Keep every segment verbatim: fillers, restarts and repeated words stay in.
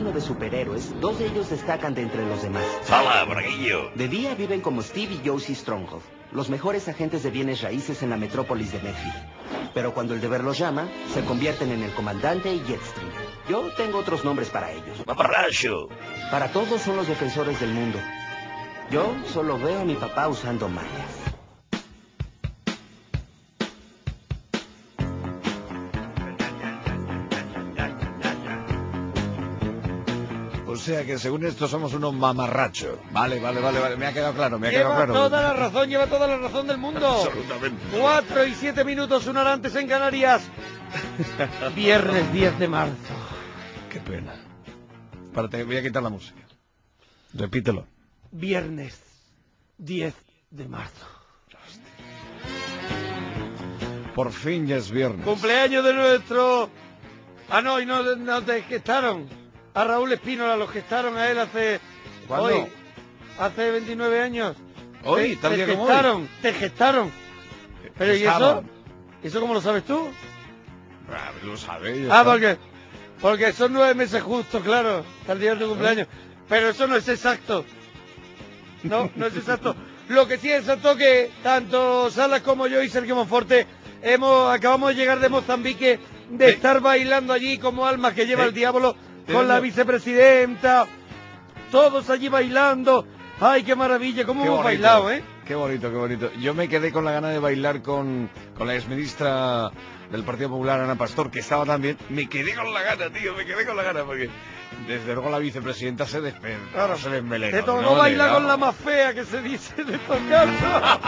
lleno de superhéroes, dos de ellos destacan de entre los demás. ¡Fala, braguillo! De día viven como Steve y Josie Stronghold, los mejores agentes de bienes raíces en la metrópolis de Medfield. Pero cuando el deber los llama, se convierten en el comandante y Jetstream. Yo tengo otros nombres para ellos. ¡Mamarracho! Para todos son los defensores del mundo. Yo solo veo a mi papá usando mallas. O sea que según esto somos unos mamarrachos. Vale, vale, vale, vale. Me ha quedado claro, me ha lleva quedado claro. Lleva toda la razón, lleva toda la razón del mundo. Absolutamente. Cuatro y siete minutos, una hora antes en Canarias. Viernes diez de marzo. Qué pena. Espérate, voy a quitar la música. Repítelo. Viernes diez de marzo. Por fin ya es viernes. Cumpleaños de nuestro... Ah, no, y no, no te gestaron. A Raúl Espínola lo gestaron a él hace... ¿Cuándo? Hoy, hace veintinueve años. Hoy, te, tal día te como gestaron, hoy. Te gestaron. Pero ¿y eso? ¿Eso cómo lo sabes tú? Ah, lo sabe. Ah, porque... Porque son nueve meses justos, claro, hasta el día de tu cumpleaños. ¿Eh? Pero eso no es exacto. No, no es exacto. Lo que sí es exacto que tanto Salas como yo y Sergio Monforte hemos acabamos de llegar de Mozambique, de ¿Eh? estar bailando allí como almas que lleva ¿Eh? el diablo con la vicepresidenta. Todos allí bailando. ¡Ay, qué maravilla! ¿Cómo qué hemos bonito, bailado, eh? Qué bonito, qué bonito. Yo me quedé con la gana de bailar con, con la exministra del Partido Popular, Ana Pastor, que estaba también. Me quedé con la gana, tío, me quedé con la gana, porque desde luego la vicepresidenta se despertó, claro, se desmelenó. Te tocó no bailar con la más fea que se dice de estos casos.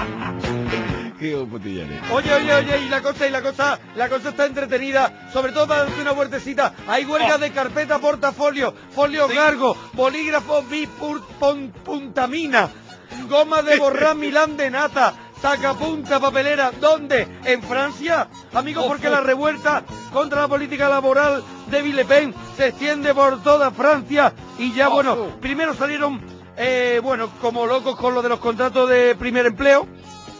Qué putillane. Oye, oye, oye, y la cosa, y la cosa, la cosa está entretenida, sobre todo para darte una vueltecita. Hay huelga oh. de carpeta, portafolio, folio sí. cargo, bolígrafo, bipur, pon, puntamina, goma de borrar Milán de nata, sacapunta, papelera. ¿Dónde? ¿En Francia? Amigos, oh, porque oh. la revuelta contra la política laboral de Le Pen se extiende por toda Francia. Y ya, oh, bueno, oh. primero salieron, eh, bueno, como locos con lo de los contratos de primer empleo,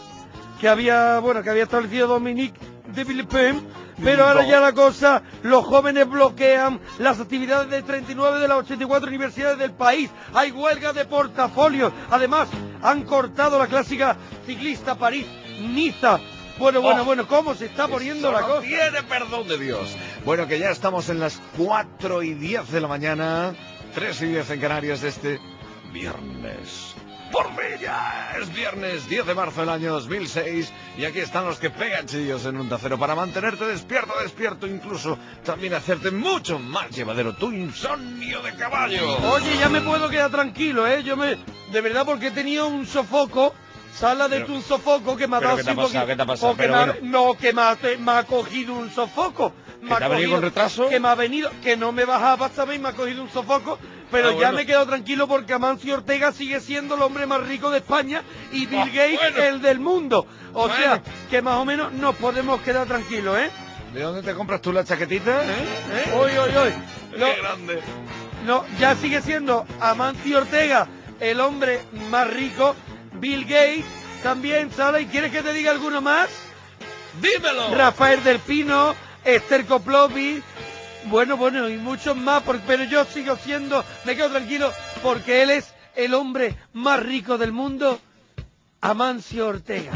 que había, bueno, que había establecido Dominique de Villepin, pero ahora ya la cosa, los jóvenes bloquean las actividades de treinta y nueve de las ochenta y cuatro universidades del país. Hay huelga de portafolios. Además, han cortado la clásica ciclista París-Niza. Bueno, bueno, oh, bueno, ¿cómo se está poniendo la no cosa? Tiene perdón de Dios. Bueno, que ya estamos en las cuatro y diez de la mañana, tres y diez en Canarias de este viernes. Por fin ya es viernes diez de marzo del año dos mil seis y aquí están los que pegan chillos en Onda Cero para mantenerte despierto, despierto, incluso también hacerte mucho más llevadero tu insomnio de caballo. Oye, ya me puedo quedar tranquilo, ¿eh? Yo me... De verdad, porque he tenido un sofoco, sala de tu sofoco que me ha dado... ¿Qué te ha pasado? ¿Qué te ha pasado? Pero bueno. ha... No, que me ha, me ha cogido un sofoco. ¿Que te ha venido con retraso? Que me ha venido, que no me bajaba, ¿sabes? Me ha cogido un sofoco. Pero ah, ya bueno. me he quedado tranquilo porque Amancio Ortega sigue siendo el hombre más rico de España y Bill Gates oh, bueno. el del mundo. O bueno. sea, que más o menos nos podemos quedar tranquilos, ¿eh? ¿De dónde te compras tú la chaquetita? ¿Eh? ¿Eh? Hoy, hoy, hoy. No, ¡qué grande! No, ya sigue siendo Amancio Ortega el hombre más rico. Bill Gates también, ¿sabes? ¿Y quieres que te diga alguno más? ¡Dímelo! Rafael del Pino, Esther Koplovich. Bueno, bueno, y muchos más, pero yo sigo siendo, me quedo tranquilo, porque él es el hombre más rico del mundo, Amancio Ortega.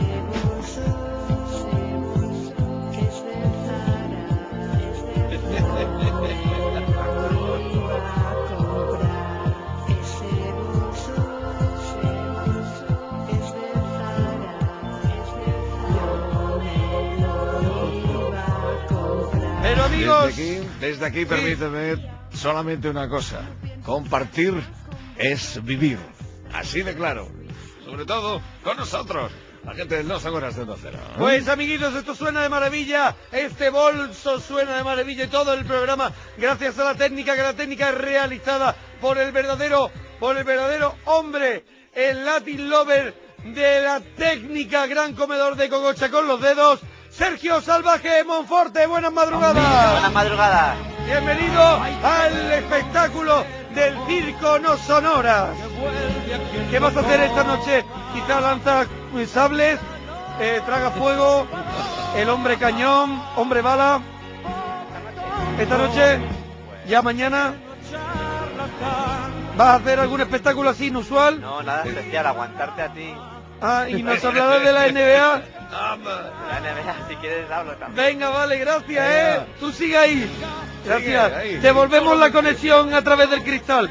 Pero amigos, desde aquí, desde aquí sí. permíteme solamente una cosa: compartir es vivir, así de claro, sobre todo con nosotros, la gente del No Son Horas de Onda Cero. ¿eh? Pues amiguitos, esto suena de maravilla, este bolso suena de maravilla y todo el programa, gracias a la técnica, que la técnica es realizada por el verdadero, por el verdadero hombre, el Latin Lover de la técnica, gran comedor de cogocha con los dedos, Sergio Salvaje Monforte. Buenas madrugadas. Buenas madrugadas. Bienvenido al espectáculo del Circo No Sonoras. ¿Qué vas a hacer esta noche? Quizá lanza sables, eh, traga fuego, el hombre cañón, hombre bala. Esta noche, ya mañana. ¿Vas a hacer algún espectáculo así inusual? No, nada especial, aguantarte a ti. Ah, y nos hablarás de la N B A. De la N B A, si quieres hablo también. Venga, vale, gracias, eh. Tú sigue ahí. Sigue Gracias. ahí. Devolvemos la conexión a través del cristal.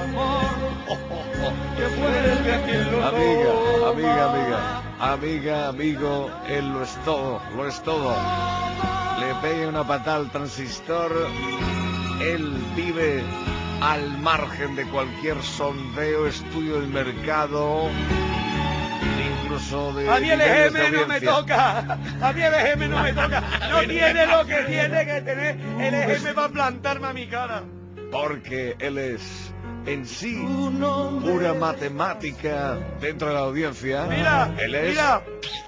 Amiga, amiga, amiga, amiga, amigo, él lo es todo, lo es todo. Le pegue una patada al transistor, él vive al margen de cualquier sondeo, estudio del mercado, incluso de... A mí el niveles de E G M no me audiencia. toca. A mí el E G M no me toca. No tiene lo que tiene que tener el E G M para plantarme a mi cara. Porque él es en sí pura matemática dentro de la audiencia. Mira, él es... mira.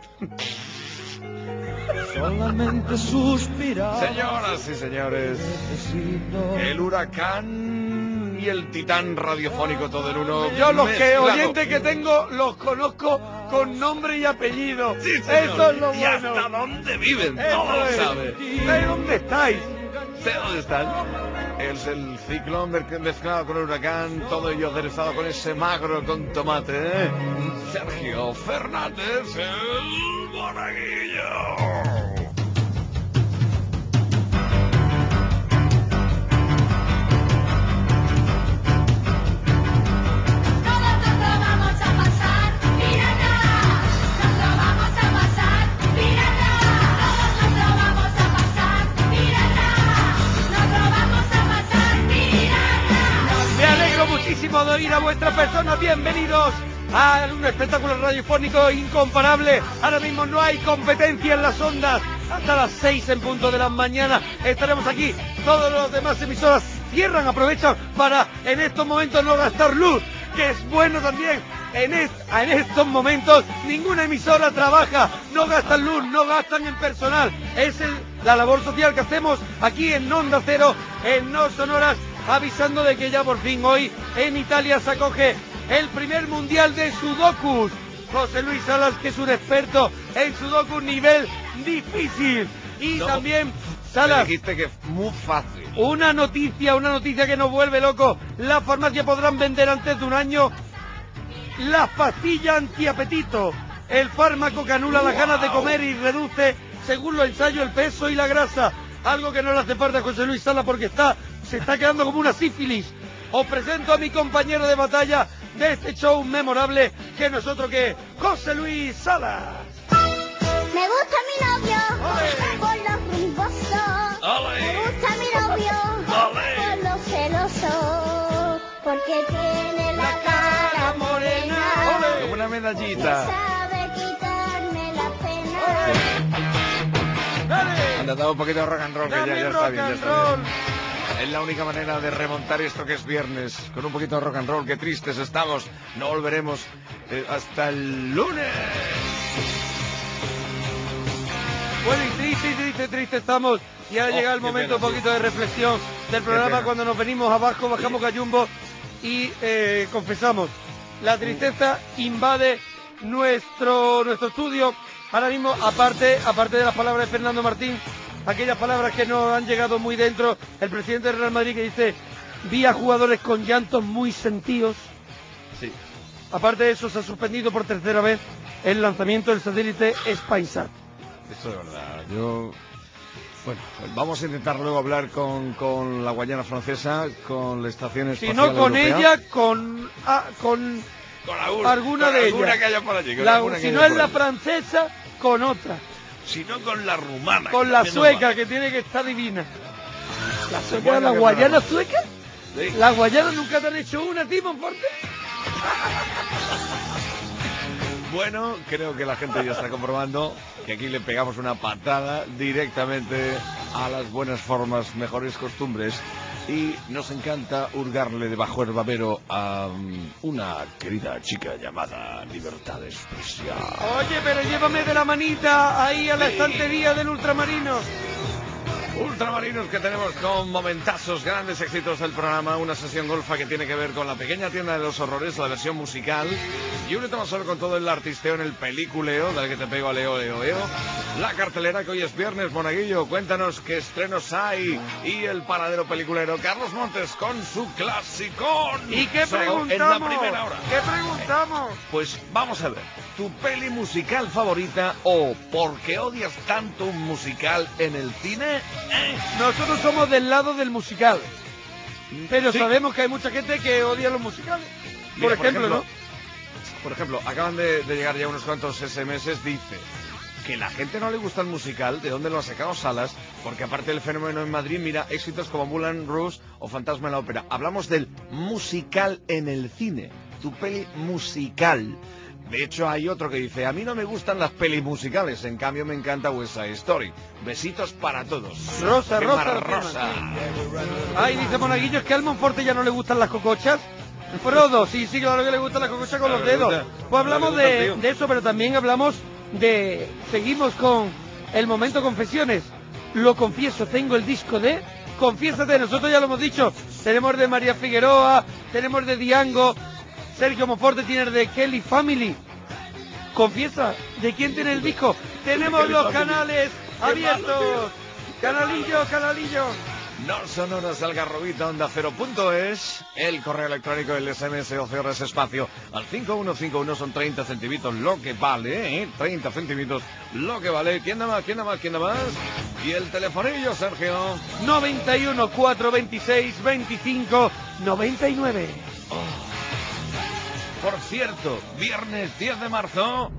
Solamente suspirar. Señoras y señores, el huracán y el titán radiofónico todo en uno. Yo los que mezclado. oyentes que tengo los conozco con nombre y apellido. Sí, señor. Eso es lo ¿Y bueno. hasta dónde viven? Eso Todo lo es. sabe. ¿De dónde estáis? ¿De dónde están? Es el ciclón mezc- mezclado con el huracán, todo ello aderezado con ese magro con tomate. ¿eh? Sergio Fernández, el monaguillo. Me alegro muchísimo de oír a vuestras personas. Bienvenidos a un espectáculo radiofónico incomparable. Ahora mismo no hay competencia en las ondas. Hasta las seis en punto de la mañana estaremos aquí. Todos los demás emisoras cierran, aprovechan para en estos momentos no gastar luz, que es bueno también. En, est en estos momentos ninguna emisora trabaja, no gastan luz, no gastan en personal. Es el, la labor social que hacemos aquí en Onda Cero, en No Sonoras, avisando de que ya por fin hoy en Italia se acoge el primer mundial de sudokus. José Luis Salas, que es un experto en sudoku nivel difícil. Y No, también Me Salas, dijiste que es muy fácil. una noticia, una noticia que nos vuelve loco. Las farmacias podrán vender antes de un año las pastillas antiapetito, el fármaco que anula las ganas de comer y reduce, según los ensayos, el peso y la grasa. Algo que no le hace falta a José Luis Sala porque está, se está quedando como una sífilis. Os presento a mi compañero de batalla de este show memorable, que nosotros que José Luis Sala. Me gusta mi novio ¡Ole! por lo rumboso. ¡Ole! Me gusta mi novio ¡Ole! por lo celoso. Porque tiene la cara morena. ¡Ole! Como una Y medallita. sabe quitarme la pena. ¡Dale! Anda, dame un poquito de rock and roll, que ya, ¡Dame ya está rock bien, ya and está roll! bien. Es la única manera de remontar esto que es viernes. Con un poquito de rock and roll, qué tristes estamos. No volveremos eh, hasta el lunes. Bueno, y triste, triste, triste estamos. Y ahora Oh, llega el qué momento pena, un poquito de reflexión del programa, pena. cuando nos venimos abajo, bajamos gallumbo y eh, confesamos. La tristeza invade nuestro nuestro estudio. Ahora mismo, aparte, aparte de las palabras de Fernando Martín, aquellas palabras que nos han llegado muy dentro, el presidente del Real Madrid que dice, vi a jugadores con llantos muy sentidos. Sí. Aparte de eso, se ha suspendido por tercera vez el lanzamiento del satélite SpaceSat. Eso es verdad. Yo... Bueno, vamos a intentar luego hablar con, con la Guayana Francesa, con la Estación Si Espacial no con Europea. ella, con, ah, con Con alguna, alguna con de alguna ellas. que haya por allí. Con La- alguna que si haya no es por la allí. francesa, con otra. Si no con la rumana. Con que la también nos sueca, va. que tiene que estar divina. ¿La sueca, Bueno, la que guayana fuera. sueca? Sí. ¿La guayana nunca te han hecho una, Timon Forte? Bueno, creo que la gente ya está comprobando que aquí le pegamos una patada directamente a las buenas formas, mejores costumbres. Y nos encanta hurgarle debajo el babero a um, una querida chica llamada Libertad de Expresión. Oye, pero llévame de la manita ahí a la estantería del ultramarino. Ultramarinos que tenemos con momentazos, grandes éxitos del programa, una sesión golfa que tiene que ver con la pequeña tienda de los horrores, la versión musical, y un tema solo con todo el artisteo en el peliculeo, del que te pego a leo, leo, leo. La cartelera que hoy es viernes, Monaguillo, cuéntanos qué estrenos hay, y el paradero peliculero Carlos Montes con su clasicón. ¿Y qué Solo preguntamos? en la primera hora. ¿Qué preguntamos? Pues vamos a ver, ¿tu peli musical favorita o por qué odias tanto un musical en el cine? ¿Eh? Nosotros somos del lado del musical, pero Sí. sabemos que hay mucha gente que odia los musicales. Mira, por ejemplo, ¿no? Por ejemplo, acaban de, de llegar ya unos cuantos ese eme eses, dice que la gente no le gusta el musical, ¿de dónde lo ha sacado Salas? Porque aparte del fenómeno en Madrid, mira, éxitos como Moulin Rouge o Fantasma en la ópera. Hablamos del musical en el cine, tu peli musical. De hecho, hay otro que dice, a mí no me gustan las pelis musicales, en cambio me encanta West Side Story. Besitos para todos. Rosa, Gemma Rosa, Rosa. Ay, dice Monaguillo, es que al Monforte ya no le gustan las cocochas. Frodo, sí, sí, claro que le gustan las cocochas con los dedos. Pues hablamos de, de eso, pero también hablamos de... Seguimos con el momento confesiones. Lo confieso, tengo el disco de... Confiésate, nosotros ya lo hemos dicho. Tenemos de María Figueroa, tenemos de Diango, Sergio Monforte tiene el de Kelly Family. Confiesa, ¿de quién tiene el disco? Tenemos los canales abiertos. Canalillo, canalillo. No son horas algarrobita onda cero punto es, el correo electrónico, el ese eme ese o cierres espacio al cinco uno cinco uno, son treinta centivitos lo que vale, ¿eh? treinta centivitos lo que vale. ¿Quién da más? ¿Quién da más? ¿Quién da más? Y el telefonillo, Sergio. noventa y uno, cuatrocientos veintiséis, veinticinco, noventa y nueve. Por cierto, viernes diez de marzo,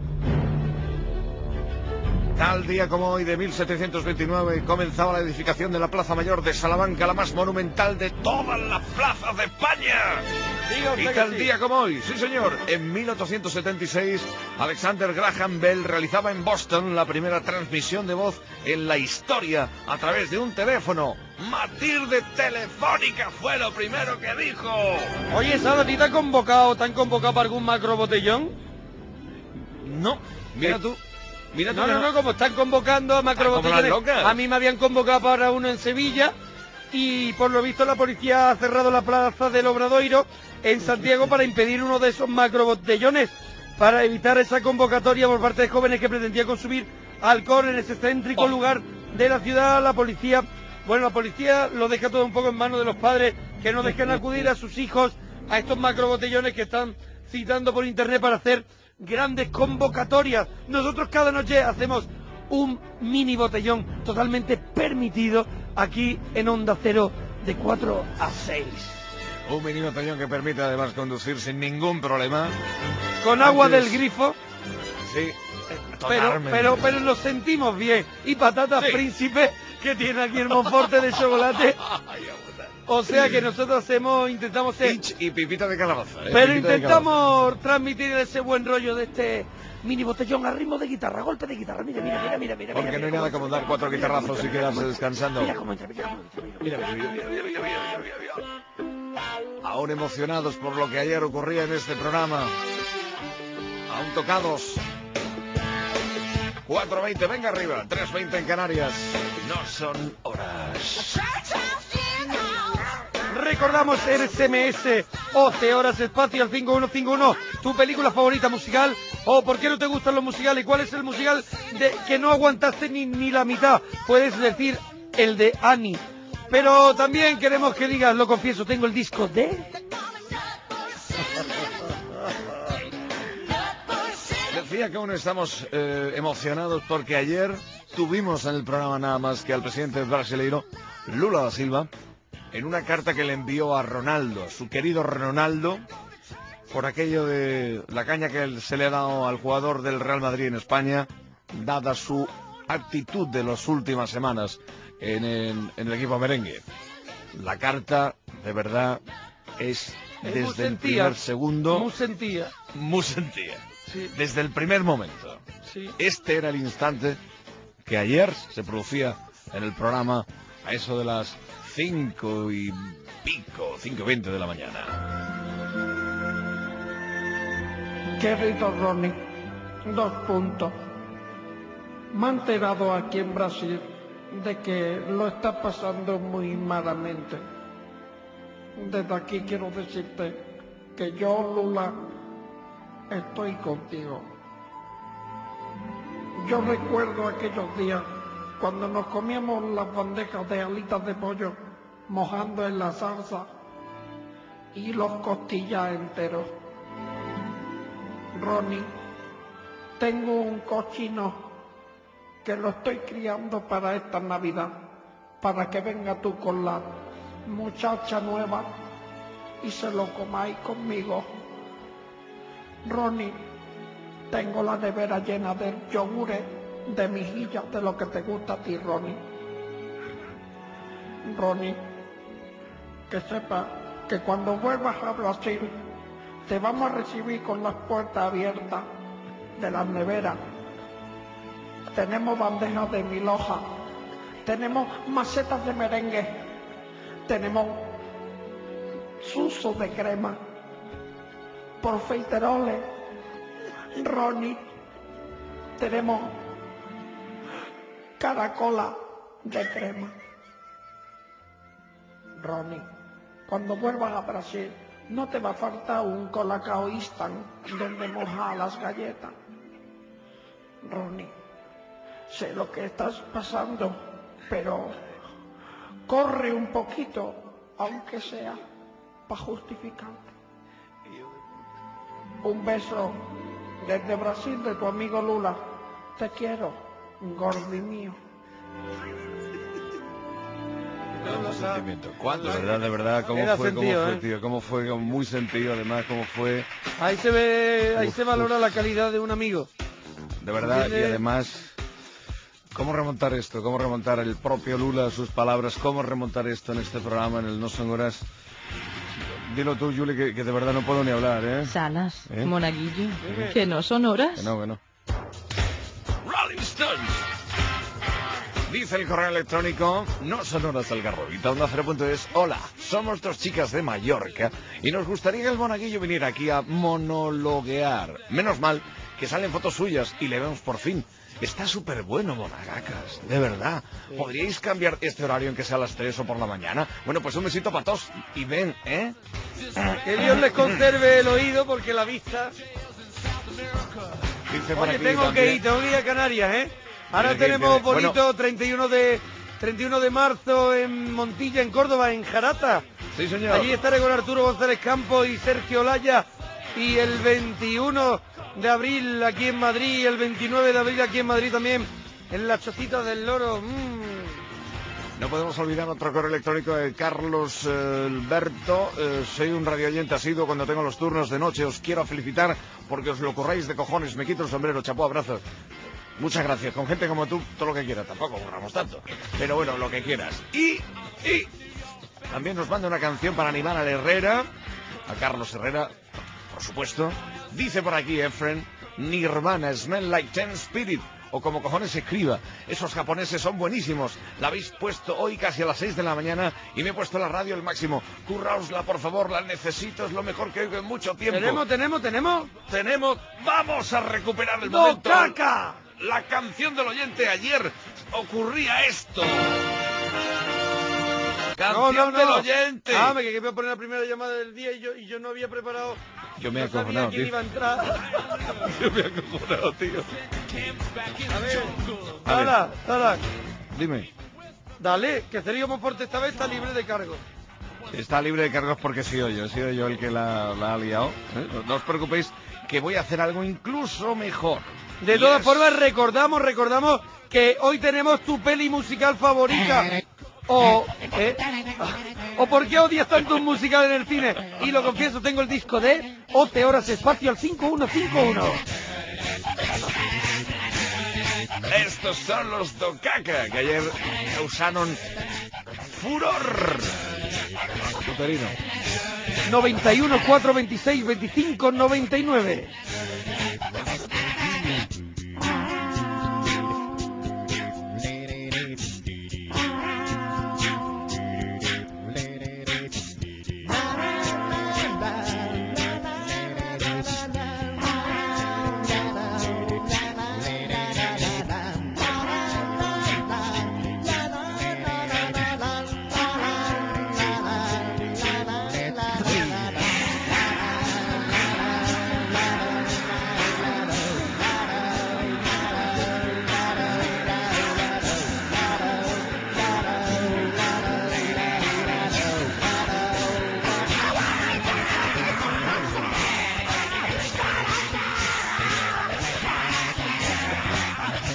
tal día como hoy de mil setecientos veintinueve, comenzaba la edificación de la Plaza Mayor de Salamanca, la más monumental de todas las plazas de España. Diga usted Y que tal sí. día como hoy, sí señor, en mil ochocientos setenta y seis, Alexander Graham Bell realizaba en Boston la primera transmisión de voz en la historia a través de un teléfono. Matilde Telefónica fue lo primero que dijo. Oye, Sara, ¿a ti te han convocado, te han convocado para algún macro botellón? No, mira Eh, tú. Mira tú No, que no, no, como están convocando a macro Ah, como las botellones. locas. A mí me habían convocado para uno en Sevilla y por lo visto la policía ha cerrado la plaza del Obradoiro en Santiago para impedir uno de esos macro botellones, para evitar esa convocatoria por parte de jóvenes que pretendían consumir alcohol en ese céntrico Oh. lugar de la ciudad. La policía, bueno, la policía lo deja todo un poco en manos de los padres, que no dejen acudir a sus hijos a estos macro botellones que están citando por internet para hacer grandes convocatorias. Nosotros cada noche hacemos un mini botellón totalmente permitido aquí en Onda Cero de cuatro a seis. Un mini botellón que permite además conducir sin ningún problema. Con agua Antes- del grifo, Sí, pero, totalmente. pero, pero nos sentimos bien. Y patatas Sí. príncipe que tiene aquí el Monforte de chocolate. Ay, abuela. O sea que nosotros hacemos, intentamos ser... Peach y pipita de calabaza. ¿eh? Pero Pipita de intentamos transmitir ese buen rollo de este mini botellón a ritmo de guitarra, golpe de guitarra. Mira, mira, mira, mira, mira. Porque mira, no hay mira nada cómo como entra, dar cuatro mira cómo guitarrazos entra, y mira quedarse cómo entra. descansando. Mira cómo entra, mira cómo entra, mira, Mira, mira, mira, mira, mira, mira, mira, mira, mira. Aún emocionados por lo que ayer ocurría en este programa. Aún tocados. cuatro veinte, venga arriba. tres veinte en Canarias. No son horas. Recordamos el ese eme ese o ce horas espacio al cinco uno cinco uno, tu película favorita musical, o por qué no te gustan los musicales, cuál es el musical de que no aguantaste ni, ni la mitad. Puedes decir el de Annie, pero también queremos que digas, lo confieso, tengo el disco de... Decía que aún estamos eh, emocionados porque ayer tuvimos en el programa nada más que al presidente brasileiro, Lula da Silva, en una carta que le envió a Ronaldo, su querido Ronaldo, por aquello de la caña que él- se le ha dado al jugador del Real Madrid en España, dada su actitud de las últimas semanas en el, en el equipo merengue. La carta, de verdad, es Es desde muy el sentía, primer segundo muy sentía. muy sentida. Sí. Desde el primer momento. Sí. Este era el instante que ayer se producía en el programa a eso de las cinco y pico, cinco y veinte de la mañana. Querido Ronnie, dos puntos. Me he enterado aquí en Brasil de que lo estás pasando muy malamente. Desde aquí quiero decirte que yo, Lula, estoy contigo. Yo recuerdo aquellos días cuando nos comíamos las bandejas de alitas de pollo mojando en la salsa y los costillas enteros. Ronnie, tengo un cochino que lo estoy criando para esta Navidad, para que venga tú con la muchacha nueva y se lo comáis conmigo. Ronnie, tengo la nevera llena de yogures, de mejillas, de lo que te gusta a ti, Ronnie. Ronnie, que sepa que cuando vuelvas a Brasil te vamos a recibir con las puertas abiertas de las neveras. Tenemos bandejas de mil hojas, tenemos macetas de merengue, tenemos suso de crema, profiteroles, Ronnie, tenemos caracola de crema. Ronnie, cuando vuelvas a Brasil no te va a faltar un colacao instant donde mojar las galletas. Ronnie, sé lo que estás pasando, pero corre un poquito, aunque sea para justificarte. Un beso desde Brasil de tu amigo Lula. Te quiero, gordi mío. ¿Cuánto sentimiento? ¿Cuánto? De verdad, de verdad, ¿cómo Era fue? sentido, ¿Cómo fue, ¿eh? tío? ¿Cómo fue? Muy sentido, además, ¿cómo fue? Ahí se ve, ahí Uf, se valora uf. la calidad de un amigo. De verdad, y ¿Entiendes? además, ¿cómo remontar esto? ¿Cómo remontar el propio Lula, sus palabras? ¿Cómo remontar esto en este programa, en el No Son Horas? Dilo tú, Juli, que, que de verdad no puedo ni hablar, ¿eh? Salas, ¿Eh? Monaguillo, que no son horas. Que no, que no. Rolling Stones. Dice el correo electrónico, no son horas del Garrovita, onda cero punto es. Hola, somos dos chicas de Mallorca y nos gustaría que el Monaguillo viniera aquí a monologuear. Menos mal que salen fotos suyas y le vemos por fin. Está súper bueno, monagacas, de verdad. ¿Podríais cambiar este horario en que sea a las tres o por la mañana? Bueno, pues un besito para todos y ven, ¿eh? Que Dios les conserve el oído porque la vista... Dice por Oye, aquí tengo que también. ir, tengo que ir a Canarias, ¿eh? Ahora Tiene que ir, tenemos tiene- bueno. bonito treinta y uno de treinta y uno de marzo en Montilla, en Córdoba, en Jarata. Sí, señor. Allí estaré con Arturo González Campos y Sergio Olaya. Y el veintiuno de abril aquí en Madrid, el veintinueve de abril aquí en Madrid también, en las Chocitas del Loro. Mm. No podemos olvidar otro correo electrónico de Carlos eh, Alberto. Eh, soy un radioyente asiduo cuando tengo los turnos de noche. Os quiero felicitar porque os lo curráis de cojones. Me quito el sombrero, chapó, abrazos. Muchas gracias. Con gente como tú, todo lo que quieras. Tampoco borramos tanto. Pero bueno, lo que quieras. Y, y también nos manda una canción para animar al Herrera, a Carlos Herrera, por supuesto. Dice por aquí Efren, Nirvana, Smell Like Teen Spirit. O como cojones se escriba, esos japoneses son buenísimos. La habéis puesto hoy casi a las seis de la mañana y me he puesto la radio al máximo. Curraosla, por favor, la necesito, es lo mejor que oigo en mucho tiempo. Tenemos, tenemos, tenemos. Tenemos, vamos a recuperar el ¡No, momento. caca! La canción del oyente ayer ocurría esto. Canción No, no, no. del oyente. Ah, me que voy a poner la primera llamada del día y yo, y yo no había preparado. Yo me he no sabía acojonado, quién tío. iba a entrar. Yo me he acojonado, tío. A ver, A ver. Sara, Sara, Dime. dale, que Sergio Monforte esta vez está libre de cargo. Está libre de cargos porque he sido yo, he sido yo el que la, la ha liado. ¿eh? No, no os preocupéis que voy a hacer algo incluso mejor. De Y todas es- formas, recordamos, recordamos que hoy tenemos tu peli musical favorita. O, ¿eh? ¿O por qué odias tanto un musical en el cine? Y lo confieso, tengo el disco de once horas espacio al cinco uno cinco uno. Estos son los Docaca, que ayer causaron furor. Uterino. noventa y uno, cuatro veintiséis, veinticinco, noventa y nueve.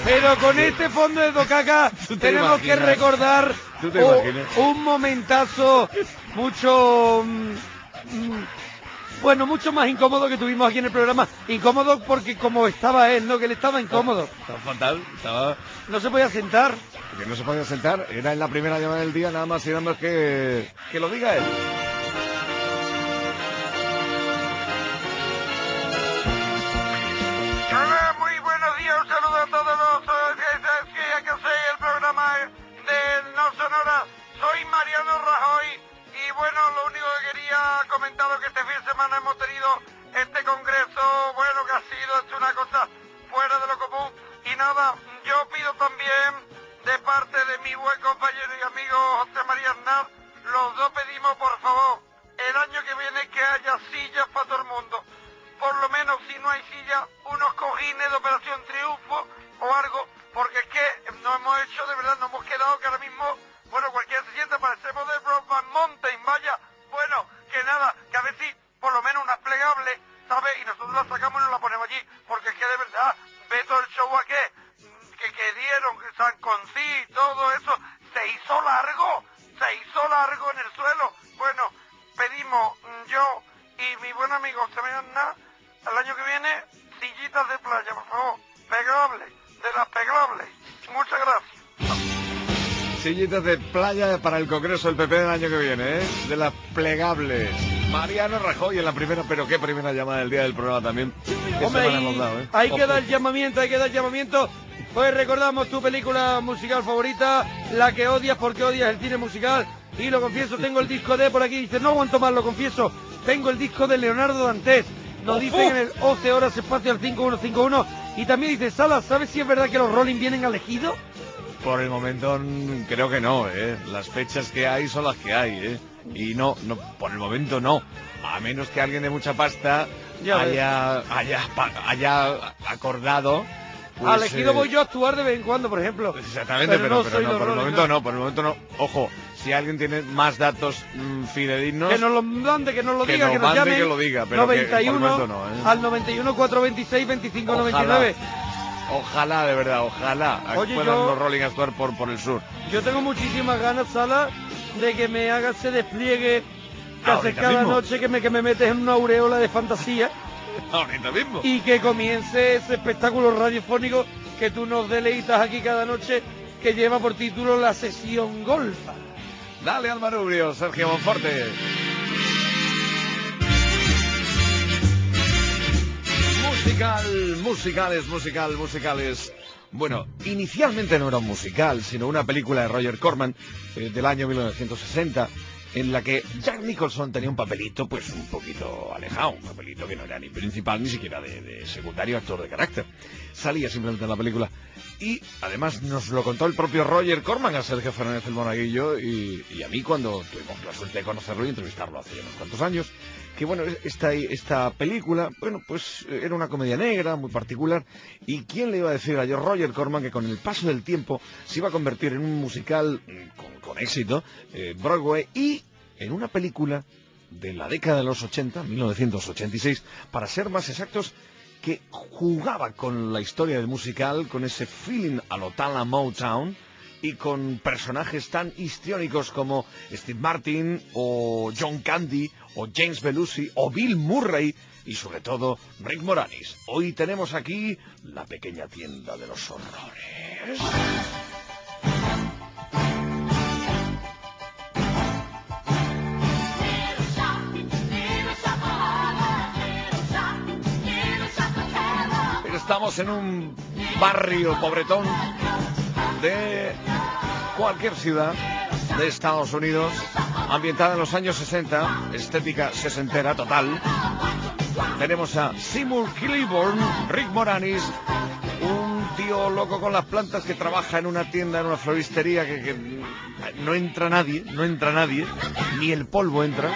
Pero con este fondo de Tocaca tenemos que imaginas? recordar ¿Tú te un, imaginas? un momentazo mucho... mm, mm, bueno, mucho más incómodo que tuvimos aquí en el programa. Incómodo porque como estaba él, ¿no? Que él estaba incómodo. Estaba fatal, estaba... No se podía sentar. Que no se podía sentar, era en la primera llamada del día, nada más y nada más que... que lo diga él. Hola, muy buenos días, un saludo a todos los oyentes que que hacéis el programa de No Sonora. Soy Mariano Rajoy y bueno, lo único que quería comentaros que este fin de semana hemos tenido este congreso, bueno, que ha sido hecho una cosa fuera de lo común. Y nada, yo pido también de parte de mi buen compañero y amigo José María Aznar, los dos pedimos por favor, el año que viene que haya sillas para todo el mundo. Por lo menos si no hay silla, unos cojines de Operación Triunfo o algo, porque es que no hemos hecho, de verdad, no hemos quedado que ahora mismo, bueno, cualquiera se sienta, parecemos de Broadman Mountain, vaya, bueno, que nada, que a ver si por lo menos unas plegables, ¿sabes? Y nosotros las sacamos y nos las ponemos allí, porque es que de verdad, ve todo el show aquí, que, que dieron, que San Concí, todo eso, se hizo largo, se hizo largo en el suelo. Bueno, pedimos yo y mi buen amigo José María Aznar, el año que viene, sillitas de playa, por favor, pegables, de las pegables. Muchas gracias. Sillitas de playa para el Congreso del P P del año que viene, ¿eh? De las plegables. Mariano Rajoy en la primera, pero qué primera llamada del día del programa también. ¿Qué Hombre, semana hay, hemos dado, eh? hay que Ojo. dar llamamiento, hay que dar llamamiento. Pues recordamos tu película musical favorita, la que odias porque odias el cine musical. Y lo confieso, tengo el disco de por aquí. Dice, no aguanto más, lo confieso. Tengo el disco de Leonardo Dantes. Nos dicen en el once horas espacio al cinco uno cinco uno. Y también dice, Sala, ¿sabes si es verdad que los Rolling vienen elegidos? Por el momento mm, creo que no, ¿eh? Las fechas que hay son las que hay, ¿eh? Y no, no, por el momento no. A menos que alguien de mucha pasta Ya ves. haya, haya, pa- haya acordado. Pues, Elegido eh, voy yo a actuar de vez en cuando, por ejemplo. Exactamente, pero, no pero soy no, los por el Rolling, momento no, por el momento no. Ojo, si alguien tiene más datos mm, fidedignos, Que nos lo mande, que nos lo que diga, nos que nos mande, llame. que lo diga, pero que noventa y por el uno momento no, ¿eh? al noventa y uno, cuatrocientos veintiséis, veinticinco noventa y Ojalá. nueve. Ojalá, de verdad, ojalá Oye, puedan yo- los Rolling actuar por, por el sur. Yo tengo muchísimas ganas, Sala, de que me hagas ese despliegue que haces Ahorita cada mismo. noche, que me, que me metes en una aureola de fantasía Ahorita mismo. y que comience ese espectáculo radiofónico que tú nos deleitas aquí cada noche, que lleva por título La Sesión Golfa. Dale al manubrio, Sergio Monforte. Musical, musicales, musical, musicales. Bueno, inicialmente no era un musical, sino una película de Roger Corman eh, del año mil novecientos sesenta, en la que Jack Nicholson tenía un papelito pues un poquito alejado, un papelito que no era ni principal ni siquiera de, de secundario, actor de carácter. Salía simplemente en la película y además nos lo contó el propio Roger Corman a Sergio Fernández el Monaguillo y, y a mí cuando tuvimos la suerte de conocerlo y entrevistarlo hace ya unos cuantos años, que bueno, esta, esta película, bueno, pues era una comedia negra muy particular y quién le iba a decir a yo, Roger Corman, que con el paso del tiempo se iba a convertir en un musical con, con éxito, eh, Broadway, y en una película de la década de los ochenta, mil novecientos ochenta y seis, para ser más exactos, que jugaba con la historia del musical, con ese feeling a lo Tala Motown, y con personajes tan histriónicos como Steve Martin, o John Candy, o James Belushi, o Bill Murray, y sobre todo Rick Moranis. Hoy tenemos aquí la pequeña tienda de los horrores. Estamos en un barrio pobretón de cualquier ciudad de Estados Unidos, ambientada en los años sesenta, estética sesentera total. Tenemos a Seymour Claiborne, Rick Moranis, un tío loco con las plantas que trabaja en una tienda, en una floristería, que, que no entra nadie, no entra nadie, ni el polvo entra.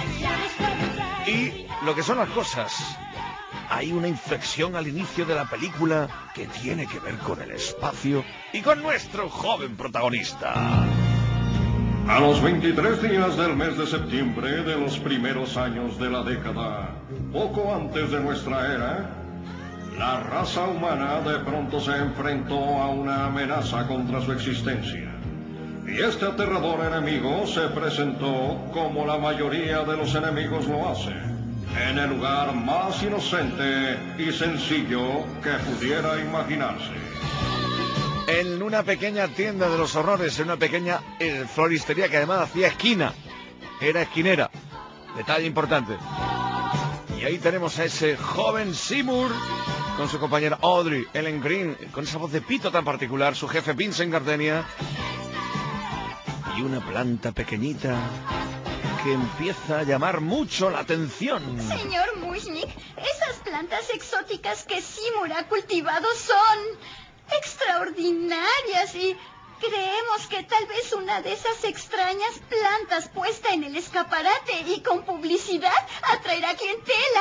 Y lo que son las cosas, hay una inflexión al inicio de la película que tiene que ver con el espacio y con nuestro joven protagonista. A los veintitrés días del mes de septiembre de los primeros años de la década, poco antes de nuestra era, la raza humana de pronto se enfrentó a una amenaza contra su existencia. Y este aterrador enemigo se presentó como la mayoría de los enemigos lo hace, en el lugar más inocente y sencillo que pudiera imaginarse. En una pequeña tienda de los horrores, en una pequeña eh, floristería que además hacía esquina. Era esquinera. Detalle importante. Y ahí tenemos a ese joven Seymour con su compañera Audrey, Ellen Green, con esa voz de pito tan particular, su jefe Vincent Gardenia. Y una planta pequeñita que empieza a llamar mucho la atención. Señor Mushnik, esas plantas exóticas que Seymour ha cultivado son extraordinarias y creemos que tal vez una de esas extrañas plantas puesta en el escaparate y con publicidad atraerá clientela.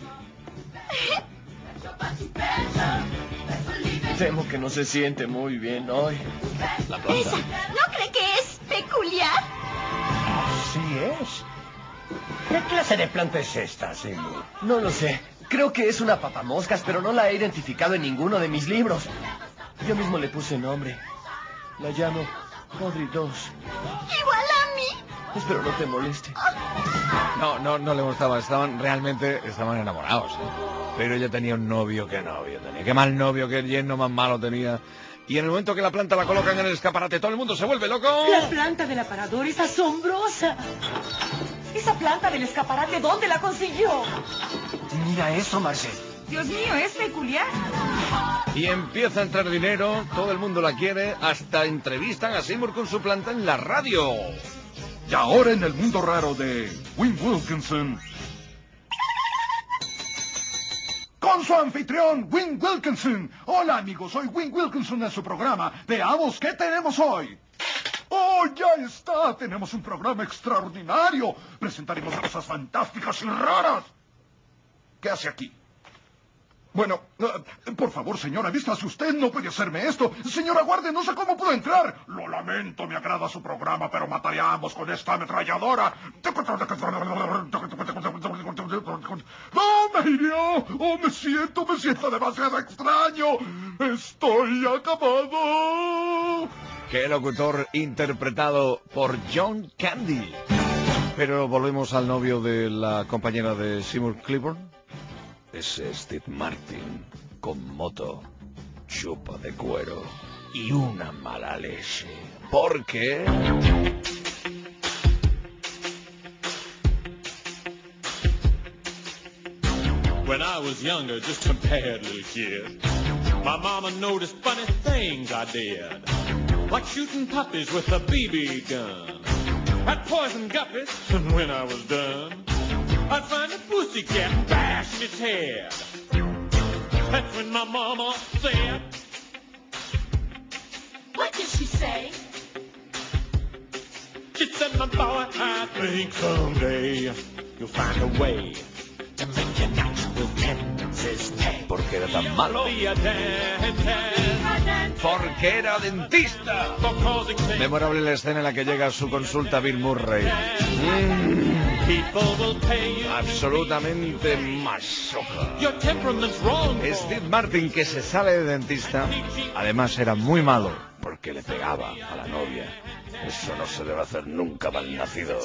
Temo que no se siente muy bien hoy. La planta. Esa, ¿no cree que es peculiar? Sí es. ¿Qué clase de planta es esta, Seymour? No lo sé. Creo que es una papamoscas, pero no la he identificado en ninguno de mis libros. Yo mismo le puse nombre. La llamo Audrey dos. Igual a mí. Espero no te moleste. No, no, no le gustaba. Estaban realmente, estaban enamorados. Pero ella tenía un novio, qué novio tenía. Qué mal novio, qué yerno más malo tenía. Y en el momento que la planta la colocan en el escaparate, todo el mundo se vuelve loco. La planta del aparador es asombrosa. Esa planta del escaparate, ¿dónde la consiguió? Mira eso, Marcel. Dios mío, es peculiar. Y empieza a entrar dinero, todo el mundo la quiere, hasta entrevistan a Seymour con su planta en la radio. Y ahora en el mundo raro de Win Wilkinson, con su anfitrión, Win Wilkinson. Hola amigos, soy Win Wilkinson en su programa. Veamos qué tenemos hoy. ¡Oh, ya está! Tenemos un programa extraordinario. Presentaremos cosas fantásticas y raras. ¿Qué hace aquí? Bueno, uh, por favor, señora, vístase usted, no puede hacerme esto. Señora, guarde, no sé cómo puedo entrar. Lo lamento, me agrada su programa, pero mataré a ambos con esta ametralladora. ¡No, me hirió! ¡Oh, me siento, me siento demasiado extraño! ¡Estoy acabado! Qué locutor interpretado por John Candy. Pero volvemos al novio de la compañera de Seymour Clipper. Es Steve Martin, con moto, chupa de cuero y una mala leche. ¿Por qué? When I was younger, just a bad little kid, my mama noticed funny things I did, like shooting puppies with a B B gun. I'd poison guppies, and when I was done, I'd find a pussycat and bash in its head. That's when my mama said, What did she say? she said, my boy, I think someday you'll find a way to make your natural tendencies pay. ¿Por qué era tan malo? Be a dentist. Porque era dentista. Memorable la escena en la que llega a su consulta Bill Murray. Mm. Absolutamente masoca. Steve Martin, que se sale de dentista, además era muy malo porque le pegaba a la novia. Eso no se debe hacer nunca, mal nacido.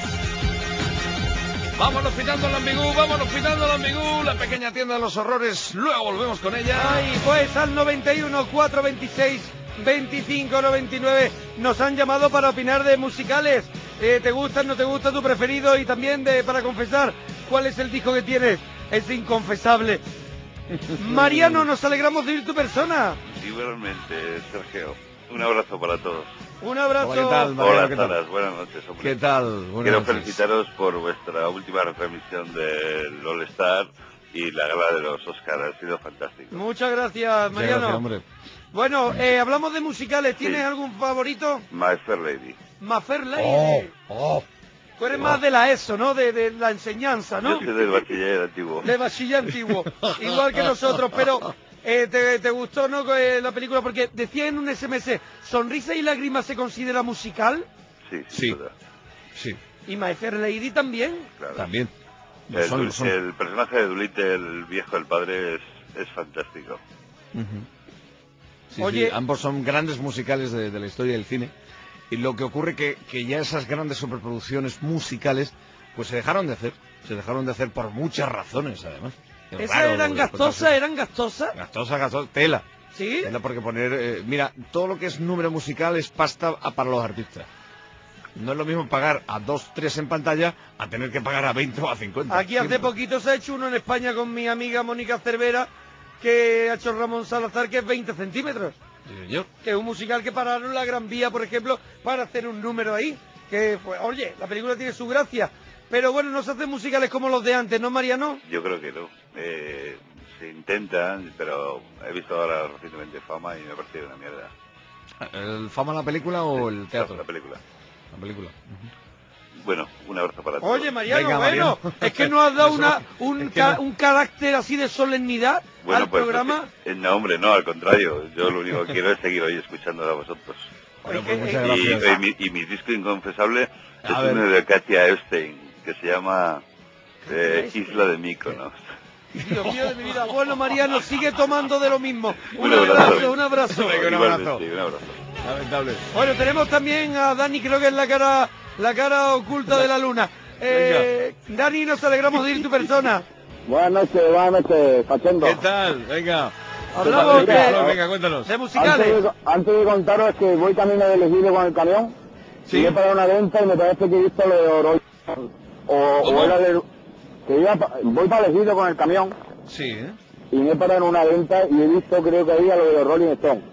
Vámonos pitando el ambigú, vámonos pitando el ambigú, la pequeña tienda de los horrores. Luego volvemos con ella. Ay, pues al noventa y uno, cuatrocientos veintiséis, veinticinco noventa y nueve nos han llamado para opinar de musicales. Eh, ¿Te gusta, no te gusta, tu preferido? Y también de para confesar cuál es el disco que tienes. Es inconfesable. Mariano, nos alegramos de ir tu persona. Igualmente, Sergio. Un abrazo para todos. Un abrazo. Hola, ¿qué tal, Mariano? Hola, ¿Qué tal? Saras, buenas noches, hombre. ¿Qué tal? Buenas Quiero noches. felicitaros por vuestra última retransmisión del All Star y la gala de los Oscars. Ha sido fantástico. Muchas gracias, Mariano. Gracias, hombre. Bueno, eh, hablamos de musicales. ¿Tienes Sí. algún favorito? My Fair Lady. My Fair Lady. Oh, oh. Tú eres más de la ESO, ¿no? De, de la enseñanza, ¿no? Yo soy del bachiller antiguo. De bachiller antiguo. Igual que nosotros, pero... Eh, te, ¿Te gustó, no, eh, la película? Porque decía en un S M S, ¿Sonrisa y Lágrimas se considera musical? Sí, Sí. verdad. Sí, ¿Y My Fair Lady también? Claro. también. El, Son- son- el personaje de Dolittle, el viejo, el padre, es es fantástico. Uh-huh. Sí, Oye, sí, ambos son grandes musicales de, de la historia del cine. Y lo que ocurre que, que ya esas grandes superproducciones musicales pues se dejaron de hacer. Se dejaron de hacer por muchas razones, además. Es ¿esas raro eran de gastosas? contarse. ¿Eran gastosas? Gastosa, gastosa, tela. ¿Sí? Tela porque poner... Eh, mira, todo lo que es número musical es pasta a- para los artistas. No es lo mismo pagar a dos, tres en pantalla a tener que pagar a veinte o a cincuenta. Aquí hace Siempre. poquito se ha hecho uno en España con mi amiga Mónica Cervera, que ha hecho Ramón Salazar, que es veinte centímetros. Sí, señor. Que es un musical que pararon la Gran Vía, por ejemplo, para hacer un número ahí. Que, pues, oye, la película tiene su gracia. Pero bueno, no se hacen musicales como los de antes, ¿no, Mariano? Yo creo que no. Eh, se intentan, pero he visto ahora recientemente Fama y me ha parecido una mierda. ¿El Fama la película o el teatro? La película. La película. Bueno, un abrazo para todos. Oye, Mariano, Venga, bueno, Mariano. es que no has dado Eso una, no- un, es que ca- no. un carácter así de solemnidad Bueno, al pues programa. eh, no, hombre, no, al contrario. Yo lo único que quiero es seguir hoy escuchando a vosotros. Bueno, pues que- muchas Y, gracias. y mi, y mi disco inconfesable A es ver. uno de Katia Epstein, que se llama eh, Epstein. Isla de Mykonos. Dios mío de mi vida. Bueno, Mariano, sigue tomando de lo mismo. Un Un abrazo. abrazo, un abrazo. Venga, un Igualmente, abrazo. un abrazo. Lamentable. Bueno, tenemos también a Dani, creo que es la cara, la cara oculta de la luna. Eh, Dani, nos alegramos de ir tu persona. Buenas noches, buenas noches, Facundo. ¿Qué tal? Venga. Hablamos Venga, de, Flor, venga, cuéntanos. de Antes musicales. de, antes de contaros que voy camino de Elegido con el camión, Sí. y he parado una venta y me parece que he visto lo de Oro. O, ¿Cómo? o era de, que iba, pa- voy para Elegido con el camión Sí, ¿eh? y me he parado en una venta y he visto, creo que había lo de los Rolling Stones.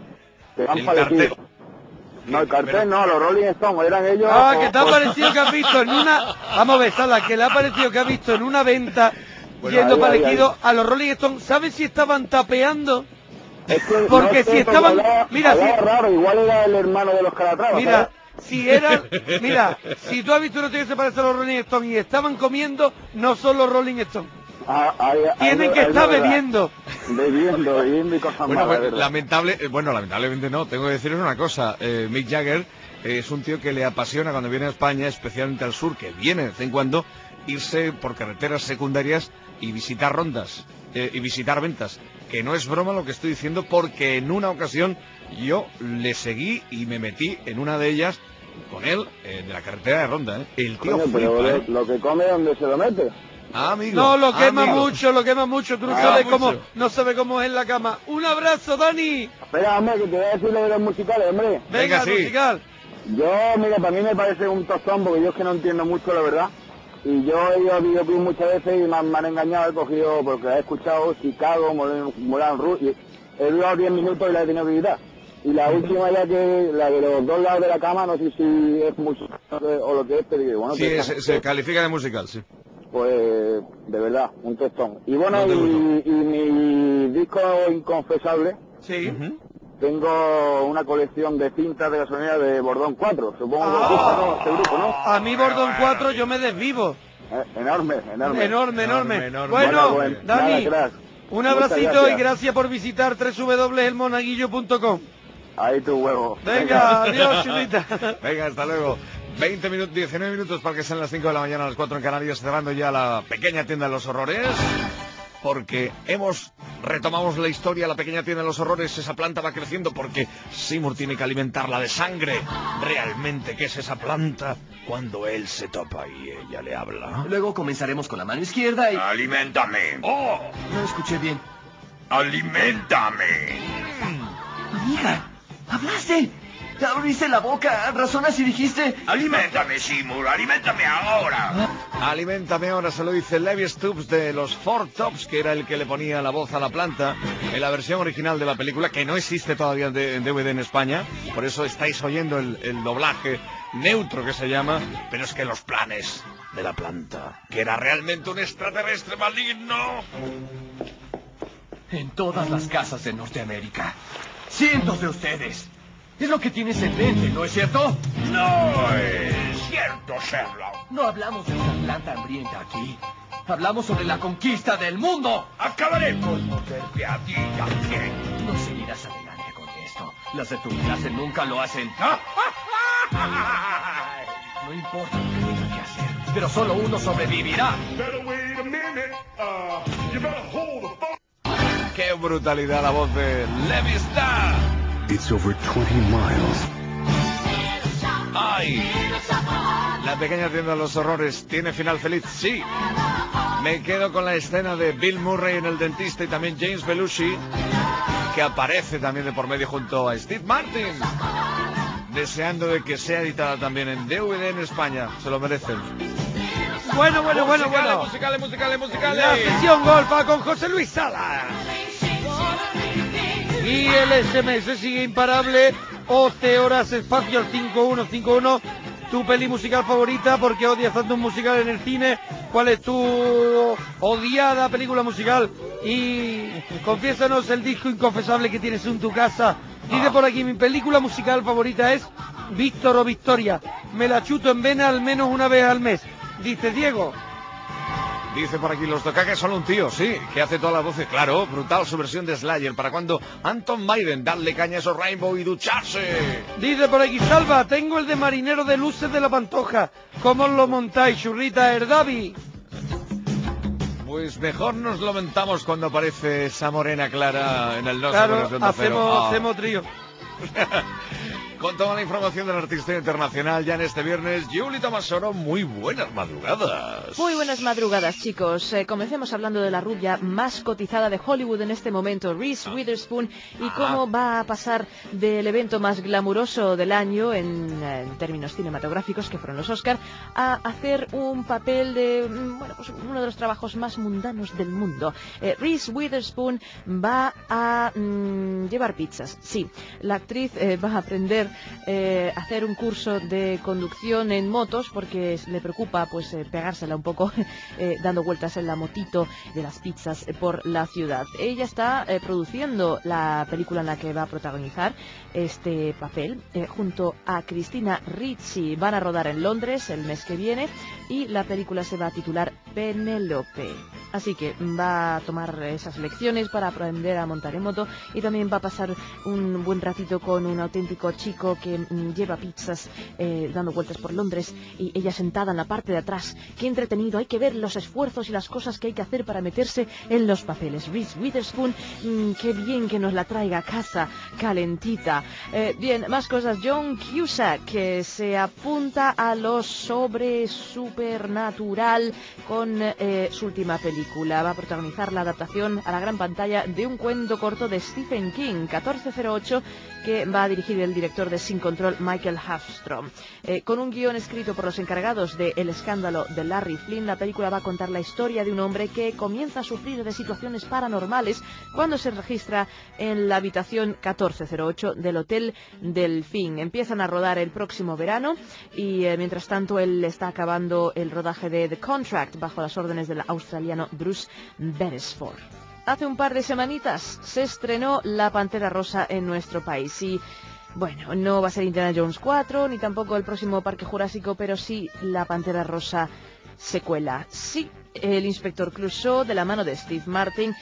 Que van El para cartel. Elegido. No, el cartel Pero- no, los Rolling Stones, eran ellos. Ah, o- que te ha o- parecido que has visto en una... Vamos a ver, Sala, que le ha parecido que ha visto en una venta, Bueno, yendo ahí, para ahí, elegido ahí. a los Rolling Stones. ¿Sabes si estaban tapeando? Es que Porque no sé, si estaban- hablaba- mira, hablaba si- raro, igual era el hermano de los Calatrava, Mira, ¿sabes? si eran... Mira, si tú has visto uno que se parece a los Rolling Stones y estaban comiendo, no son los Rolling Stones. Ah, ahí- ahí- Tienen ahí que es estar verdad. bebiendo. Bebiendo, bebiendo y cosas Bueno, malas, pues ¿verdad? lamentable, eh, bueno, lamentablemente no, tengo que deciros una cosa, eh, Mick Jagger eh, es un tío que le apasiona cuando viene a España, especialmente al sur, que viene de vez en cuando, irse por carreteras secundarias y visitar rondas, eh, y visitar ventas, que no es broma lo que estoy diciendo, porque en una ocasión yo le seguí y me metí en una de ellas con él, eh, de la carretera de Ronda, ¿eh? El tío Coño, pero flipa, lo, ¿eh? lo que come, ¿dónde se lo mete? Ah, amigo. No, lo quema amigo. mucho, lo quema mucho. Tú no Ah, sabes mucho. cómo, no sabes cómo es en la cama. Un abrazo, Dani. Espera, hombre, que te voy a decir lo de los musicales, hombre. Venga, Venga, el sí. musical. Yo, mira, para mí me parece un tostón, porque yo es que no entiendo mucho, la verdad. Y yo he ido a videoclub muchas veces y me han, me han engañado, he cogido, porque he escuchado Chicago, Moulin Moulin Rouge, y he durado diez minutos y la he tenido que quitar. Y la última ya que, la de los dos lados de la cama, no sé si es mucho o lo que es, pero digo, bueno, Sí, te- se, se califica de musical, sí. pues de verdad, un tostón. Y bueno, No te y, y mi disco inconfesable, Sí. Ujú. tengo una colección de cintas de gasolina de Bordón cuatro, supongo que Ah. os gusta, ¿no? Este grupo, ¿no? A mí Bordón cuatro yo me desvivo. Eh, enorme, enorme. Enorme, enorme. Enorme, enorme. Bueno, Bueno, pues, Dani, nada, crack. un Muchas abracito gracias. y gracias por visitar doble u doble u doble u punto el monaguillo punto com. Ahí tu huevo. Venga, adiós, chulita. Venga, hasta luego. veinte minutos, diecinueve minutos para que sean las cinco de la mañana, a las cuatro en Canarias, cerrando ya la pequeña tienda de los horrores. Porque hemos, retomamos la historia, la pequeña tienda de los horrores, esa planta va creciendo porque Seymour tiene que alimentarla de sangre. Realmente, ¿qué es esa planta? Cuando él se topa y ella le habla. Luego comenzaremos con la mano izquierda y... Aliméntame. ¡Oh! No escuché bien. Aliméntame. Amiga, ¿hablaste? Te abriste la boca, razonas y dijiste... Aliméntame, Seymour. Aliméntame ahora. Aliméntame ahora, se lo dice Levi Stubbs de los Four Tops, que era el que le ponía la voz a la planta en la versión original de la película, que no existe todavía en D V D en España, por eso estáis oyendo el, el doblaje neutro que se llama, pero es que los planes de la planta, que era realmente un extraterrestre maligno. En todas las casas de Norteamérica. Cientos de ustedes. Es lo que tienes en mente, ¿no es cierto? No es cierto, Sherlock. No hablamos de una planta hambrienta aquí. Hablamos sobre la conquista del mundo. Acabaré por morderte a ti también. No seguirás adelante con esto. Las de tu clase nunca lo hacen. No importa lo que tenga que hacer, pero solo uno sobrevivirá. Better wait a minute. Uh, you better hold the phone. brutalidad la voz de Levi Starr. It's over twenty miles. ¡Ay! La pequeña tienda de los horrores tiene final feliz, sí. Me quedo con la escena de Bill Murray en El dentista y también James Belushi, que aparece también de por medio junto a Steve Martin, deseando de que sea editada también en D V D en España. Se lo merecen. Bueno, bueno, bueno, musicales, bueno. Musicales, musicales, musicales. La sesión golfa con José Luis Salas. Y el S M S sigue imparable. once horas espacio al cinco uno cinco uno. Tu peli musical favorita, porque odias tanto un musical en el cine. ¿Cuál es tu odiada película musical? Y confiésanos el disco inconfesable que tienes en tu casa. Dice por aquí, mi película musical favorita es Víctor o Victoria. Me la chuto en vena al menos una vez al mes. Dice Diego. Dice por aquí, los Tocaques son un tío, sí, que hace todas las voces, claro, brutal su versión de Slayer. ¿Para cuando Anton Maiden, darle caña a esos Rainbow y ducharse? Dice por aquí, Salva, tengo el de Marinero de Luces de la Pantoja. ¿Cómo lo montáis, churrita Erdavi? Pues mejor nos lamentamos cuando aparece esa morena clara en el no Claro, sé, hacemos, oh. hacemos trío. Con toda la información del artista internacional ya en este viernes, Yuli Tomasoro, muy buenas madrugadas. Muy buenas madrugadas, chicos. Eh, comencemos hablando de la rubia más cotizada de Hollywood en este momento, Reese Witherspoon, y cómo va a pasar del evento más glamuroso del año en, en términos cinematográficos, que fueron los Oscar, a hacer un papel de, bueno, pues uno de los trabajos más mundanos del mundo. Eh, Reese Witherspoon va a mmm, llevar pizzas. Sí, la actriz eh, va a aprender Eh, hacer un curso de conducción en motos porque le preocupa pues eh, pegársela un poco eh, dando vueltas en la motito de las pizzas eh, por la ciudad. Ella está eh, produciendo la película en la que va a protagonizar este papel eh, junto a Christina Ricci. Van a rodar en Londres el mes que viene y la película se va a titular Penélope. Así que va a tomar esas lecciones para aprender a montar en moto y también va a pasar un buen ratito con un auténtico chico que mm, lleva pizzas eh, dando vueltas por Londres y ella sentada en la parte de atrás. Qué entretenido, hay que ver los esfuerzos y las cosas que hay que hacer para meterse en los papeles. Reese Witherspoon, mmm, qué bien que nos la traiga a casa calentita. Eh, bien, más cosas. John Cusack, que se apunta a lo sobre supernatural con eh, su última película. Va a protagonizar la adaptación a la gran pantalla de un cuento corto de Stephen King, catorce cero ocho, que va a dirigir el director de Sin Control, Michael Hafstrom. Eh, con un guión escrito por los encargados de El escándalo de Larry Flynn, la película va a contar la historia de un hombre que comienza a sufrir de situaciones paranormales cuando se registra en la habitación catorce cero ocho del Hotel Delfín. Empiezan a rodar el próximo verano y eh, mientras tanto él está acabando el rodaje de The Contract bajo las órdenes del australiano Bruce Beresford. Hace un par de semanitas se estrenó La Pantera Rosa en nuestro país y bueno, no va a ser Indiana Jones cuatro, ni tampoco el próximo Parque Jurásico, pero sí La Pantera Rosa secuela. Sí, el inspector Clouseau, de la mano de Steve Martin,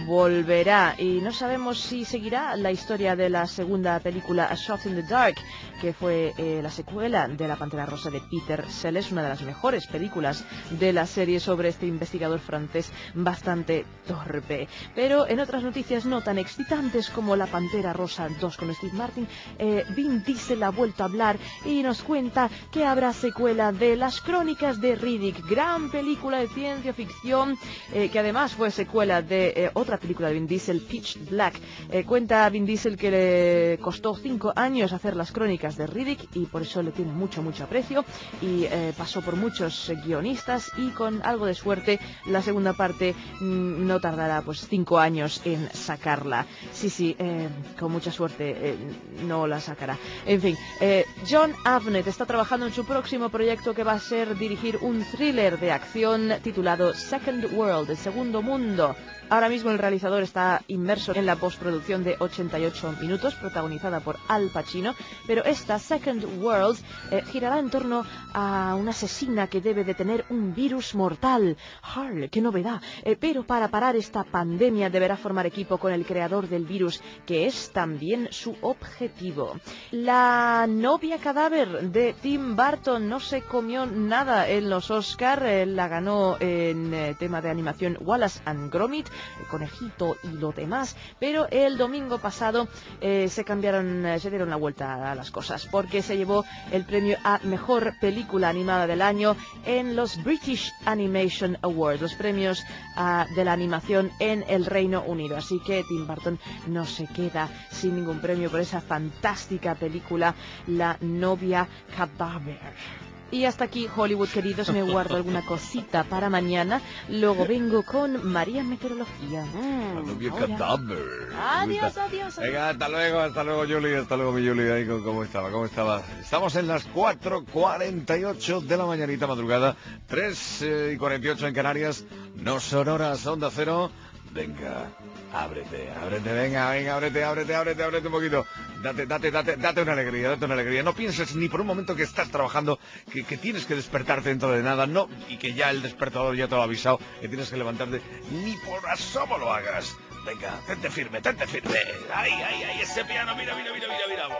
volverá y no sabemos si seguirá la historia de la segunda película A Shot in the Dark, que fue eh, la secuela de La Pantera Rosa de Peter Sellers, una de las mejores películas de la serie sobre este investigador francés bastante torpe. Pero en otras noticias no tan excitantes como La Pantera Rosa dos con Steve Martin, eh, Vin Diesel ha vuelto a hablar y nos cuenta que habrá secuela de Las Crónicas de Riddick, gran película de ciencia ficción eh, que además fue secuela de eh, otra película de Vin Diesel, Pitch Black. Eh, cuenta Vin Diesel que le costó cinco años hacer Las Crónicas de Riddick y por eso le tiene mucho mucho aprecio y eh, pasó por muchos eh, guionistas y con algo de suerte la segunda parte mmm, no tardará pues cinco años en sacarla. Sí, sí, eh, con mucha suerte eh, no la sacará. En fin, eh, John Avnet está trabajando en su próximo proyecto que va a ser dirigir un thriller de acción titulado Second World, el segundo mundo. Ahora mismo el realizador está inmerso en la postproducción de ochenta y ocho minutos, protagonizada por Al Pacino, pero esta Second World eh, girará en torno a una asesina que debe detener un virus mortal. ¡Harl! ¡Qué novedad! Eh, pero para parar esta pandemia deberá formar equipo con el creador del virus, que es también su objetivo. La novia cadáver de Tim Burton no se comió nada en los Oscar, eh, la ganó... Eh, en eh, tema de animación Wallace and Gromit, el conejito y lo demás, pero el domingo pasado eh, se cambiaron, eh, se dieron la vuelta a las cosas, porque se llevó el premio a Mejor Película Animada del Año en los British Animation Awards, los premios uh, de la animación en el Reino Unido. Así que Tim Burton no se queda sin ningún premio por esa fantástica película, La novia cadáver. Y hasta aquí Hollywood, queridos. Me guardo alguna cosita para mañana. Luego vengo con María Meteorología. Mm, La novia ahora. cadáver. Adiós, adiós, adiós. Venga, hasta luego, hasta luego, Julie, hasta luego, mi Julie. Ahí, ¿cómo estaba? ¿Cómo estaba? Estamos en las cuatro cuarenta y ocho de la mañanita madrugada, tres y cuarenta y ocho en Canarias. No son horas, Onda Cero. Venga, ábrete, ábrete, venga, venga, ábrete, ábrete, ábrete, ábrete un poquito. Date, date, date, date una alegría, date una alegría. No pienses ni por un momento que estás trabajando, que, que tienes que despertarte dentro de nada, no, y que ya el despertador ya te lo ha avisado, que tienes que levantarte. Ni por asomo lo hagas. Venga, tente firme, tente firme. Ay, ay, ay, ese piano, mira, mira, mira, mira, mira.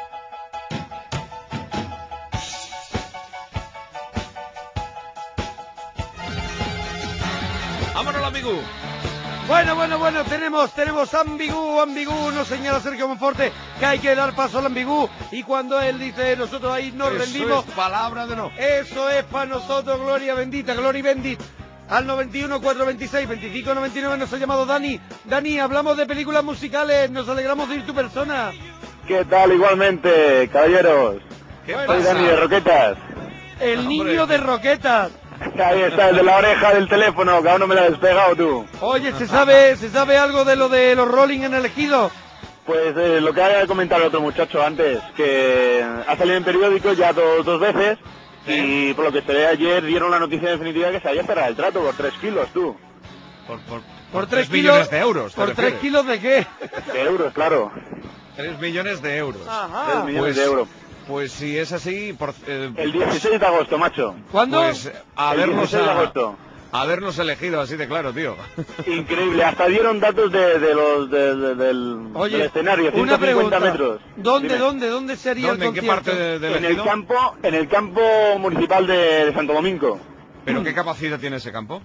¡Vámonos, amigo! Bueno, bueno, bueno, tenemos, tenemos ambigú, ambigú, nos señala Sergio Monforte que hay que dar paso al ambigú, y cuando él dice nosotros ahí nos Eso rendimos, es palabra de no. Eso es para nosotros, gloria bendita, gloria bendita. Al noventa y uno, cuatrocientos veintiséis, veinticinco noventa y nueve nos ha llamado Dani. Dani, hablamos de películas musicales, nos alegramos de ir tu persona. ¿Qué tal igualmente, caballeros? ¿Qué Soy pasa? Dani de Roquetas. El Hombre. niño de Roquetas. Ahí está, el de la oreja del teléfono, que aún no me la has despegado tú. Oye, ¿se sabe, ¿se sabe algo de lo de los Rolling en el Ejido? Pues eh, lo que ha comentado el otro muchacho antes, que ha salido en periódico ya dos, dos veces, y por lo que se ve ayer dieron la noticia definitiva que se había cerrado el trato por tres kilos, tú. Por, por, Por tres tres millones kilos de euros, ¿te ¿Por tres refieres? kilos de qué? De euros, claro. Tres millones de euros. Ajá. Tres millones Pues, de euros. pues si es así, por, eh, El dieciséis de agosto, macho. ¿Cuándo? pues El habernos, dieciséis de a, agosto. habernos elegido así de claro, tío. Increíble, hasta dieron datos de, de los de- de- del, Oye, del escenario, una ciento cincuenta pregunta. metros. ¿Dónde, Dime. dónde, dónde se haría ¿Dónde, el en qué concierto? parte de- del En el ejido? campo, en el campo municipal de, de Santo Domingo. ¿Pero qué capacidad tiene ese campo?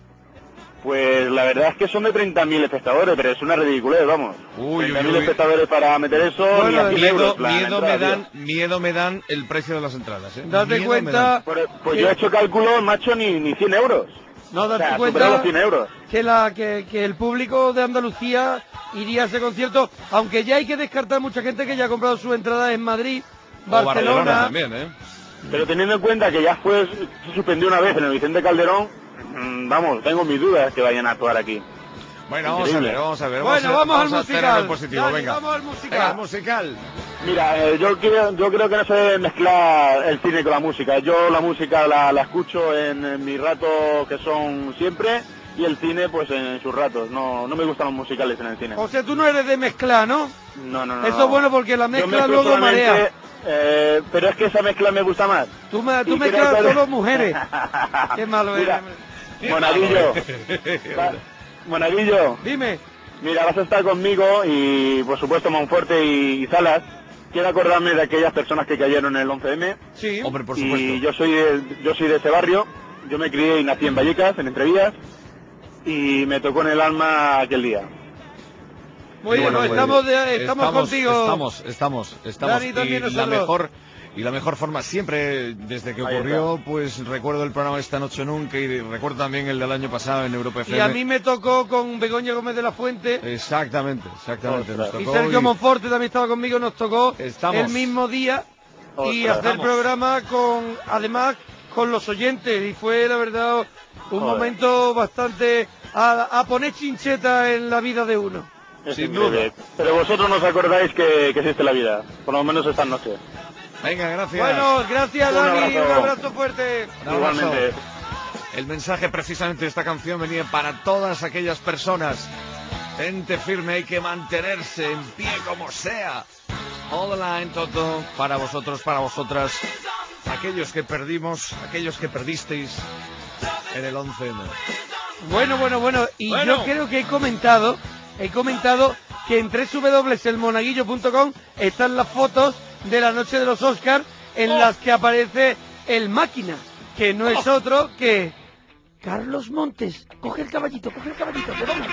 Pues la verdad es que son de treinta mil espectadores, pero es una ridiculez, vamos. Uy, treinta uy, mil uy. espectadores para meter eso, Bueno, ni a cien Miedo, euros la miedo entrada, me dan, tío. miedo me dan el precio de las entradas, ¿eh? Date Miedo me cuenta dan. Pues, pues yo he hecho cálculo, macho, ni, ni cien euros. No, O date sea, cuenta superó los cien euros. que, la, que, que el público de Andalucía iría a ese concierto, aunque ya hay que descartar mucha gente que ya ha comprado su entrada en Madrid, O Barcelona. también, ¿eh? Pero teniendo en cuenta que ya fue, se suspendió una vez en el Vicente Calderón, mm, vamos, tengo mis dudas que vayan a actuar aquí. Bueno, vamos a Increíble. ver, vamos a ver. Bueno, a, vamos al a musical. tenerlo en positivo, Dani, venga. vamos al musical. Venga, al musical. Mira, eh, yo, creo, yo creo que no se debe mezclar el cine con la música. Yo la música la, la escucho en, en mis ratos, que son siempre, y el cine pues en sus ratos. No, no me gustan los musicales en el cine. O sea, tú no eres de mezclar, ¿no? No, no, no. Eso no. es bueno porque la Yo mezcla mezclo luego solamente, marea. eh, pero es que esa mezcla me gusta más. Tú, me, tú Y mezclas creo que- solo mujeres. Qué malo Mira, eres. Monaguillo, va- Monaguillo, Dime. mira, vas a estar conmigo y por supuesto Monforte y, y Salas. Quiero acordarme de aquellas personas que cayeron en el once eme. Sí. Hombre, por Y supuesto. yo soy de, yo soy de ese barrio. Yo me crié y nací en Vallecas, en Entrevías, y me tocó en el alma aquel día. Muy bien, Bueno, pues pues, estamos, de- estamos, contigo. Estamos, estamos, estamos. Dani, también y la nosotros. mejor y la mejor forma siempre desde que Ahí ocurrió, pues recuerdo el programa Esta Noche Nunca y recuerdo también el del año pasado en Europa F M. Y a mí me tocó con Begoña Gómez de la Fuente. Exactamente, exactamente. Nos Y tocó Sergio y- Monforte también estaba conmigo, nos tocó Estamos. el mismo día y Ostras. hacer Estamos. programa con, además, con los oyentes. Y fue, la verdad, un Joder. momento bastante a, a poner chincheta en la vida de uno. Es Sin increíble. Pero vosotros no os acordáis que, que existe la vida, por lo menos esta noche. Venga, gracias. Bueno, gracias Un Dani, abrazo. un abrazo fuerte. Un abrazo. Igualmente. El mensaje precisamente de esta canción venía para todas aquellas personas. Tente firme, hay que mantenerse en pie como sea. All the line, todo para vosotros, para vosotras. Aquellos que perdimos, aquellos que perdisteis en el once eme. Bueno, bueno, bueno, y Bueno. yo creo que he comentado, he comentado que en doble u doble u doble u punto el monaguillo punto com están las fotos de la noche de los Oscars en Oh. las que aparece el Máquina, que no es Oh. otro que Carlos Montes, coge el caballito, coge el caballito, que vamos.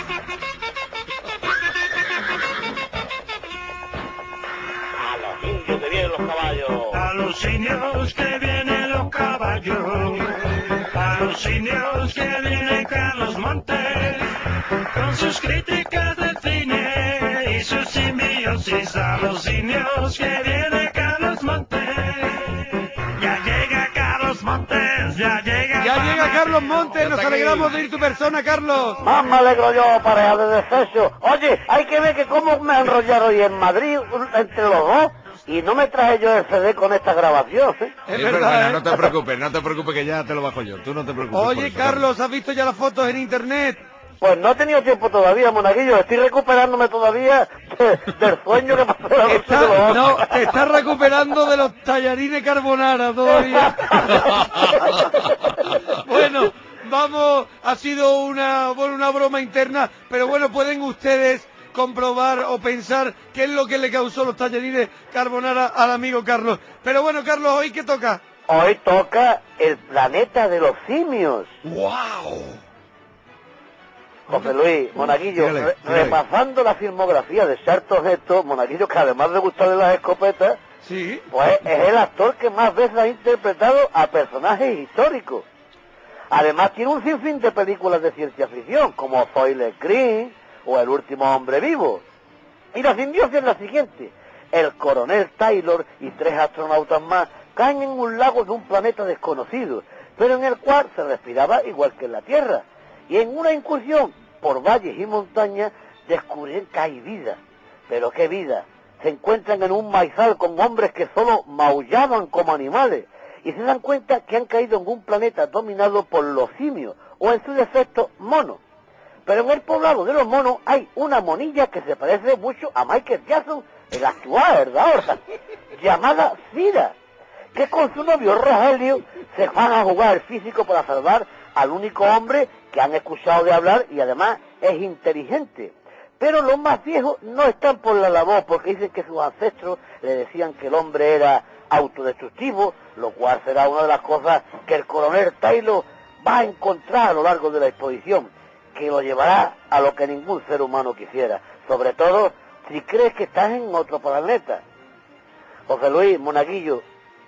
A los indios que vienen los caballos. A los indios que vienen los caballos. A los indios que viene Carlos Montes. Con sus críticas de cine y sus simbiosis. A los indios que viene Carlos Montes. Ya llega Carlos Montes, ya llega. Ya llega Carlos Montes, nos alegramos de ir tu persona, Carlos. Más me alegro yo, pareja de desecho. Oye, hay que ver que cómo me enrollaron hoy en Madrid entre los dos y no me traje yo el C D con esta grabación. ¿eh? Es, es verdad, ¿eh? No te preocupes, no te preocupes que ya te lo bajo yo. Tú no te preocupes. Oye, eso, Carlos, ¿has visto ya las fotos en internet? Pues no he tenido tiempo todavía, monaguillo. Estoy recuperándome todavía de, del sueño que pasó la noche Está, de los No, te estás recuperando de los tallarines carbonara todavía. Bueno, vamos, ha sido una, bueno, una broma interna, pero bueno, pueden ustedes comprobar o pensar qué es lo que le causó los tallarines carbonara al amigo Carlos. Pero bueno, Carlos, ¿hoy qué toca? Hoy toca el planeta de los simios. ¡Wow! José Luis, Monaguillo, Dígale, re dígale. repasando la filmografía de Charlton Heston, Monaguillo, que además de gustarle las escopetas, sí, pues es el actor que más veces ha interpretado a personajes históricos. Además tiene un sinfín de películas de ciencia ficción, como Soylent Green o El último hombre vivo. Y la simbiosis es la siguiente: el coronel Taylor y tres astronautas más caen en un lago de un planeta desconocido, pero en el cual se respiraba igual que en la Tierra. Y en una incursión por valles y montañas descubren que hay vida. ¿Pero qué vida? Se encuentran en un maizal con hombres que solo maullaban como animales y se dan cuenta que han caído en un planeta dominado por los simios, o en su defecto, monos. Pero en el poblado de los monos hay una monilla que se parece mucho a Michael Jackson, el actual, ¿verdad? Ahora, llamada Cira, que con su novio Rogelio se van a jugar al físico para salvar al único hombre que han escuchado de hablar y además es inteligente. Pero los más viejos no están por la labor porque dicen que sus ancestros le decían que el hombre era autodestructivo, lo cual será una de las cosas que el coronel Taylor va a encontrar a lo largo de la exposición, que lo llevará a lo que ningún ser humano quisiera, sobre todo si crees que estás en otro planeta. José Luis, Monaguillo,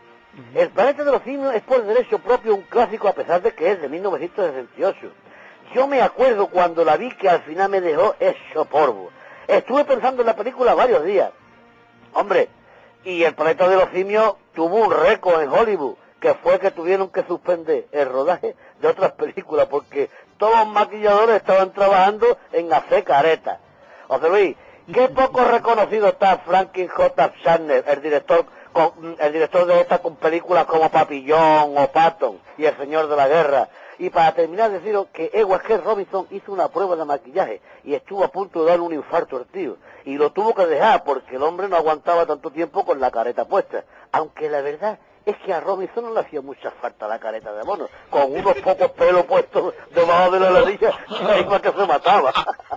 El planeta de los simios es por derecho propio un clásico a pesar de que es de mil novecientos sesenta y ocho. Yo me acuerdo cuando la vi que al final me dejó hecho polvo. Estuve pensando en la película varios días. Hombre, y el planeta de los simios tuvo un récord en Hollywood, que fue que tuvieron que suspender el rodaje de otras películas porque todos los maquilladores estaban trabajando en hacer caretas. O sea, Luis, qué poco reconocido está Franklin J. Shatner, el director con, el director de estas con películas como Papillón o Patton y El Señor de la Guerra. Y para terminar, deciros que Edward G. Robinson hizo una prueba de maquillaje y estuvo a punto de darle un infarto al tío. Y lo tuvo que dejar porque el hombre no aguantaba tanto tiempo con la careta puesta. Aunque la verdad es que a Robinson no le hacía mucha falta la careta de mono. Con unos pocos pelos puestos debajo de la ladilla, ahí más que se mataba.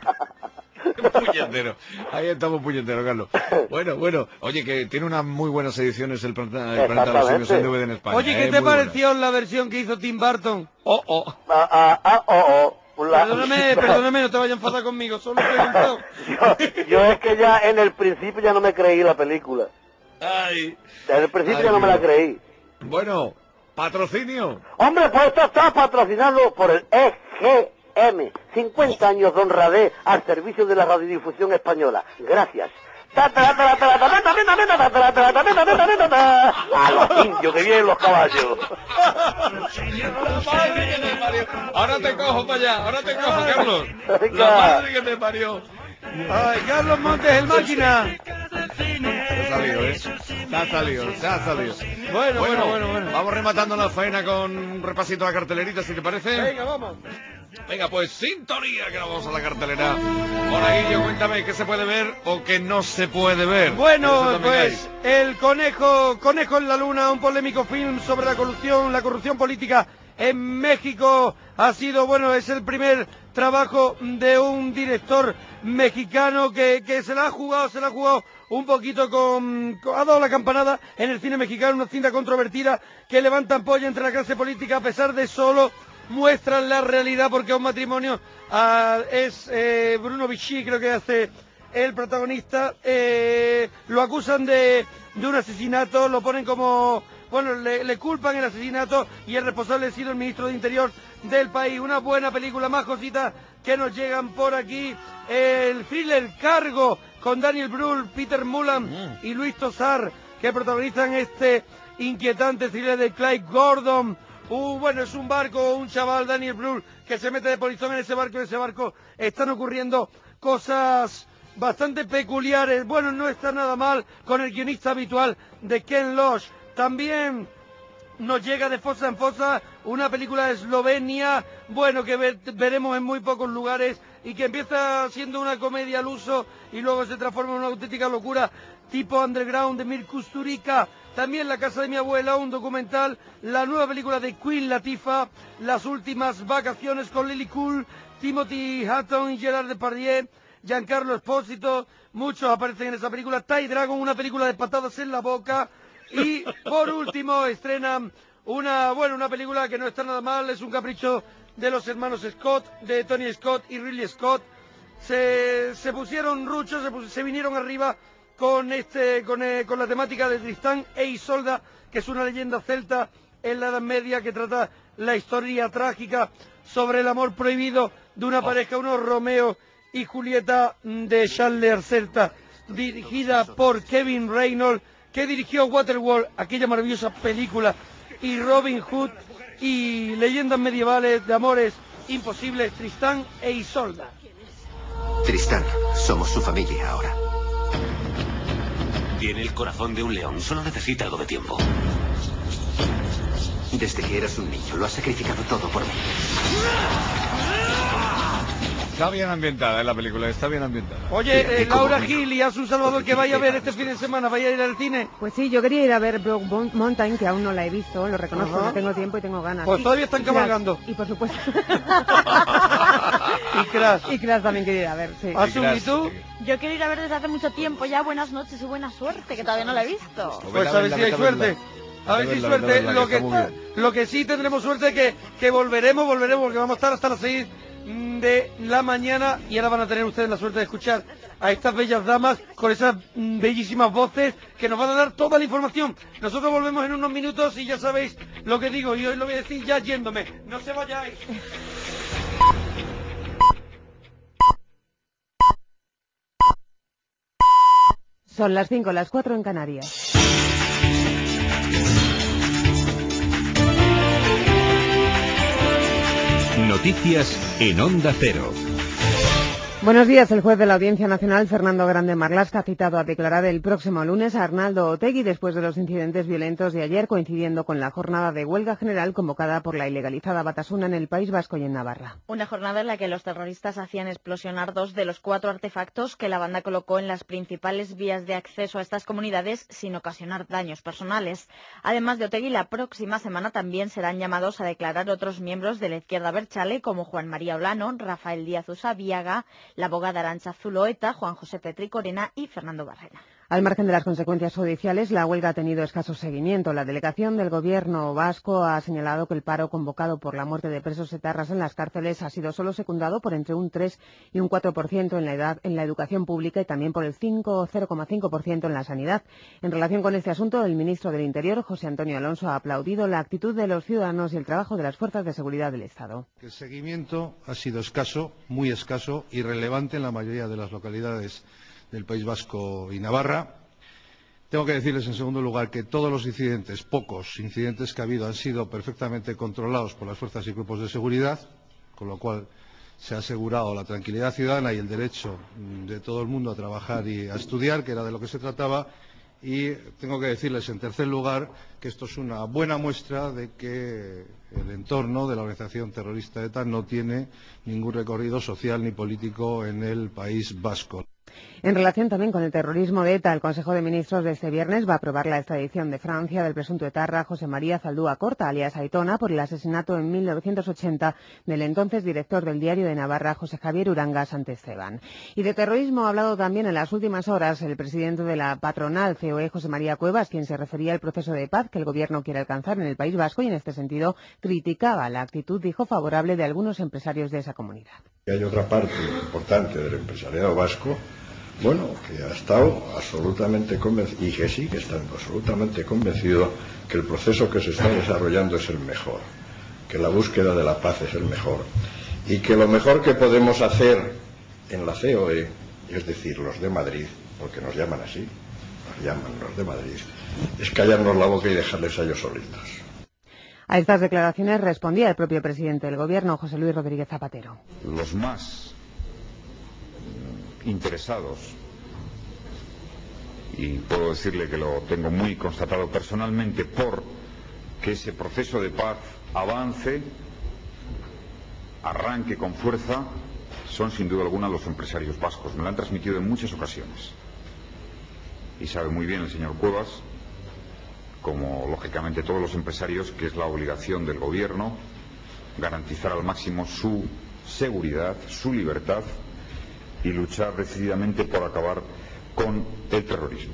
Puñetero. Ahí estamos puñetero, Carlos. Bueno, bueno. Oye, que tiene unas muy buenas ediciones el Planeta, el planeta de los Simios en D V D en España. Oye, ¿qué eh, te muy pareció buena. la versión que hizo Tim Burton? Oh, oh. Ah, ah, ah, oh, oh. La... Perdóname, perdóname, no te vayas a enfadar conmigo, solo he preguntado. yo, yo es que ya en el principio ya no me creí la película. Ay. En el principio Ay, ya no me la Dios. creí. Bueno, patrocinio. Hombre, pues esto está patrocinado por el E G M. cincuenta años de honradez al servicio de la radiodifusión española. Gracias. A los indios que vienen los caballos. Ahora te cojo para allá, ahora te cojo, Carlos. Venga. La madre que te parió. Ay, Carlos Montes, el máquina. Se ha salido, ¿eh? Se ha salido, se ha salido. Bueno, bueno, bueno, bueno. Vamos rematando la faena con un repasito a la cartelerita, si te parece. Venga, vamos. Venga, pues sintonía, que vamos a la cartelera. Monaguillo, cuéntame qué se puede ver o qué no se puede ver. Bueno, Eso también pues el conejo, Conejo en la Luna, un polémico film sobre la corrupción, la corrupción política en México. Ha sido, bueno, es el primer trabajo de un director mexicano que, que se la ha jugado, se la ha jugado un poquito con, con... ha dado la campanada en el cine mexicano, una cinta controvertida que levanta ampolla entre la clase política a pesar de solo muestran la realidad, porque un matrimonio uh, es eh, Bruno Vichy, creo que hace el protagonista, eh, lo acusan de, de un asesinato, lo ponen como, bueno, le, le culpan el asesinato y el responsable ha sido el ministro de Interior del país. Una buena película, más cositas que nos llegan por aquí. El thriller Cargo, con Daniel Brühl, Peter Mullan y Luis Tosar, que protagonizan este inquietante thriller de Clive Gordon. Uh, bueno, es un barco, un chaval, Daniel Brühl, que se mete de polizón en ese barco. En ese barco están ocurriendo cosas bastante peculiares. Bueno, no está nada mal con el guionista habitual de Ken Loach. También nos llega de fosa en fosa una película de Eslovenia, bueno, que ver, veremos en muy pocos lugares y que empieza siendo una comedia al uso y luego se transforma en una auténtica locura tipo Underground de Mir Kusturica. También La casa de mi abuela, un documental, la nueva película de Queen Latifah, Las últimas vacaciones con Lily Cool, Timothy Hutton y Gerard Depardieu, Giancarlo Espósito, muchos aparecen en esa película. Thai Dragon, una película de patadas en la boca. Y por último estrenan una, bueno, una película que no está nada mal, es un capricho de los hermanos Scott, de Tony Scott y Ridley Scott. Se, se pusieron ruchos, se, pus, se vinieron arriba con este, con, eh, con la temática de Tristán e Isolda, que es una leyenda celta en la Edad Media que trata la historia trágica sobre el amor prohibido de una pareja, unos Romeo y Julieta de Chandler Celta, dirigida por Kevin Reynolds, que dirigió Waterworld, aquella maravillosa película, y Robin Hood, y leyendas medievales de amores imposibles, Tristán e Isolda. Tristán, somos su familia ahora. Tiene el corazón de un león, solo necesita algo de tiempo. Desde que eras un niño, lo has sacrificado todo por mí. Está bien ambientada, ¿eh? La película está bien ambientada. Oye, eh, Laura Gil y Asun Salvador, que vaya a ver este fin de semana, vaya a ir al cine. Pues sí, yo quería ir a ver Brokeback Mountain, que aún no la he visto, lo reconozco, Ajá. no tengo tiempo y tengo ganas. Pues sí, todavía están cabalgando. Y por supuesto. Y Crash. Y Crash también quería ir a ver, sí. Asun, ¿y tú? Yo quiero ir a ver desde hace mucho tiempo ya. Buenas noches y buena suerte, que todavía no la he visto. Pues a ver si hay suerte. A ver si suerte. Lo que, lo que sí tendremos suerte es que, que volveremos, volveremos, porque vamos a estar hasta las seis de la mañana y ahora van a tener ustedes la suerte de escuchar a estas bellas damas con esas bellísimas voces que nos van a dar toda la información. Nosotros volvemos en unos minutos y ya sabéis lo que digo y hoy lo voy a decir ya yéndome. No se vayáis. Son las cinco, las cuatro en Canarias. Noticias en Onda Cero. Buenos días. El juez de la Audiencia Nacional, Fernando Grande Marlaska, ha citado a declarar el próximo lunes a Arnaldo Otegi después de los incidentes violentos de ayer, coincidiendo con la jornada de huelga general convocada por la ilegalizada Batasuna en el País Vasco y en Navarra. Una jornada en la que los terroristas hacían explosionar dos de los cuatro artefactos que la banda colocó en las principales vías de acceso a estas comunidades sin ocasionar daños personales. Además de Otegi, la próxima semana también serán llamados a declarar otros miembros de la izquierda abertzale como Juan María Olano, Rafael Díaz Usabiaga, la abogada Arantxa Zulueta, Juan José Petricorena y Fernando Barrera. Al margen de las consecuencias judiciales, la huelga ha tenido escaso seguimiento. La delegación del gobierno vasco ha señalado que el paro convocado por la muerte de presos etarras en las cárceles ha sido solo secundado por entre un tres y un cuatro por ciento en la edad, en la educación pública y también por el cinco, cero coma cinco por ciento en la sanidad. En relación con este asunto, el ministro del Interior, José Antonio Alonso, ha aplaudido la actitud de los ciudadanos y el trabajo de las fuerzas de seguridad del Estado. El seguimiento ha sido escaso, muy escaso, irrelevante en la mayoría de las localidades del País Vasco y Navarra. Tengo que decirles, en segundo lugar, que todos los incidentes, pocos incidentes que ha habido, han sido perfectamente controlados por las fuerzas y grupos de seguridad, con lo cual se ha asegurado la tranquilidad ciudadana y el derecho de todo el mundo a trabajar y a estudiar, que era de lo que se trataba. Y tengo que decirles, en tercer lugar, que esto es una buena muestra de que el entorno de la organización terrorista ETA no tiene ningún recorrido social ni político en el País Vasco. En relación también con el terrorismo de ETA, el Consejo de Ministros de este viernes va a aprobar la extradición de Francia del presunto etarra José María Zaldúa Corta, alias Aitona, por el asesinato en mil novecientos ochenta del entonces director del Diario de Navarra, José Javier Uranga Santesteban. Y de terrorismo ha hablado también en las últimas horas el presidente de la patronal C O E, José María Cuevas, quien se refería al proceso de paz que el Gobierno quiere alcanzar en el País Vasco y en este sentido criticaba la actitud, dijo, favorable de algunos empresarios de esa comunidad. Hay otra parte importante del empresariado vasco, bueno, que ha estado absolutamente convencido y que sigue estando absolutamente convencido que el proceso que se está desarrollando es el mejor, que la búsqueda de la paz es el mejor y que lo mejor que podemos hacer en la C O E, es decir, los de Madrid, porque nos llaman así, nos llaman los de Madrid, es callarnos la boca y dejarles a ellos solitos. A estas declaraciones respondía el propio presidente del Gobierno, José Luis Rodríguez Zapatero. Los más interesados, y puedo decirle que lo tengo muy constatado personalmente, por que ese proceso de paz avance, arranque con fuerza, son sin duda alguna los empresarios vascos. Me lo han transmitido en muchas ocasiones. Y sabe muy bien el señor Cuevas, como lógicamente todos los empresarios, que es la obligación del Gobierno garantizar al máximo su seguridad, su libertad y luchar decididamente por acabar con el terrorismo.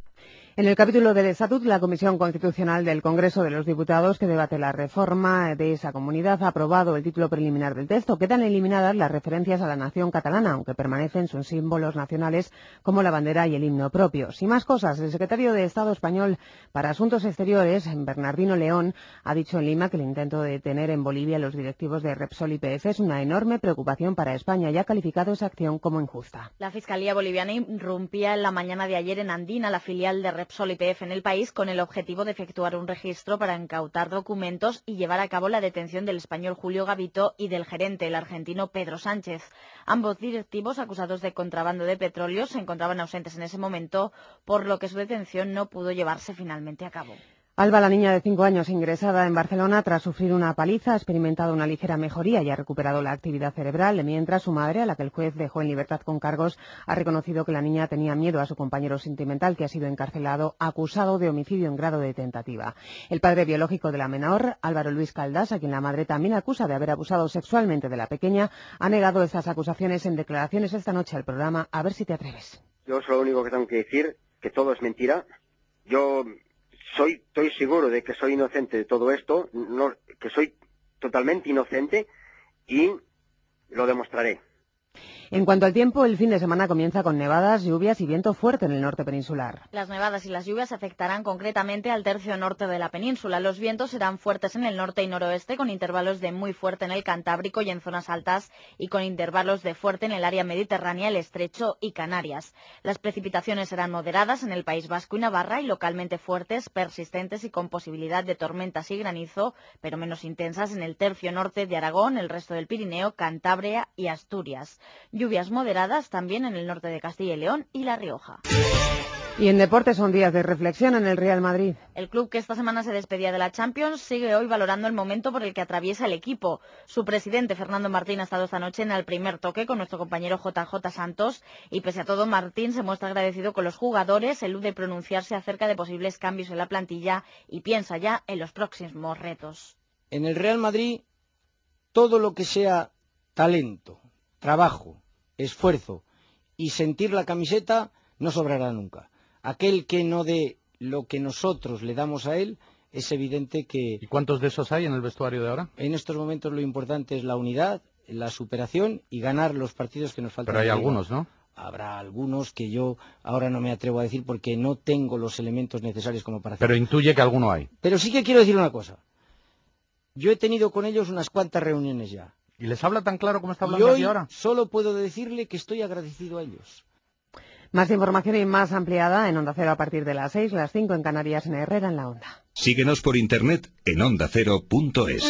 En el capítulo del Estatut, la Comisión Constitucional del Congreso de los Diputados, que debate la reforma de esa comunidad, ha aprobado el título preliminar del texto. Quedan eliminadas las referencias a la nación catalana, aunque permanecen sus símbolos nacionales como la bandera y el himno propios. Y más cosas. El secretario de Estado español para Asuntos Exteriores, Bernardino León, ha dicho en Lima que el intento de detener en Bolivia a los directivos de Repsol y P F es una enorme preocupación para España y ha calificado esa acción como injusta. La Fiscalía boliviana irrumpía en la mañana de ayer en Andina, la filial de Repsol Repsol y P F en el país, con el objetivo de efectuar un registro para incautar documentos y llevar a cabo la detención del español Julio Gavito y del gerente, el argentino Pedro Sánchez. Ambos directivos, acusados de contrabando de petróleo, se encontraban ausentes en ese momento, por lo que su detención no pudo llevarse finalmente a cabo. Alba, la niña de cinco años ingresada en Barcelona tras sufrir una paliza, ha experimentado una ligera mejoría y ha recuperado la actividad cerebral, mientras su madre, a la que el juez dejó en libertad con cargos, ha reconocido que la niña tenía miedo a su compañero sentimental, que ha sido encarcelado acusado de homicidio en grado de tentativa. El padre biológico de la menor, Álvaro Luis Caldás, a quien la madre también acusa de haber abusado sexualmente de la pequeña, ha negado estas acusaciones en declaraciones esta noche al programa A ver si te atreves. Yo solo lo único que tengo que decir, que todo es mentira. Yo... Soy, estoy seguro de que soy inocente de todo esto, no, que soy totalmente inocente y lo demostraré. En cuanto al tiempo, el fin de semana comienza con nevadas, lluvias y viento fuerte en el norte peninsular. Las nevadas y las lluvias afectarán concretamente al tercio norte de la península. Los vientos serán fuertes en el norte y noroeste, con intervalos de muy fuerte en el Cantábrico y en zonas altas, y con intervalos de fuerte en el área mediterránea, el Estrecho y Canarias. Las precipitaciones serán moderadas en el País Vasco y Navarra y localmente fuertes, persistentes y con posibilidad de tormentas y granizo, pero menos intensas en el tercio norte de Aragón, el resto del Pirineo, Cantabria y Asturias. Lluvias moderadas también en el norte de Castilla y León y La Rioja. Y en deportes son días de reflexión en el Real Madrid. El club, que esta semana se despedía de la Champions, sigue hoy valorando el momento por el que atraviesa el equipo. Su presidente, Fernando Martín, ha estado esta noche en el primer toque con nuestro compañero J J Santos y pese a todo Martín se muestra agradecido con los jugadores, elude pronunciarse acerca de posibles cambios en la plantilla y piensa ya en los próximos retos. En el Real Madrid, todo lo que sea talento, trabajo, esfuerzo y sentir la camiseta no sobrará nunca. Aquel que no dé lo que nosotros le damos a él, es evidente que... ¿Y cuántos de esos hay en el vestuario de ahora? En estos momentos lo importante es la unidad, la superación y ganar los partidos que nos faltan. Pero hay algunos, ¿no? Habrá algunos que yo ahora no me atrevo a decir porque no tengo los elementos necesarios como para hacer. Pero intuye que alguno hay. Pero sí que quiero decir una cosa. Yo he tenido con ellos unas cuantas reuniones ya. ¿Y les habla tan claro como está hablando y aquí ahora? Solo puedo decirle que estoy agradecido a ellos. Más información y más ampliada en Onda Cero a partir de las seis, las cinco en Canarias, en Herrera, en la Onda. Síguenos por internet en onda cero punto es.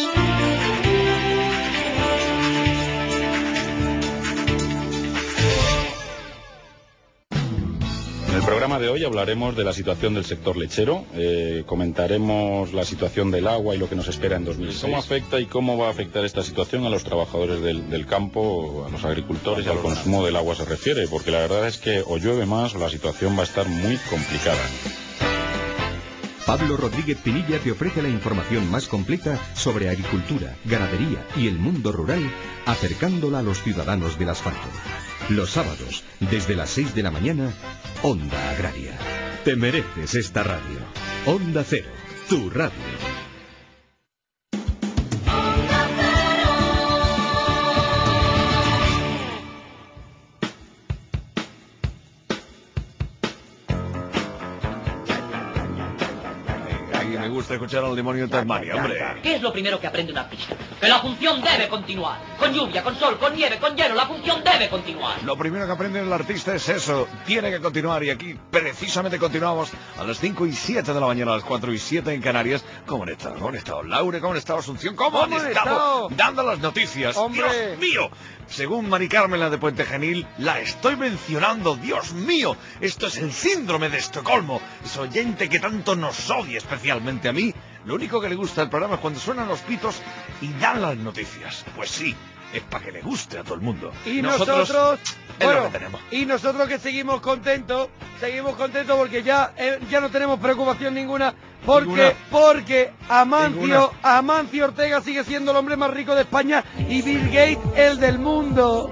En el programa programa de hoy hablaremos de la situación del sector lechero, eh, comentaremos la situación del agua y lo que nos espera en dos mil seis. ¿Cómo afecta y cómo va a afectar esta situación a los trabajadores del, del campo, a los agricultores y al consumo del agua se refiere? Porque la verdad es que o llueve más o la situación va a estar muy complicada. Pablo Rodríguez Pinilla te ofrece la información más completa sobre agricultura, ganadería y el mundo rural, acercándola a los ciudadanos del asfalto. Los sábados, desde las seis de la mañana, Onda Agraria. Te mereces esta radio. Onda Cero, tu radio. Me gusta escuchar al demonio de Tasmania, hombre. ¿Qué es lo primero que aprende un artista? Que la función debe continuar. Con lluvia, con sol, con nieve, con hielo, la función debe continuar. Lo primero que aprende el artista es eso, tiene que continuar. Y aquí precisamente continuamos a las cinco y siete de la mañana, a las cuatro y siete en Canarias. ¿Cómo han estado? ¿Cómo han estado Laura? ¿Cómo han estado Asunción? ¿Cómo, ¿Cómo han estado? Dando las noticias. ¡Hombre! ¡Dios mío! Según Mari Carmen, la de Puente Genil, la estoy mencionando. ¡Dios mío! Esto es el síndrome de Estocolmo. Ese oyente que tanto nos odia, especialmente a mí. Lo único que le gusta del programa es cuando suenan los pitos y dan las noticias. Pues sí, es para que le guste a todo el mundo. Y nosotros, nosotros es bueno, lo que tenemos. Y nosotros que seguimos contentos, seguimos contentos porque ya, eh, ya no tenemos preocupación ninguna, porque, Ninguna. porque Amancio, Ninguna. Amancio Ortega sigue siendo el hombre más rico de España y Bill Gates el del mundo.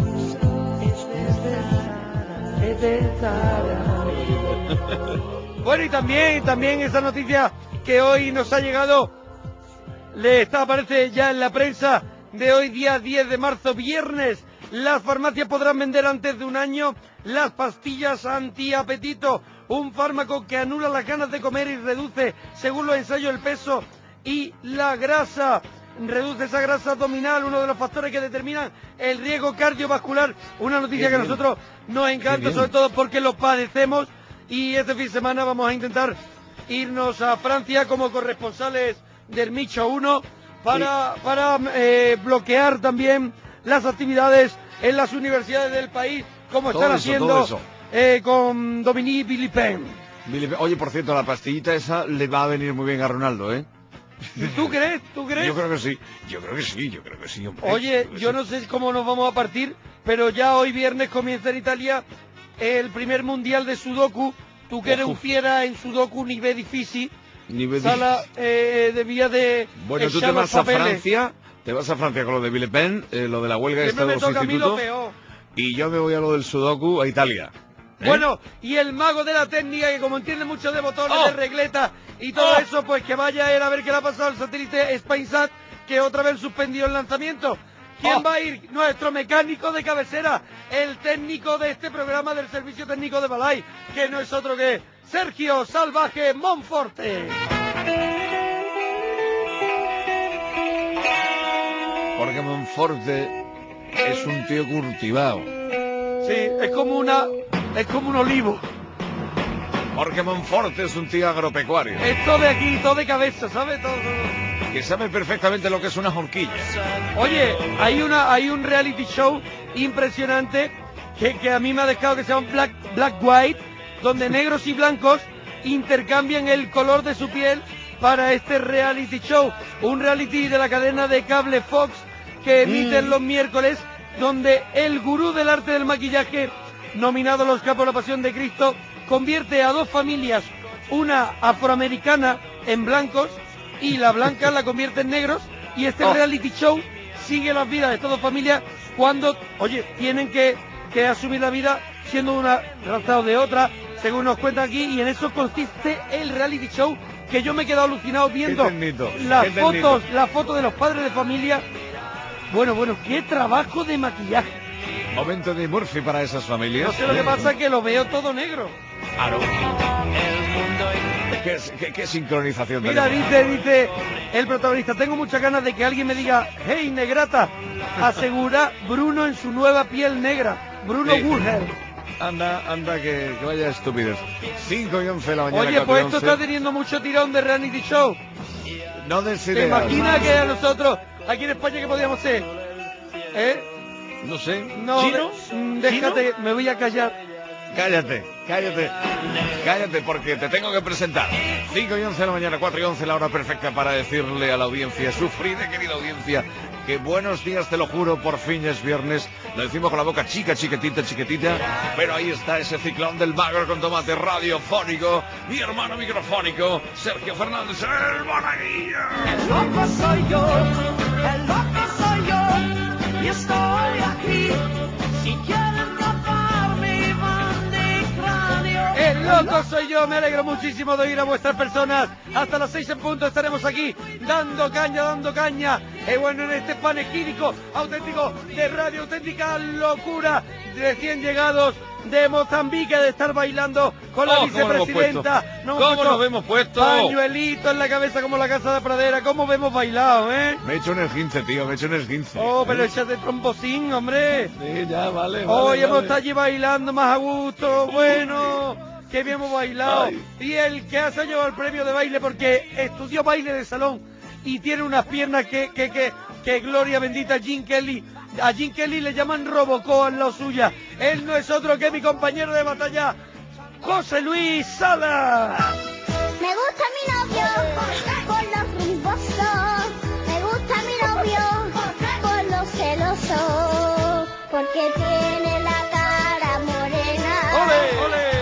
Bueno, y también, también esa noticia que hoy nos ha llegado, le está, aparece ya en la prensa de hoy, día diez de marzo, viernes. Las farmacias podrán vender antes de un año las pastillas antiapetito, un fármaco que anula las ganas de comer y reduce, según los ensayos, el peso y la grasa. Reduce esa grasa abdominal, uno de los factores que determinan el riesgo cardiovascular. Una noticia Qué que a bien. nosotros nos encanta, Qué bien. sobre todo porque lo padecemos. Y este fin de semana vamos a intentar irnos a Francia como corresponsales del Micho uno para, para eh, bloquear también las actividades en las universidades del país, como Todo están eso, haciendo todo eso. eh, con Dominique Villepin. Villepin. Oye, por cierto, la pastillita esa le va a venir muy bien a Ronaldo, ¿eh? ¿Tú crees? ¿Tú crees? Yo creo que sí, yo creo que sí, yo creo que sí, hombre. Oye, Creo que yo sí. no sé cómo nos vamos a partir, pero ya hoy viernes comienza en Italia el primer mundial de Sudoku. Tú que eres Ojo. un fiera en Sudoku, nivel difícil. Nivel Sala eh, de vía de Bueno, tú te echar los vas a papeles. Francia, te vas a Francia con lo de Villepin, eh, lo de la huelga de Siempre me Estados toca a mí lo institutos, peor. y yo me voy a lo del Sudoku a Italia. ¿eh? Bueno, y el mago de la técnica, que como entiende mucho de botones, ¡Oh! de regleta y todo ¡Oh! eso, pues que vaya él a ver qué le ha pasado al satélite SpainSat, que otra vez suspendió el lanzamiento. ¿Quién ¡Oh! va a ir? Nuestro mecánico de cabecera, el técnico de este programa del Servicio Técnico de Balay, que no es otro que Sergio Salvaje Monforte. Porque Monforte es un tío cultivado. Sí, es como una, es como un olivo. Porque Monforte es un tío agropecuario. Esto de aquí, todo de cabeza, ¿sabes? Todo, todo. Que sabe perfectamente lo que es una horquilla. Oye, hay una, hay un reality show impresionante que, que a mí me ha dejado, que se llama Black, Black White, donde negros y blancos intercambian el color de su piel para este reality show. Un reality de la cadena de cable Fox que emiten Mm. los miércoles, donde el gurú del arte del maquillaje, nominado a los Capos de la Pasión de Cristo, convierte a dos familias, una afroamericana en blancos y la blanca la convierte en negros, y este Oh. reality show sigue las vidas de estas dos familias cuando, oye, tienen que, que asumir la vida siendo una raza o de otra, según nos cuentan aquí, y en eso consiste el reality show, que yo me he quedado alucinado viendo ternito, las qué ternito. fotos, las fotos de los padres de familia. Bueno, bueno, qué trabajo de maquillaje. Momento de Murphy para esas familias. No sé lo que pasa, que lo veo todo negro. Claro. ¿Qué, qué, qué sincronización Mira, tenemos? dice, dice el protagonista, tengo muchas ganas de que alguien me diga, hey, negrata, asegura Bruno en su nueva piel negra. Bruno Sí. Woodhead. Anda, anda, que, que vaya estupidez. cinco y once de la mañana. Oye, cuatro y pues esto once. está teniendo mucho tirón de reality show. No des ¿Te ideas. imaginas que a nosotros, aquí en España, que podíamos ser? ¿Eh? No sé. No, ¿Chino? de- mm, déjate, me voy a callar. cállate, cállate, cállate, porque te tengo que presentar. cinco y once de la mañana, cuatro y once, la hora perfecta para decirle a la audiencia, sufrida querida audiencia, que buenos días, te lo juro, por fin es viernes. Lo decimos con la boca chica, chiquitita, chiquitita, pero ahí está ese ciclón del magro con tomate radiofónico, mi hermano microfónico, Sergio Fernández, el monaguillo. El loco soy yo, el loco soy yo, y estoy aquí. Si quieren tapar mi bandicráneo. El loco soy yo, me alegro muchísimo de oír a vuestras personas. Hasta las seis en punto estaremos aquí, dando caña, dando caña. Y bueno, en este panegírico auténtico de radio, auténtica locura, recién llegados de Mozambique, de estar bailando con la Oh, ¿cómo lo hemos vicepresidenta. puesto? Nos ¿Cómo hemos nos hemos puesto? Pañuelito en la cabeza como la casa de Pradera. ¿Cómo hemos bailado, eh? Me he hecho un esguince, tío, me he hecho un esguince. Oh, pero échate trombocín, hombre. Sí, ya, vale, vale. Hoy vale. hemos estado allí bailando más a gusto, bueno, que bien hemos bailado. Ay. Y el que ha llevado el premio de baile porque estudió baile de salón y tiene unas piernas que, que, que, que gloria bendita, Jim Kelly. A Jim Kelly le llaman Robocó en la suya. Él no es otro que mi compañero de batalla, José Luis Sala. Me gusta mi novio con los rumbosos. Me gusta mi novio con los celosos. Porque tiene la cara morena. ¡Ole, ole!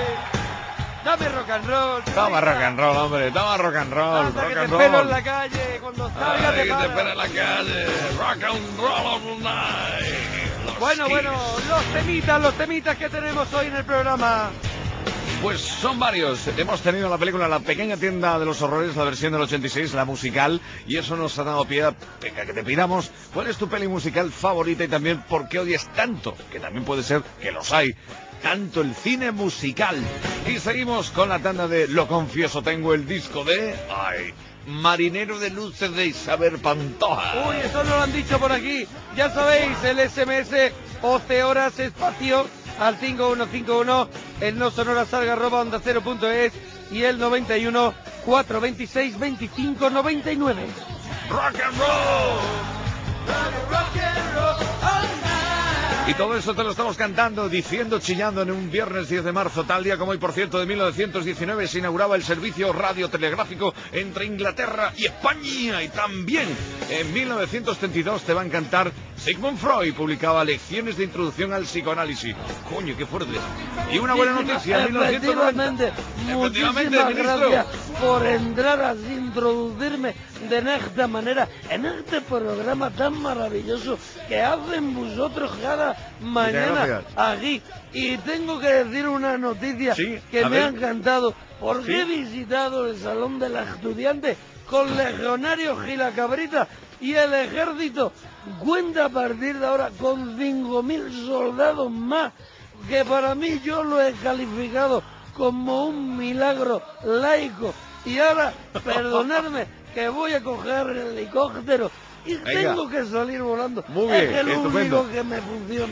Dame rock and roll. Toma rock and roll, hombre, toma rock and roll, Anda, rock que te and espero roll. en la calle. Cuando salga Ay, te que te paras. espera en la calle. Rock and roll all night. Los Bueno, Kiss. bueno, los temitas, los temitas que tenemos hoy en el programa. Pues son varios. Hemos tenido la película La pequeña tienda de los horrores, la versión del ochenta y seis, la musical, y eso nos ha dado pie a que te pidamos cuál es tu peli musical favorita y también por qué odias tanto, que también puede ser que los hay, tanto el cine musical. Y seguimos con la tanda de Lo confieso, tengo el disco de... Ay, Marinero de Luces de Isabel Pantoja. Uy, eso no lo han dicho por aquí. Ya sabéis, el S M S once horas espacio al cinco uno cinco uno, el no sonora salga arroba onda cero punto es y el noventa y uno, cuatrocientos veintiséis, veinticinco noventa y nueve. Rock and roll. Y todo eso te lo estamos cantando, diciendo, chillando en un viernes diez de marzo, tal día como hoy, por cierto, de mil novecientos diecinueve, se inauguraba el servicio radiotelegráfico entre Inglaterra y España. Y también en mil novecientos treinta y dos te va a encantar, Sigmund Freud publicaba Lecciones de Introducción al Psicoanálisis. Coño, qué fuerte. Y una buena noticia, mil novecientos noventa. Efectivamente, muchísimas ministro. gracias por entrar a introducirme de esta manera en este programa tan maravilloso que hacen vosotros cada mañana gracias. aquí. Y tengo que decir una noticia Sí, que a me ver. ha encantado, porque Sí. he visitado el Salón de la Estudiante con legionarios Gilacabrita y el ejército cuenta a partir de ahora con cinco mil soldados más, que para mí yo lo he calificado como un milagro laico. Y ahora, perdonadme, que voy a coger el helicóptero y Venga. tengo que salir volando. Muy bien, es el estupendo. único que me funciona.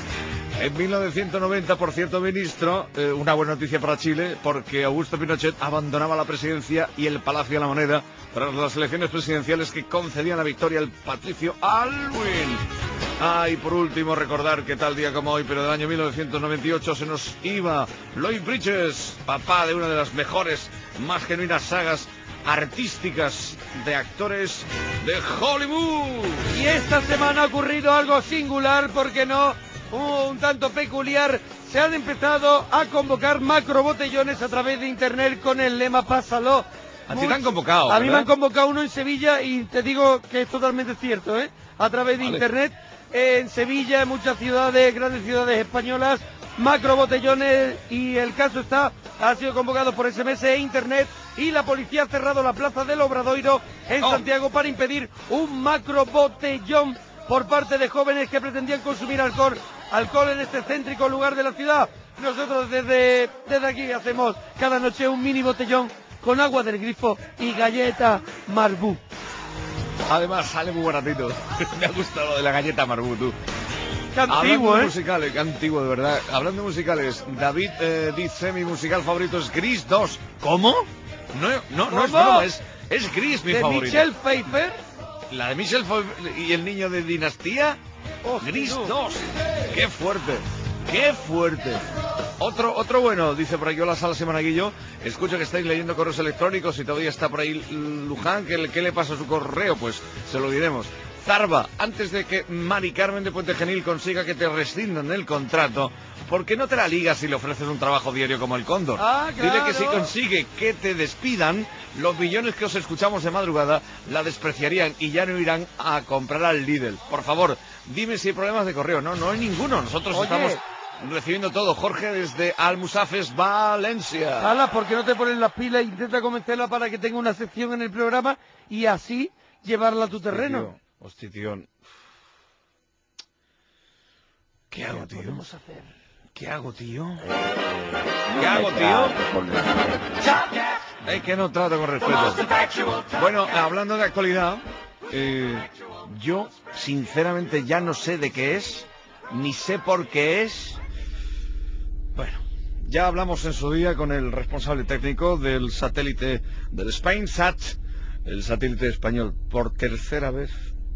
En mil novecientos noventa, por cierto, ministro, eh, una buena noticia para Chile, porque Augusto Pinochet abandonaba la presidencia y el Palacio de la Moneda tras las elecciones presidenciales que concedían la victoria al patricio Aylwin. Ah, y por último, recordar que tal día como hoy, pero del año mil novecientos noventa y ocho, se nos iba Lloyd Bridges, papá de una de las mejores, más genuinas sagas artísticas de actores de Hollywood. Y esta semana ha ocurrido algo singular, porque no, un tanto peculiar. Se han empezado a convocar macrobotellones a través de internet con el lema Pásalo. A ti te han convocado, A mí me ¿verdad? han convocado uno en Sevilla y te digo que es totalmente cierto, ¿eh? A través de Vale. internet, eh, en Sevilla, en muchas ciudades, grandes ciudades españolas, macrobotellones, y el caso está, ha sido convocado por S M S e internet, y la policía ha cerrado la plaza del Obradoiro en Oh. Santiago para impedir un macrobotellón por parte de jóvenes que pretendían consumir alcohol, alcohol en este céntrico lugar de la ciudad. Nosotros desde, desde aquí hacemos cada noche un mini botellón con agua del grifo y galleta Marbú. Además sale muy baratito. Me ha gustado lo de la galleta Marbú, tú. Qué antiguo, Hablando de ¿eh? musicales, qué antiguo, de verdad. Hablando de musicales, David eh, dice mi musical favorito es Gris dos. ¿Cómo? No, no, no es ¿Cómo? broma, es, es Gris mi ¿De favorito. Michelle Pfeiffer? La de Michelle Pfeiffer y el niño de Dinastía. Oh, Gris no. dos. Qué fuerte. ¡Qué fuerte! Otro, otro bueno, dice por aquí, hola Salas y Maraguillo. Escucho que estáis leyendo correos electrónicos y todavía está por ahí Luján. ¿Qué, qué le pasa a su correo? Pues se lo diremos. Zarba, antes de que Mari Carmen de Puente Genil consiga que te rescindan el contrato, ¿por qué no te la ligas y le ofreces un trabajo diario como el Cóndor? Ah, claro. Dile que si consigue que te despidan, los millones que os escuchamos de madrugada la despreciarían y ya no irán a comprar al Lidl. Por favor, dime si hay problemas de correo. No, no hay ninguno. Nosotros Oye. estamos recibiendo todo. Jorge desde Almusafes, Valencia. Ala, ¿por qué no te pones las pilas e intenta convencerla para que tenga una sección en el programa y así llevarla a tu terreno? Hostia, tío. ¿Qué hago, tío? Podemos hacer. ¿Qué hago, tío? ¿Qué hago, tío? Es que no trato con respeto. Bueno, hablando de actualidad, eh, yo sinceramente ya no sé de qué es, ni sé por qué es. Bueno, ya hablamos en su día con el responsable técnico del satélite del SpainSat, el satélite español, por tercera vez,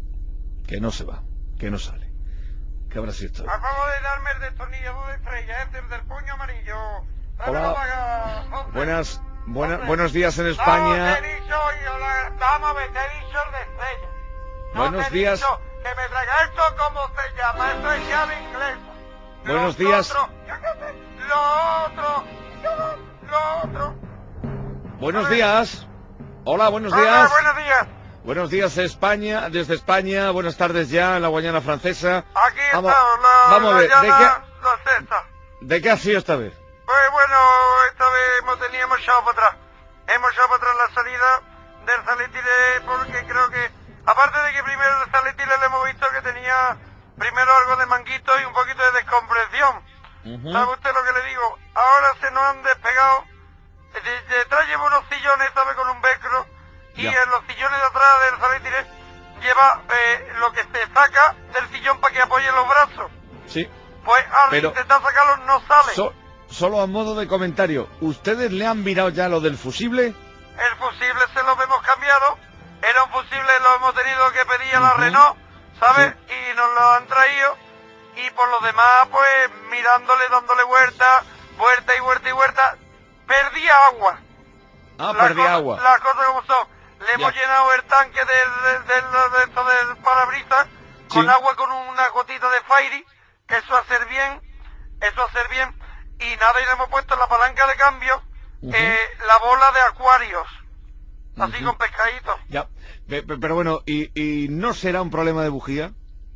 que no se va, que no sale. ¿Qué habrá sido esto? Acabo de darme el destornillador de estrella, este, el del puño amarillo. Hola. Paga, Buenas, buena, buenos días en España. No, te he dicho, yo la, vamos a ver, te he dicho el de estrella. No Buenos te he días. dicho que me traiga esto, ¿cómo se llama? Esto es llave inglesa. Buenos Lo días. Otro, yo qué sé, lo otro, yo, lo otro. Buenos días. Hola, buenos Hola, días. buenos días. Buenos días, España, desde España. Buenas tardes ya en la Guayana Francesa. Aquí Vamos, está, la, vamos a ver, la ¿de llana qué, francesa. ¿de qué ha sido esta vez? Pues bueno, esta vez hemos tenido, hemos echado para atrás. Hemos echado para atrás la salida del Saletile porque creo que, aparte de que primero el Saletile le hemos visto que tenía primero algo de manguito y un poquito de descompresión. Uh-huh. ¿Sabe usted lo que le digo? Ahora se nos han despegado. De- Detrás lleva unos sillones, ¿sabe? Con un velcro. Y Ya. en los sillones de atrás del Saletile lleva eh, lo que se saca del sillón para que apoye los brazos. Sí. Pues al Pero- intentar sacarlos no sale. So- solo a modo de comentario, ¿ustedes le han mirado ya lo del fusible? El fusible se lo hemos cambiado. Era un fusible, lo hemos tenido que pedir a la Ujú. Renault, ¿sabes? Y nos lo han traído. Y por lo demás, pues mirándole, dándole vuelta, vuelta y vuelta y vuelta, perdí agua. Ah, La perdí cosa- agua. Las cosas como son. Le hemos Ya. llenado el tanque del, del, del, de esto del parabrisas con Sí. agua con una gotita de Fairy. Eso a hacer bien, eso a hacer bien. Y nada, y le hemos puesto en la palanca de cambio Ujú. eh, la bola de acuarios. Así Ujú. con pescaditos. Ya, Pe- pe- pero bueno, ¿y, ¿y no será un problema de bujía?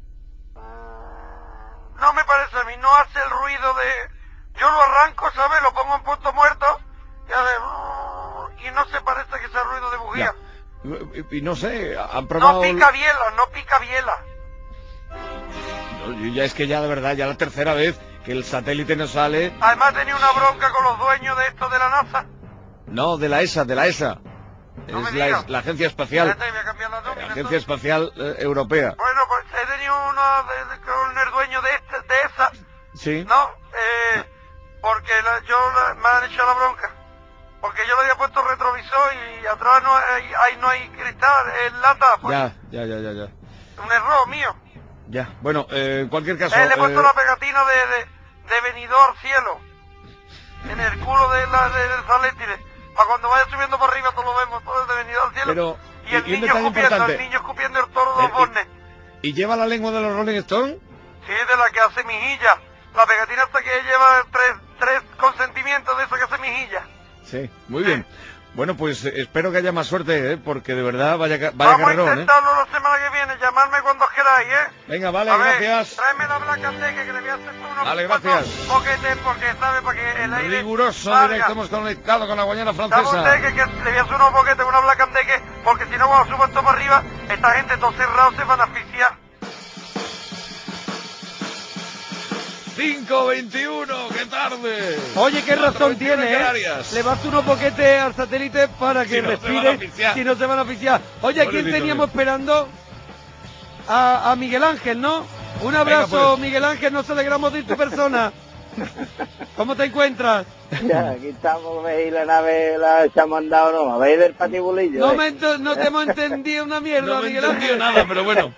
No me parece a mí, no hace el ruido de... Yo lo arranco, ¿sabes? Lo pongo en punto muerto y hace... Y no se parece que sea ruido de bujía. Ya. Y, y no sé, ¿han No probado...? pica biela, no pica biela. No, yo ya es que ya de verdad, ya la tercera vez que el satélite no sale... Además tenía una bronca con los dueños de esto de la NASA. No, de la E S A, de la E S A. No me es la, digas. la Agencia Espacial, Espérate, voy a cambiar la nómina, Agencia entonces. Espacial eh, Europea. Bueno, pues he tenido uno de, de- con el dueño de, este, de esa, Sí. ¿no? Eh, porque la- yo la- me han hecho la bronca. Porque yo le había puesto retrovisor y atrás no hay, ahí no hay cristal, es lata, pues. Ya, ya, ya, ya, ya. Un error mío. Ya, bueno, eh, en cualquier caso... Eh, le he puesto eh, la pegatina de, de, de venidor cielo. En el culo de la, de- del salétile. Para cuando vaya subiendo por arriba todo lo vemos, todo de venidor cielo. Pero, y el y un niño detalle escupiendo, importante. el niño escupiendo el toro Eh, dos bornes. ¿Y lleva la lengua de los Rolling Stones? Sí, de la que hace mijilla. La pegatina hasta que lleva tres, tres consentimientos de esa que hace mijilla. Sí, muy bien. Bueno, pues eh, espero que haya más suerte, ¿eh? Porque de verdad vaya, ca- vaya Vamos a carrerón, ¿eh? intentarlo la semana que viene, llamarme cuando os queráis, ¿eh? Venga, vale, A ver, gracias. tráeme la Black and Decker, que le voy a hacer unos Vale, cuantos gracias. boquetes, porque, ¿sabe? Para que el aire Riguroso salga. directo, hemos conectado con la Guayana ¿Sabe Francesa. usted que, que le voy a hacer unos boquetes, una Black and Decker? Porque si no, cuando suban todo para arriba, esta gente todo cerrado se van a asfixiar. cinco veintiuno, qué tarde. Oye, qué razón cuatro veintiuno tiene, en ¿eh? Canarias. Le vas unos boquetes al satélite para que Si no se van a respire, asfixiar. si no se van a asfixiar. Oye, ¿a Bueno, quién dicho teníamos bien. esperando? A, a Miguel Ángel, ¿no? Un abrazo, Venga, pues. Miguel Ángel, nos alegramos de tu persona. ¿Cómo te encuentras? Ya, aquí estamos, veis la nave, la echamos andado, ¿no? ¿Veis del patibulillo? No, eh? me ento- no te hemos entendido una mierda, No me he Miguel entendido Ángel. nada, pero bueno.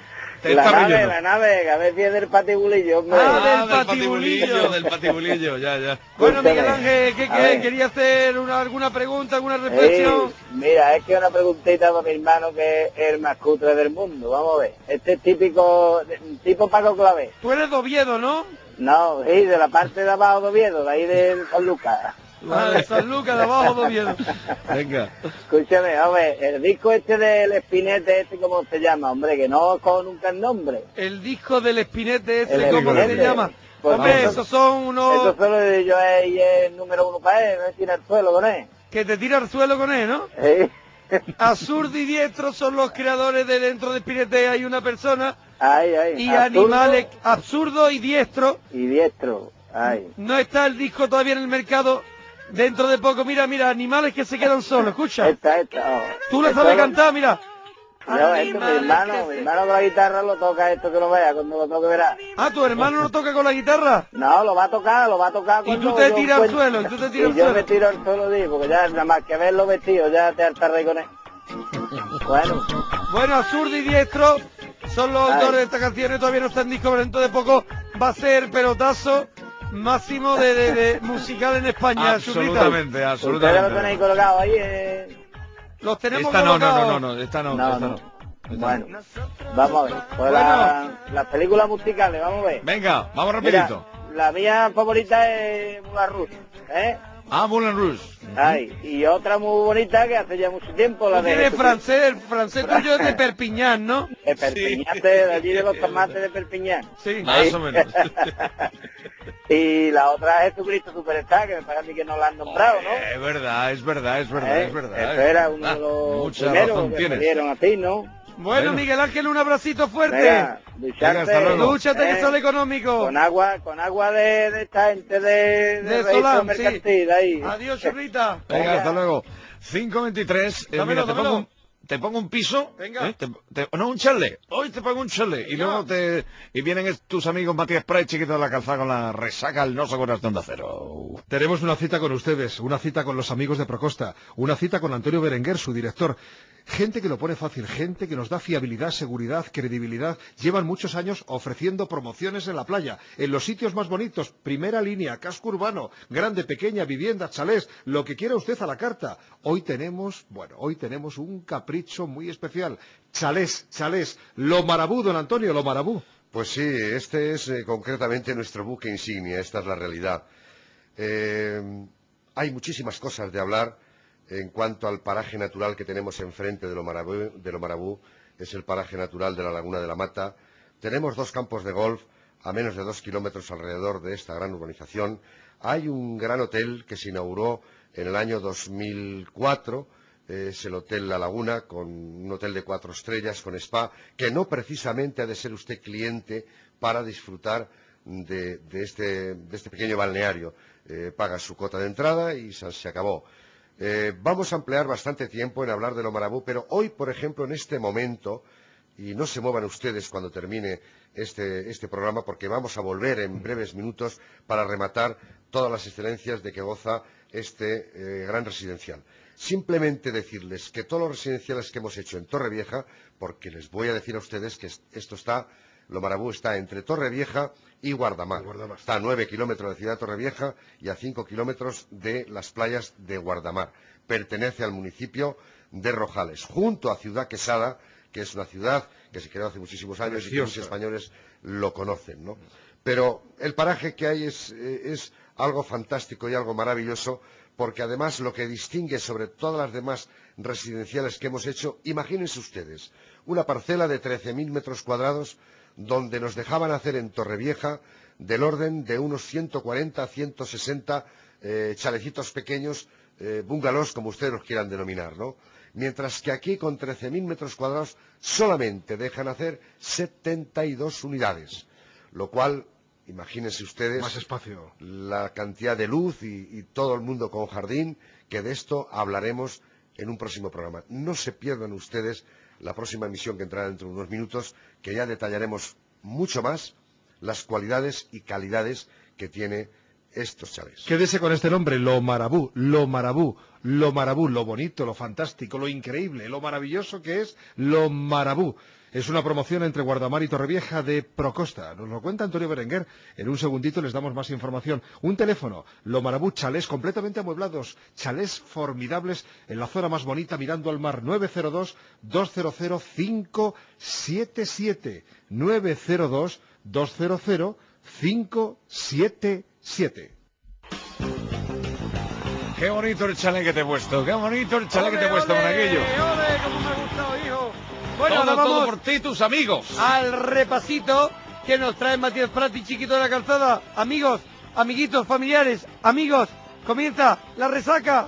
Te la está nave, relleno. la nave, a ver si es del patibulillo, hombre. Ah, del patibulillo, del patibulillo, ya, ya. Bueno, Escúchame, Miguel Ángel, ¿qué, a qué? ver. ¿Quería hacer una, alguna pregunta, alguna reflexión? Ey, mira, es que una preguntita para mi hermano que es el más cutre del mundo. Vamos a ver. Este es típico, tipo Paco Clavé. Tú eres de Oviedo, ¿no? No, sí, de la parte de abajo de Oviedo, de ahí de San Lucas. Ah, de San Lucas, de abajo de Oviedo. Venga. Escúchame, hombre, el disco este del Espinete, este, ¿cómo se llama? Hombre, que no conozco nunca el nombre. El disco del Espinete ese, El ¿cómo Espinete. se llama? Pues Hombre, eso- esos son unos... Eso solo yo es, es el número uno para él, no es tirar al suelo con él. Que te tira al suelo con él, ¿no? Sí. Absurdo y Diestro son los creadores de dentro de Espinete hay una persona. Ay, ay, Y absurdo Animales, Absurdo y Diestro. y Diestro. Ay. No está el disco todavía en el mercado. Dentro de poco, mira, mira, Animales que se quedan solos, escucha. Esta, esta. Oh. Tú le Esto sabes lo- cantar, mira. Yo, esto, mi hermano, mi hermano con la guitarra lo toca esto que lo vea, cuando lo toque verá. Ah, ¿tu hermano no toca con la guitarra? No, lo va a tocar, lo va a tocar Y cuando tú te yo tiras al encuentre- suelo, y tú te tiras Y al yo suelo. me tiro al suelo, digo, porque ya nada más que verlo vestido, ya te hartaré con él. Bueno. Bueno, Absurdo y Diestro son los Ay. autores de esta canción y todavía no está en disco, pero dentro de poco va a ser pelotazo máximo de, de- de musical en España. Absolutamente, Churrita. absolutamente. Ustedes lo tenéis colocado ahí, eh. Los tenemos Esta no, no, colocados. no, no, no, esta no, No, esta no. no. Esta Bueno, no. vamos a ver. Pues Bueno. la- las películas musicales, vamos a ver. Venga, vamos Mira, rapidito. la mía favorita es Moulin Rouge, ¿eh? Ah, Moulin Rouge. Ay, y otra muy bonita que hace ya mucho tiempo, la Tú de... tienes Jesucristo. francés, el francés tuyo es de Perpiñán, ¿no? De Perpiñán, de allí de los tomates de Perpiñán. Sí. Más o menos. Y la otra es Jesucristo Superstar, que me parece a mí que no la han nombrado, ¿no? Es verdad, es verdad, es verdad, ¿Eh? es verdad. Eso era uno Ah, de los mucha primeros razón que tienes. salieron así, ¿no? Bueno, Bueno. Miguel Ángel, un abracito fuerte. Venga, ducharte, hasta luego. Dúchate ¿eh? que sale económico. Con agua, con agua de, de esta gente de, de, De registro Solán, sí. mercantil, ahí. Adiós, churrita. Venga, hasta luego. cinco veintitrés. Eh, Dámelo, mira, te dámelo. pongo, un, te pongo un piso. Venga. ¿eh? Te- te- no, un chalet. Hoy te pongo un chalet. Y Venga. luego te... Y vienen es- tus amigos Matías Pray, chiquito de la calzada con la resaca, el no con de onda cero. Tenemos una cita con ustedes, una cita con los amigos de Procosta, una cita con Antonio Berenguer, su director. Gente que lo pone fácil, gente que nos da fiabilidad, seguridad, credibilidad. Llevan muchos años ofreciendo promociones en la playa, en los sitios más bonitos, primera línea, casco urbano, grande, pequeña, vivienda, chalés, lo que quiera usted a la carta. Hoy tenemos, bueno, hoy tenemos un capricho muy especial. Chalés, chalés, lo marabú, don Antonio, lo marabú. Pues sí, este es eh, concretamente nuestro buque insignia, esta es la realidad. Eh, hay muchísimas cosas de hablar en cuanto al paraje natural que tenemos enfrente de lo Marabú, de lo Marabú. Es el paraje natural de la Laguna de la Mata. Tenemos dos campos de golf a menos de dos kilómetros alrededor de esta gran urbanización. Hay un gran hotel que se inauguró en el año dos mil cuatro, es el Hotel La Laguna, con un hotel de cuatro estrellas, con spa, que no precisamente ha de ser usted cliente para disfrutar de, de, este, de este pequeño balneario. Eh, paga su cuota de entrada y se, se acabó. Eh, vamos a emplear bastante tiempo en hablar de lo Marabú, pero hoy, por ejemplo, en este momento, y no se muevan ustedes cuando termine este, este programa, porque vamos a volver en breves minutos para rematar todas las excelencias de que goza este eh, gran residencial. Simplemente decirles que todos los residenciales que hemos hecho en Torrevieja, porque les voy a decir a ustedes que esto está, lo Marabú está entre Torrevieja y Guardamar. Guardamar. Está a nueve kilómetros de Ciudad de Torrevieja y a cinco kilómetros de las playas de Guardamar. Pertenece al municipio de Rojales, junto a Ciudad Quesada, que es una ciudad que se creó hace muchísimos años Preciosa. Y que muchos españoles lo conocen, ¿no? Pero el paraje que hay es, es algo fantástico y algo maravilloso, porque además lo que distingue sobre todas las demás residenciales que hemos hecho, imagínense ustedes, una parcela de trece mil metros cuadrados donde nos dejaban hacer en Torrevieja del orden de unos ciento cuarenta a ciento sesenta eh, chalecitos pequeños, eh, bungalows, como ustedes los quieran denominar, ¿no? Mientras que aquí, con trece mil metros cuadrados, solamente dejan hacer setenta y dos unidades, lo cual, imagínense ustedes, Más espacio. la cantidad de luz y, y todo el mundo con jardín, que de esto hablaremos en un próximo programa. No se pierdan ustedes la próxima emisión que entrará dentro de unos minutos, que ya detallaremos mucho más las cualidades y calidades que tiene estos chalés. Quédese con este nombre, Lo Marabú, Lo Marabú, Lo Marabú, lo bonito, lo fantástico, lo increíble, lo maravilloso que es Lo Marabú. Es una promoción entre Guardamar y Torrevieja de Procosta. Nos lo cuenta Antonio Berenguer. En un segundito les damos más información. Un teléfono, Lo Marabú, chalés completamente amueblados, chalés formidables en la zona más bonita mirando al mar. nueve cero dos, dos cero cero, cinco siete siete. nueve cero dos, dos cero cero, cinco siete siete. Qué bonito el chalet que te he puesto, qué bonito el chalet que te he puesto, Monaguillo. ¡Ole, cómo me ha gustado, hijo! Bueno, todo, ahora vamos todo por ti y tus amigos. Al repasito que nos trae Matías Prati, Chiquito de la Calzada. Amigos, amiguitos, familiares, amigos, comienza la resaca.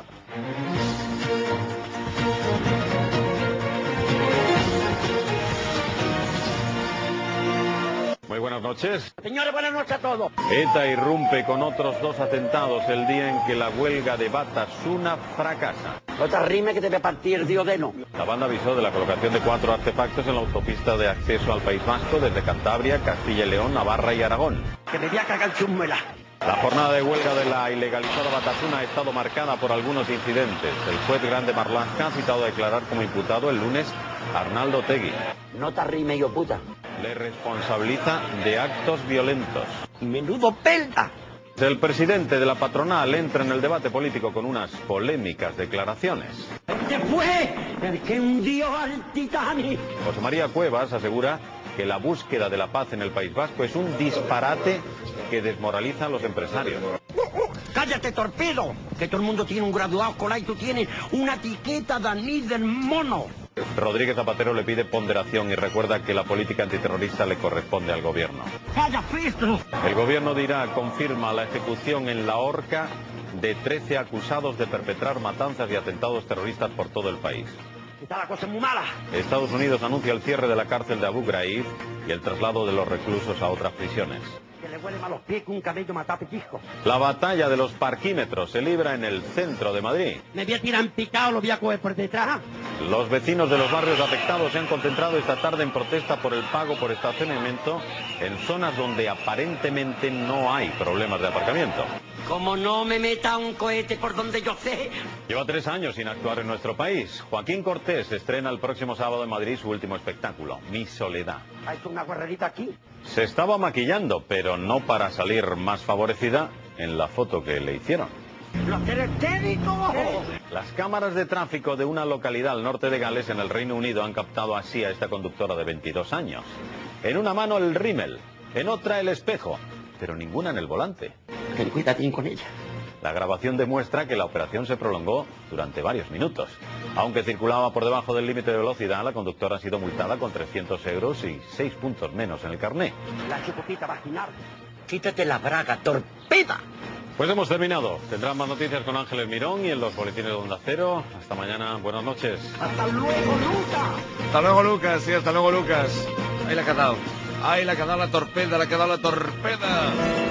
Muy buenas noches. Señores, buenas noches a todos. ETA irrumpe con otros dos atentados el día en que la huelga de Batasuna fracasa. No te arrimes que te voy a partir el diodeno. La banda avisó de la colocación de cuatro artefactos en la autopista de acceso al País Vasco desde Cantabria, Castilla y León, Navarra y Aragón. Que me voy a cagar chumela. La jornada de huelga de la ilegalizada Batasuna ha estado marcada por algunos incidentes. El juez Grande Marlaska ha citado a declarar como imputado el lunes a Arnaldo Tegui. No te arrimes, yo puta. Le responsabiliza de actos violentos. Menudo pelda. El presidente de la patronal entra en el debate político con unas polémicas declaraciones. Este fue el que hundió al Titanic. José María Cuevas asegura que la búsqueda de la paz en el País Vasco es un disparate que desmoraliza a los empresarios. ¡Cállate, torpedo! Que todo el mundo tiene un graduado escolar y tú tienes una etiqueta de anís del mono. Rodríguez Zapatero le pide ponderación y recuerda que la política antiterrorista le corresponde al gobierno. ¡Calla, Cristo! El gobierno de Irak confirma la ejecución en la horca de trece acusados de perpetrar matanzas y atentados terroristas por todo el país. Está la cosa muy mala. Estados Unidos anuncia el cierre de la cárcel de Abu Ghraib y el traslado de los reclusos a otras prisiones. Que le huele mal los pies que un cabello mata pellizco. La batalla de los parquímetros se libra en el centro de Madrid. Me voy a tirar en picado, lo voy a coger por detrás. Los vecinos de los barrios afectados se han concentrado esta tarde en protesta por el pago por estacionamiento en zonas donde aparentemente no hay problemas de aparcamiento. Como no me meta un cohete por donde yo sé. Lleva tres años sin actuar en nuestro país. Joaquín Cortés estrena el próximo sábado en Madrid su último espectáculo, Mi Soledad. ¿Ha hecho una guarrerita aquí? Se estaba maquillando, pero no para salir más favorecida en la foto que le hicieron. ¡Los técnicos! Las cámaras de tráfico de una localidad al norte de Gales, en el Reino Unido, han captado así a esta conductora de veintidós años. En una mano el rímel, en otra el espejo, pero ninguna en el volante. Ten cuidado con ella. La grabación demuestra que la operación se prolongó durante varios minutos. Aunque circulaba por debajo del límite de velocidad, la conductora ha sido multada con trescientos euros y seis puntos menos en el carné. La chupopita vaginal. Quítate la braga, torpeda. Pues hemos terminado. Tendrán más noticias con Ángeles Mirón y en los boletines de Onda Cero. Hasta mañana. Buenas noches. Hasta luego, Lucas. Hasta luego, Lucas. Sí, hasta luego, Lucas. Ahí la ha quedado. Ahí la ha quedado la torpeda, la ha quedado la torpeda.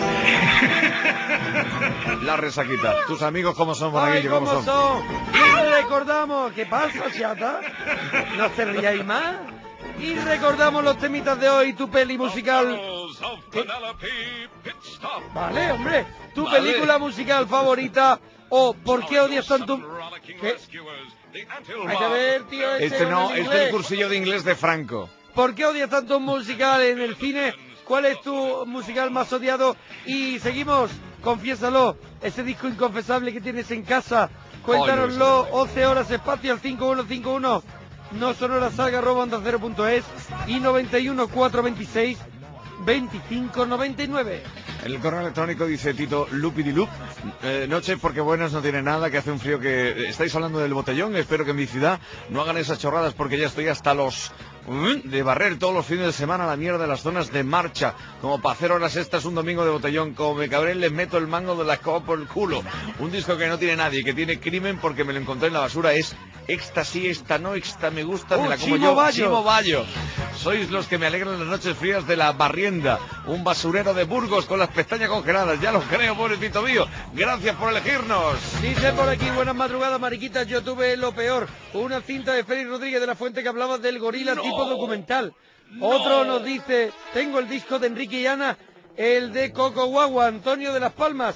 La resaquita. Tus amigos cómo son, Monaguillo, Ay, cómo ¿cómo son. son? Y recordamos, ¿qué pasa, chata? No te ríais más. Y recordamos los temitas de hoy, tu peli musical. ¿Qué? Vale, hombre, tu Vale. película musical favorita o por qué odias tanto. ¿Qué? Hay que ver, tío, ese Este no, en este es inglés. el cursillo de inglés de Franco. ¿Por qué odias tanto un musical en el cine? ¿Cuál es tu musical más odiado? Y seguimos, confiésalo, ese disco inconfesable que tienes en casa. Cuéntanoslo, once horas espacio al cinco uno cinco uno. No sonora salga arroba onda cero punto es y noventa y uno cuatrocientos veintiséis veinticinco noventa y nueve. El correo electrónico dice Tito Lupidilup, eh, noche porque buenas no tiene nada, que hace un frío que... Estáis hablando del botellón, espero que en mi ciudad no hagan esas chorradas porque ya estoy hasta los... de barrer todos los fines de semana la mierda de las zonas de marcha, como para hacer horas extras un domingo de botellón. Como me cabré les meto el mango de la escoba por el culo. Un disco que no tiene nadie, que tiene crimen porque me lo encontré en la basura, es esta sí, esta no, esta me gusta, me ¡Oh, la como Chimo yo, Bayo! Chimo Bayo. Sois los que me alegran las noches frías de la barrienda, un basurero de Burgos con las pestañas congeladas, ya lo creo, pobrecito mío. Gracias por elegirnos. Dice por aquí, buenas madrugadas, mariquitas, yo tuve lo peor, una cinta de Félix Rodríguez de la Fuente que hablaba del gorila tipo documental. Otro nos dice, tengo el disco de Enrique y Ana, el de Coco Guagua, Antonio de las Palmas.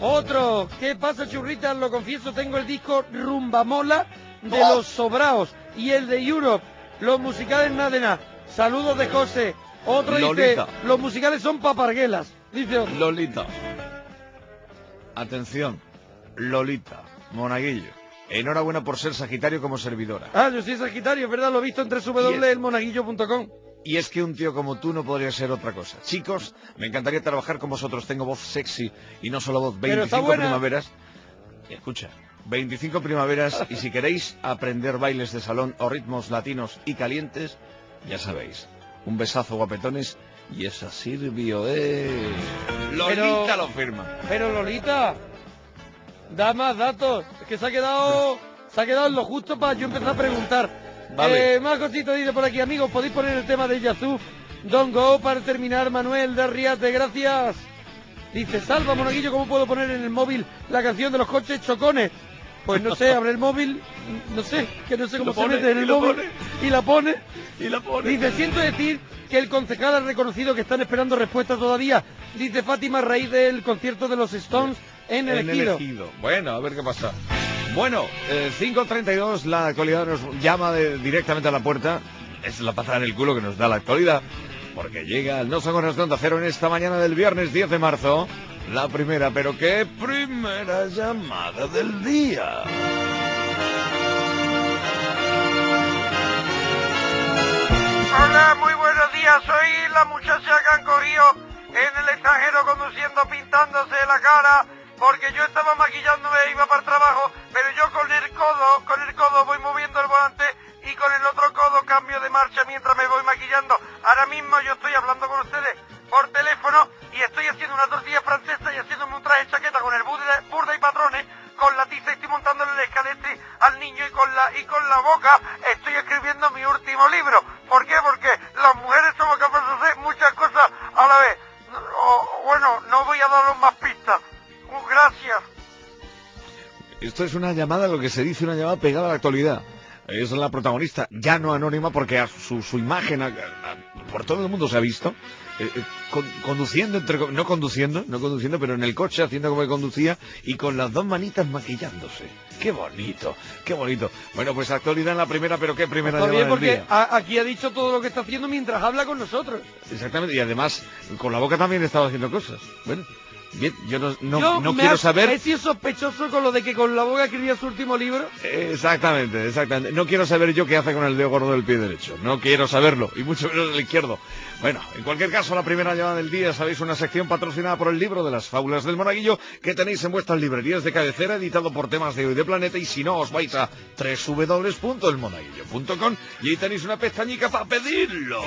Otro, ¿qué pasa, churritas? Lo confieso, tengo el disco Rumba Mola de Los Sobraos y el de Europe, los musicales nada de nada. Saludos de José. Otro Lolita. dice, los musicales son paparguelas. Dice otro. Lolita. Atención, Lolita, Monaguillo. Enhorabuena por ser Sagitario como servidora. Ah, yo soy Sagitario, es verdad, lo he visto en doble u doble u doble u punto el monaguillo punto com. Y es que un tío como tú no podría ser otra cosa. Chicos, me encantaría trabajar con vosotros. Tengo voz sexy y no solo voz. veinticinco primaveras. Escucha, veinticinco primaveras y si queréis aprender bailes de salón o ritmos latinos y calientes, ya sabéis. Un besazo, guapetones. Y esa Silvio es... Lolita Pero- lo firma. Pero Lolita, da más datos. Es que se ha quedado, se ha quedado en lo justo para yo empezar a preguntar. Vale. Eh, más cositas dice por aquí, amigos, podéis poner el tema de Yazoo, Don't Go, para terminar. Manuel de Arriate, gracias. Dice, salva, Monaguillo, ¿cómo puedo poner en el móvil la canción de los coches chocones? Pues no sé, abre el móvil, no sé, que no sé cómo Lo se pone, mete en y el lo móvil pone. y la pone. Y la pone. Dice, siento decir que el concejal ha reconocido que están esperando respuesta todavía. Dice Fátima a raíz del concierto de los Stones en el En Ejido. Ejido. Bueno, a ver qué pasa. Bueno, eh, cinco treinta y dos, la actualidad nos llama de- directamente a la puerta. Es la patada en el culo que nos da la actualidad. Porque llega el No Son Horas de Onda Cero en esta mañana del viernes diez de marzo. La primera, pero qué primera llamada del día. Hola, muy buenos días. Soy la muchacha que han cogido en el extranjero conduciendo, pintándose la cara, porque yo estaba maquillándome e iba para el trabajo, pero yo con el codo, con el codo voy moviendo el volante y con el otro codo cambio de marcha mientras me voy maquillando. Ahora mismo yo estoy hablando con ustedes por teléfono y estoy haciendo una tortilla francesa y haciéndome un traje chaqueta con el burda, burda y patrones, con la tiza estoy montándole el escalete al niño y con la y con la boca estoy escribiendo mi último libro. ¿Por qué? Porque las mujeres somos capaces de hacer muchas cosas a la vez. O, bueno, no voy a daros más pistas. Uh, Gracias. Esto es una llamada, lo que se dice, una llamada pegada a la actualidad. Es la protagonista, ya no anónima, porque a su, su imagen a- a- por todo el mundo se ha visto, eh, eh, con- conduciendo, entre, co- no conduciendo, no conduciendo, pero en el coche haciendo como que conducía y con las dos manitas maquillándose. ¡Qué bonito! ¡Qué bonito! Bueno, pues actualidad en la primera, pero ¿qué primera Está bien llamada del porque día? a- aquí ha dicho todo lo que está haciendo mientras habla con nosotros. Exactamente, y además con la boca también estaba haciendo cosas. Bueno, bien, yo no, no, Yo no me quiero ha- saber... He sido sospechoso con lo de que con la boca escribía su último libro. Exactamente, exactamente. No quiero saber yo qué hace con el dedo gordo del pie derecho. No quiero saberlo, y mucho menos el izquierdo. Bueno, en cualquier caso, la primera llamada del día, sabéis, una sección patrocinada por el libro de las fábulas del Monaguillo, que tenéis en vuestras librerías de cabecera, editado por Temas de Hoy de Planeta, y si no, os vais a doble u doble u doble u punto el monaguillo punto com y ahí tenéis una pestañica para pedirlo.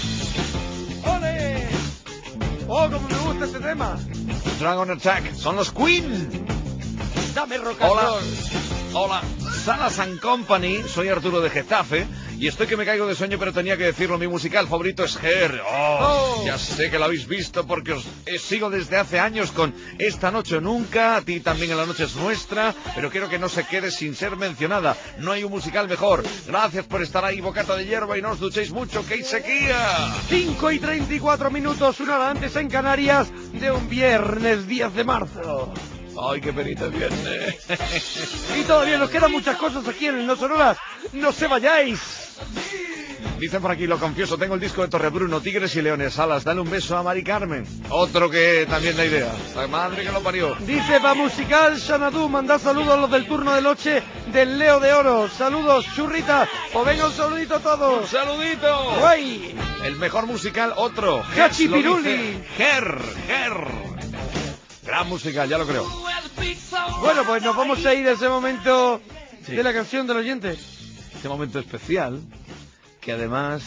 ¡Ole! ¡Oh, como me gusta este tema! Dragon Attack, son los Queen. Dame rock and Hola, roll. hola, Salas and Company, soy Arturo de Getafe y estoy que me caigo de sueño, pero tenía que decirlo, mi musical favorito es Her. Oh, Oh. ya sé que lo habéis visto porque os eh, sigo desde hace años con Esta Noche o Nunca, a ti también en La Noche es Nuestra, pero quiero que no se quede sin ser mencionada, no hay un musical mejor. Gracias por estar ahí, bocata de hierba, y no os duchéis mucho, que hay sequía. cinco y treinta y cuatro minutos, una hora antes en Canarias, de un viernes diez de marzo. Ay, qué penita viene. Y todavía nos quedan muchas cosas aquí en el No Sonoras. ¡No se vayáis! Dicen por aquí, lo confieso, tengo el disco de Torrebruno, Tigres y Leones. Alas, dale un beso a Mari Carmen. Otro que también da idea. La madre que lo parió. Dice va musical Xanadu, manda saludos a los del turno de noche del Leo de Oro. Saludos, churrita. O venga un saludito a todos. ¡Un saludito! ¡Guay! El mejor musical, otro. Hachi Ges lo Piruli. dice. Ger, Ger. Gran musical, ya lo creo. Bueno, pues nos vamos a ir a ese momento Sí. de la canción del oyente. Este momento especial, que además...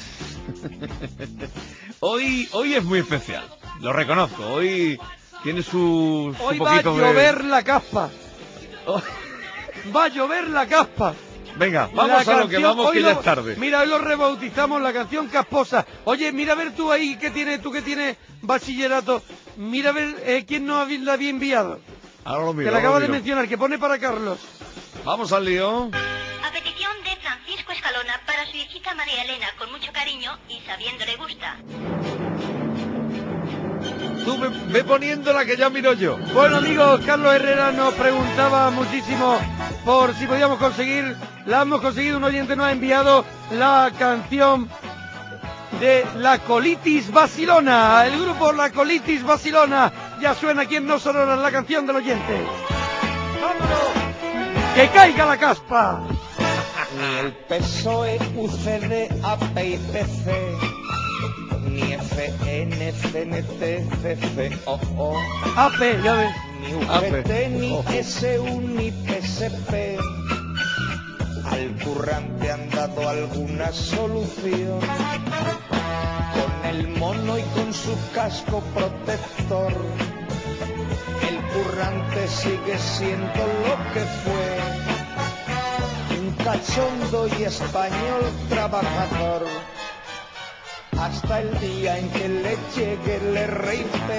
hoy, hoy es muy especial, lo reconozco. Hoy tiene su, su Hoy va a poquito de... llover la caspa. Va a llover la caspa. Venga, vamos La a lo que canción, vamos, hoy que lo- ya es tarde. Mira, hoy lo rebautizamos, la canción casposa. Oye, mira a ver tú ahí que tienes, tú que tienes bachillerato. Mira a ver eh, quién nos la había enviado. Ahora lo miro, que la ahora acaba lo de miro. mencionar, que pone para Carlos. Vamos al lío. A petición de Francisco Escalona para su hijita María Elena, con mucho cariño y sabiendo le gusta. Tú ve, ve poniéndola que ya miro yo. Bueno, amigos, Carlos Herrera nos preguntaba muchísimo por si podíamos conseguir, la hemos conseguido, un oyente nos ha enviado la canción de La Colitis Vacilona, el grupo La Colitis Vacilona, ya suena aquí en No Sonoras la canción del oyente. ¡Vámonos! ¡Que caiga la caspa! Ni el P S O E, U C D, A P y C C, ni F N C N T C C O O, A P, ya ves, ni U G T, ni S U, ni P S P, al currante han dado alguna solución, con el mono y con su casco protector, el currante sigue siendo lo que fue, un cachondo y español trabajador, hasta el día en que le llegue el R I P.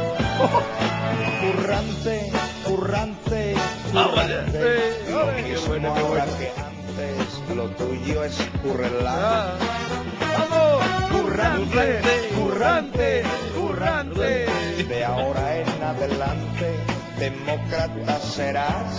Currante, currante, currante, lo mismo ahora que antes, lo tuyo es currelar. ¡Vamos! Currante, currante, currante. De ahora en adelante, demócrata serás.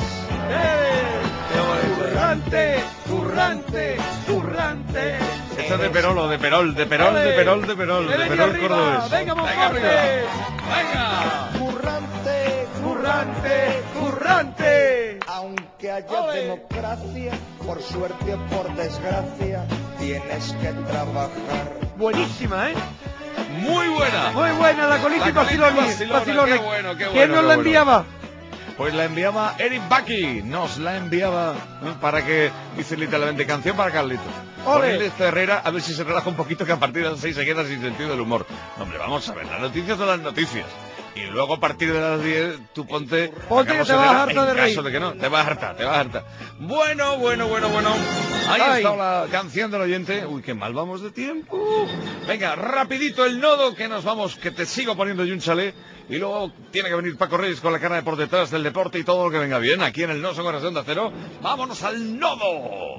Currante, currante, currante. Esto es de Perol, de Perol, de Perol, de Perol, de Perol, de Perol cordobés. Venga, venga arriba. Venga. Currante, currante, currante. Aunque haya democracia, por suerte o por desgracia, tienes que trabajar. Buenísima, ¿eh? Muy buena. Muy buena la Colitis Vacilona. Qué bueno, qué bueno. ¿Quién nos la enviaba? Pues la enviaba Eric Bucky, nos la enviaba ¿no? para que, dice literalmente, canción para Carlitos. Ponle esta Herrera, a ver si se relaja un poquito, que a partir de las seis se queda sin sentido del humor. No, hombre, vamos a ver, las noticias son las noticias. Y luego a partir de las diez, tú ponte... Ponte que te vas a hartar de reír. En caso de que no, te vas a hartar, te vas a hartar. Bueno, bueno, bueno, bueno. Ahí Ay. está la canción del oyente. Uy, qué mal vamos de tiempo. Venga, rapidito el nodo, que nos vamos, que te sigo poniendo yo un chalet. Y luego tiene que venir Paco Reyes con la cara de por detrás del deporte y todo lo que venga bien. Aquí en el No Sonoras de Onda Cero. ¡Vámonos al nodo!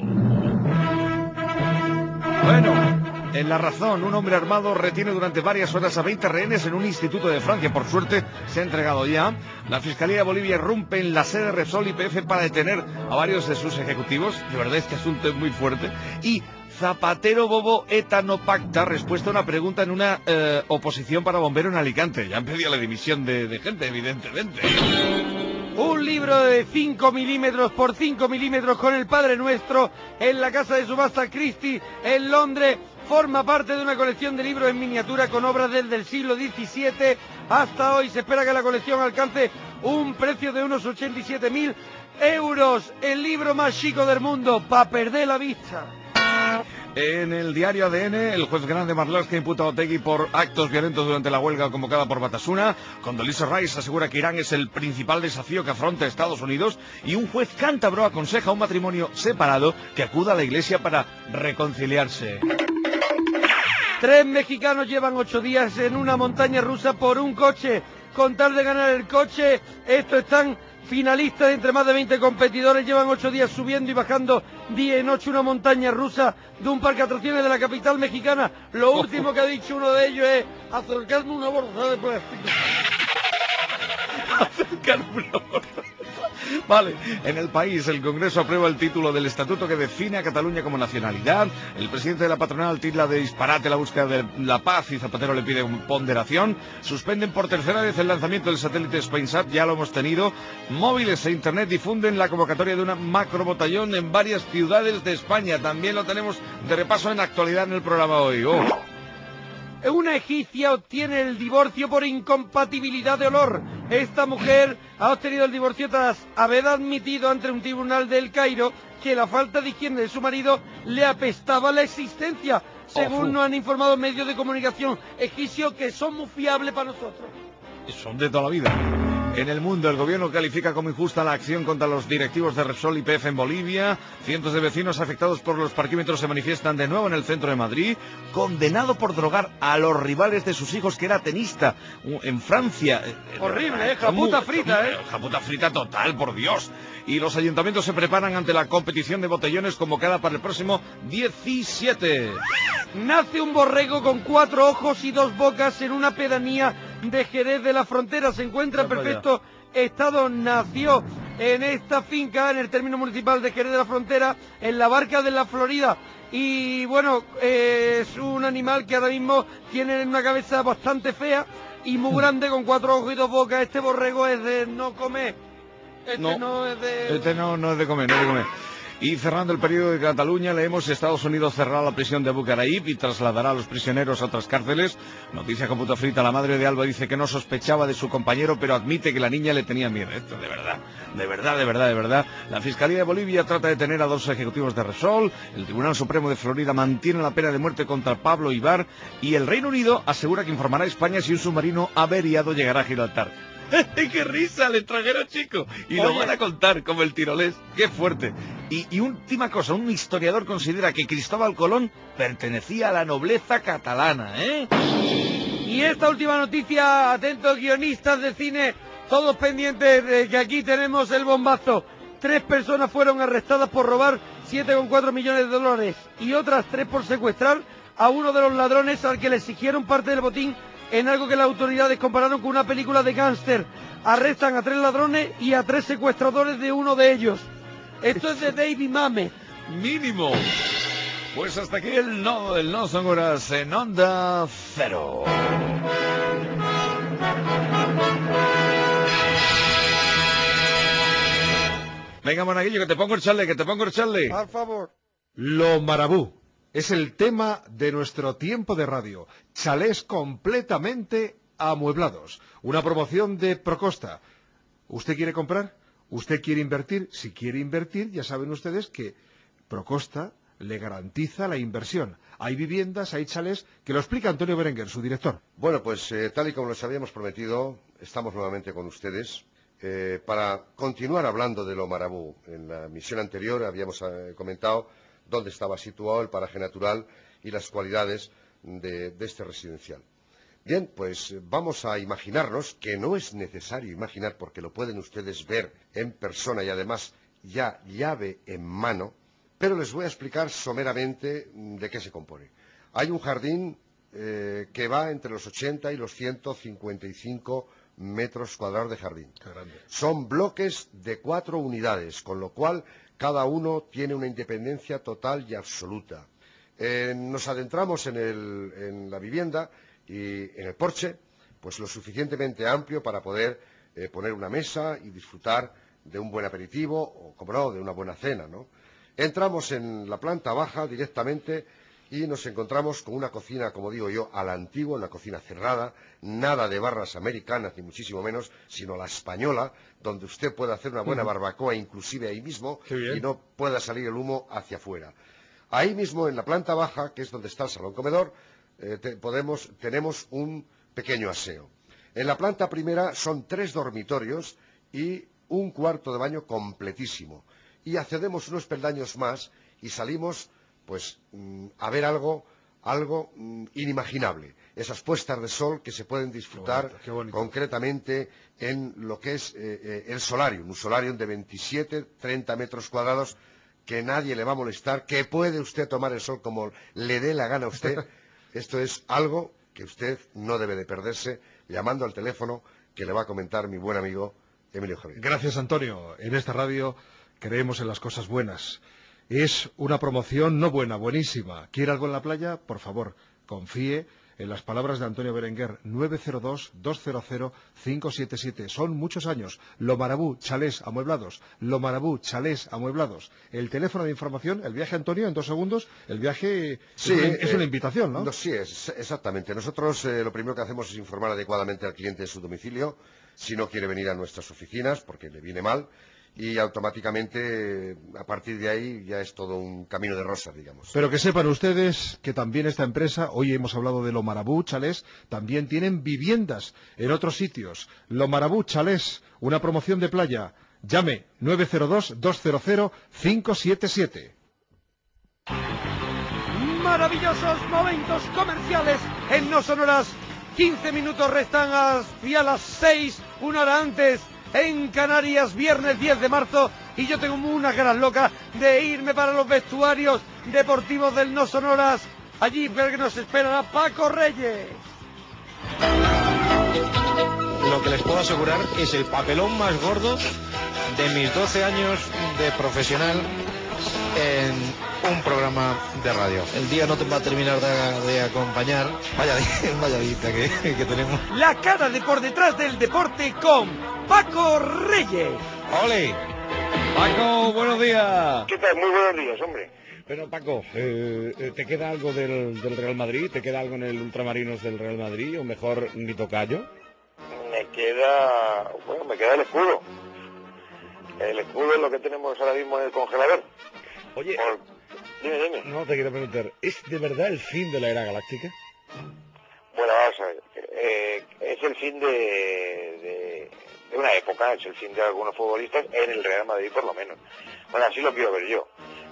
Bueno... En La Razón, un hombre armado retiene durante varias horas a veinte rehenes en un instituto de Francia. Por suerte, se ha entregado ya. La Fiscalía de Bolivia irrumpe en la sede de Repsol y P F para detener a varios de sus ejecutivos. De verdad, este asunto es muy fuerte. Y Zapatero bobo, ETA no pacta. Respuesta a una pregunta en una eh, oposición para bombero en Alicante. Ya han pedido la dimisión de, de gente, evidentemente. Un libro de cinco milímetros por cinco milímetros con el Padre Nuestro en la casa de subasta Christie en Londres. Forma parte de una colección de libros en miniatura con obras desde el siglo diecisiete hasta hoy. Se espera que la colección alcance un precio de unos ochenta y siete mil euros. El libro más chico del mundo, para perder la vista. En el diario A D N, el juez grande Marlaska imputa a Otegi por actos violentos durante la huelga convocada por Batasuna. Condoleezza Rice asegura que Irán es el principal desafío que afronta Estados Unidos. Y un juez cántabro aconseja a un matrimonio separado que acuda a la iglesia para reconciliarse. Tres mexicanos llevan ocho días en una montaña rusa por un coche. Con tal de ganar el coche, estos están finalistas de entre más de veinte competidores. Llevan ocho días subiendo y bajando día y noche una montaña rusa de un parque de atracciones de la capital mexicana. Lo último que ha dicho uno de ellos es acercarme una bolsa de plástico. Acercarme una bolsa. Vale, en El País el Congreso aprueba el título del estatuto que define a Cataluña como nacionalidad. El presidente de la patronal tilda de disparate la búsqueda de la paz y Zapatero le pide ponderación. Suspenden por tercera vez el lanzamiento del satélite SpainSat, ya lo hemos tenido. Móviles e internet difunden la convocatoria de una macrobotellón en varias ciudades de España. También lo tenemos de repaso en actualidad en el programa hoy. Oh. Una egipcia obtiene el divorcio por incompatibilidad de olor. Esta mujer ha obtenido el divorcio tras haber admitido ante un tribunal del Cairo que la falta de higiene de su marido le apestaba la existencia, según oh, nos han informado medios de comunicación egipcios que son muy fiables para nosotros. Son de toda la vida. En El Mundo, el gobierno califica como injusta la acción contra los directivos de Repsol y P F en Bolivia. Cientos de vecinos afectados por los parquímetros se manifiestan de nuevo en el centro de Madrid. Condenado por drogar a los rivales de sus hijos, que era tenista en Francia. Horrible, ¿eh? Japuta frita, ¿eh? Japuta frita total, por Dios. Y los ayuntamientos se preparan ante la competición de botellones convocada para el próximo diecisiete. Nace un borrego con cuatro ojos y dos bocas en una pedanía de Jerez de la Frontera. Se encuentra en perfecto estado. Nació en esta finca, en el término municipal de Jerez de la Frontera, en la Barca de la Florida. Y bueno, eh, es un animal que ahora mismo tiene una cabeza bastante fea y muy grande, con cuatro ojos y dos bocas. Este borrego es de no comer. Este no, no es de... Este no, no es de comer, no es de comer. Y cerrando el periodo de Cataluña, leemos: Estados Unidos cerrará la prisión de Abu Ghraib y trasladará a los prisioneros a otras cárceles. Noticia con puta frita: la madre de Alba dice que no sospechaba de su compañero, pero admite que la niña le tenía miedo. Esto de verdad, de verdad, de verdad, de verdad. La Fiscalía de Bolivia trata de detener a dos ejecutivos de Repsol. El Tribunal Supremo de Florida mantiene la pena de muerte contra Pablo Ibar. Y el Reino Unido asegura que informará a España si un submarino averiado llegará a Gibraltar. ¡Qué risa al extranjero, chico! Y Oye. Lo van a contar como el tirolés. ¡Qué fuerte! Y, y última cosa, un historiador considera que Cristóbal Colón pertenecía a la nobleza catalana, ¿eh? Y esta última noticia, atentos guionistas de cine, todos pendientes de que aquí tenemos el bombazo. Tres personas fueron arrestadas por robar siete coma cuatro millones de dólares y otras tres por secuestrar a uno de los ladrones al que le exigieron parte del botín, en algo que las autoridades compararon con una película de gángster. Arrestan a tres ladrones y a tres secuestradores de uno de ellos. Esto es de David Mamet. Mínimo. Pues hasta aquí el no, el no son horas en Onda Cero. Venga, monaguillo, que te pongo el chale, que te pongo el chale. Por favor. Lo Marabú es el tema de nuestro tiempo de radio. Chalés completamente amueblados. Una promoción de Procosta. ¿Usted quiere comprar? ¿Usted quiere invertir? Si quiere invertir, ya saben ustedes que Procosta le garantiza la inversión. Hay viviendas, hay chalés, que lo explica Antonio Berenguer, su director. Bueno, pues eh, tal y como les habíamos prometido, estamos nuevamente con ustedes eh, para continuar hablando de Lo Marabú. En la misión anterior habíamos eh, comentado dónde estaba situado el paraje natural y las cualidades de, de este residencial. Bien, pues vamos a imaginarnos, que no es necesario imaginar porque lo pueden ustedes ver en persona y además ya llave en mano, pero les voy a explicar someramente de qué se compone. Hay un jardín eh, que va entre los ochenta y los ciento cincuenta y cinco metros cuadrados de jardín. Son bloques de cuatro unidades, con lo cual cada uno tiene una independencia total y absoluta. Eh, nos adentramos en, el, en la vivienda y en el porche, pues lo suficientemente amplio para poder eh, poner una mesa y disfrutar de un buen aperitivo o, como no, de una buena cena, ¿no? Entramos en la planta baja directamente y nos encontramos con una cocina, como digo yo, a la antigua, una cocina cerrada, nada de barras americanas, ni muchísimo menos, sino la española, donde usted puede hacer una buena barbacoa, inclusive ahí mismo, y no pueda salir el humo hacia afuera. Ahí mismo, en la planta baja, que es donde está el salón comedor, eh, te, podemos, tenemos un pequeño aseo. En la planta primera son tres dormitorios y un cuarto de baño completísimo. Y accedemos unos peldaños más y salimos pues a ver algo algo inimaginable, esas puestas de sol que se pueden disfrutar qué bonito, qué bonito. Concretamente en lo que es eh, eh, el solarium, un solarium de veintisiete, treinta metros cuadrados que nadie le va a molestar, que puede usted tomar el sol como le dé la gana a usted. Esto es algo que usted no debe de perderse llamando al teléfono que le va a comentar mi buen amigo Emilio Javier. Gracias, Antonio. En esta radio creemos en las cosas buenas. Es una promoción no buena, buenísima. ¿Quiere algo en la playa? Por favor, confíe en las palabras de Antonio Berenguer. nueve cero dos, dos cero cero, cinco siete siete. Son muchos años. Lo Marabú, chalés amueblados. Lo Marabú, chalés amueblados. El teléfono de información, el viaje, Antonio, en dos segundos. El viaje sí, es, una, es eh, una invitación, ¿no? no sí, es, exactamente. Nosotros eh, lo primero que hacemos es informar adecuadamente al cliente de su domicilio, si no quiere venir a nuestras oficinas, porque le viene mal. Y automáticamente, a partir de ahí, ya es todo un camino de rosas, digamos. Pero que sepan ustedes que también esta empresa, hoy hemos hablado de Lo Marabú, chalés, también tienen viviendas en otros sitios. Lo Marabú, chalés, una promoción de playa. Llame nueve cero dos, dos cero cero, cinco siete siete. Maravillosos momentos comerciales en No Sonoras. quince minutos restan hacia las seis, una hora antes. En Canarias, viernes diez de marzo, y yo tengo unas ganas locas de irme para los vestuarios deportivos del No Sonoras. Allí que nos esperará Paco Reyes. lo que les puedo asegurar es el papelón más gordo de mis doce años de profesional en un programa de radio. El día no te va a terminar de, de acompañar. Vaya, vaya vista que, que tenemos. La cara de por detrás del deporte con Paco Reyes. ¡Ole! Paco, buenos días. ¿Qué tal? Muy buenos días, hombre. Bueno, Paco, eh, ¿te queda algo del, del Real Madrid? ¿Te queda algo en el Ultramarinos del Real Madrid? ¿O mejor, mi tocayo? Me queda... Bueno, me queda el escudo. El escudo es lo que tenemos ahora mismo en el congelador. Oye, Por... dime, dime. No, te quiero preguntar, ¿es de verdad el fin de la era galáctica? Bueno, vamos a ver. Eh, es el fin de, de, de una época, es el fin de algunos futbolistas en el Real Madrid por lo menos. Bueno, así lo quiero ver yo,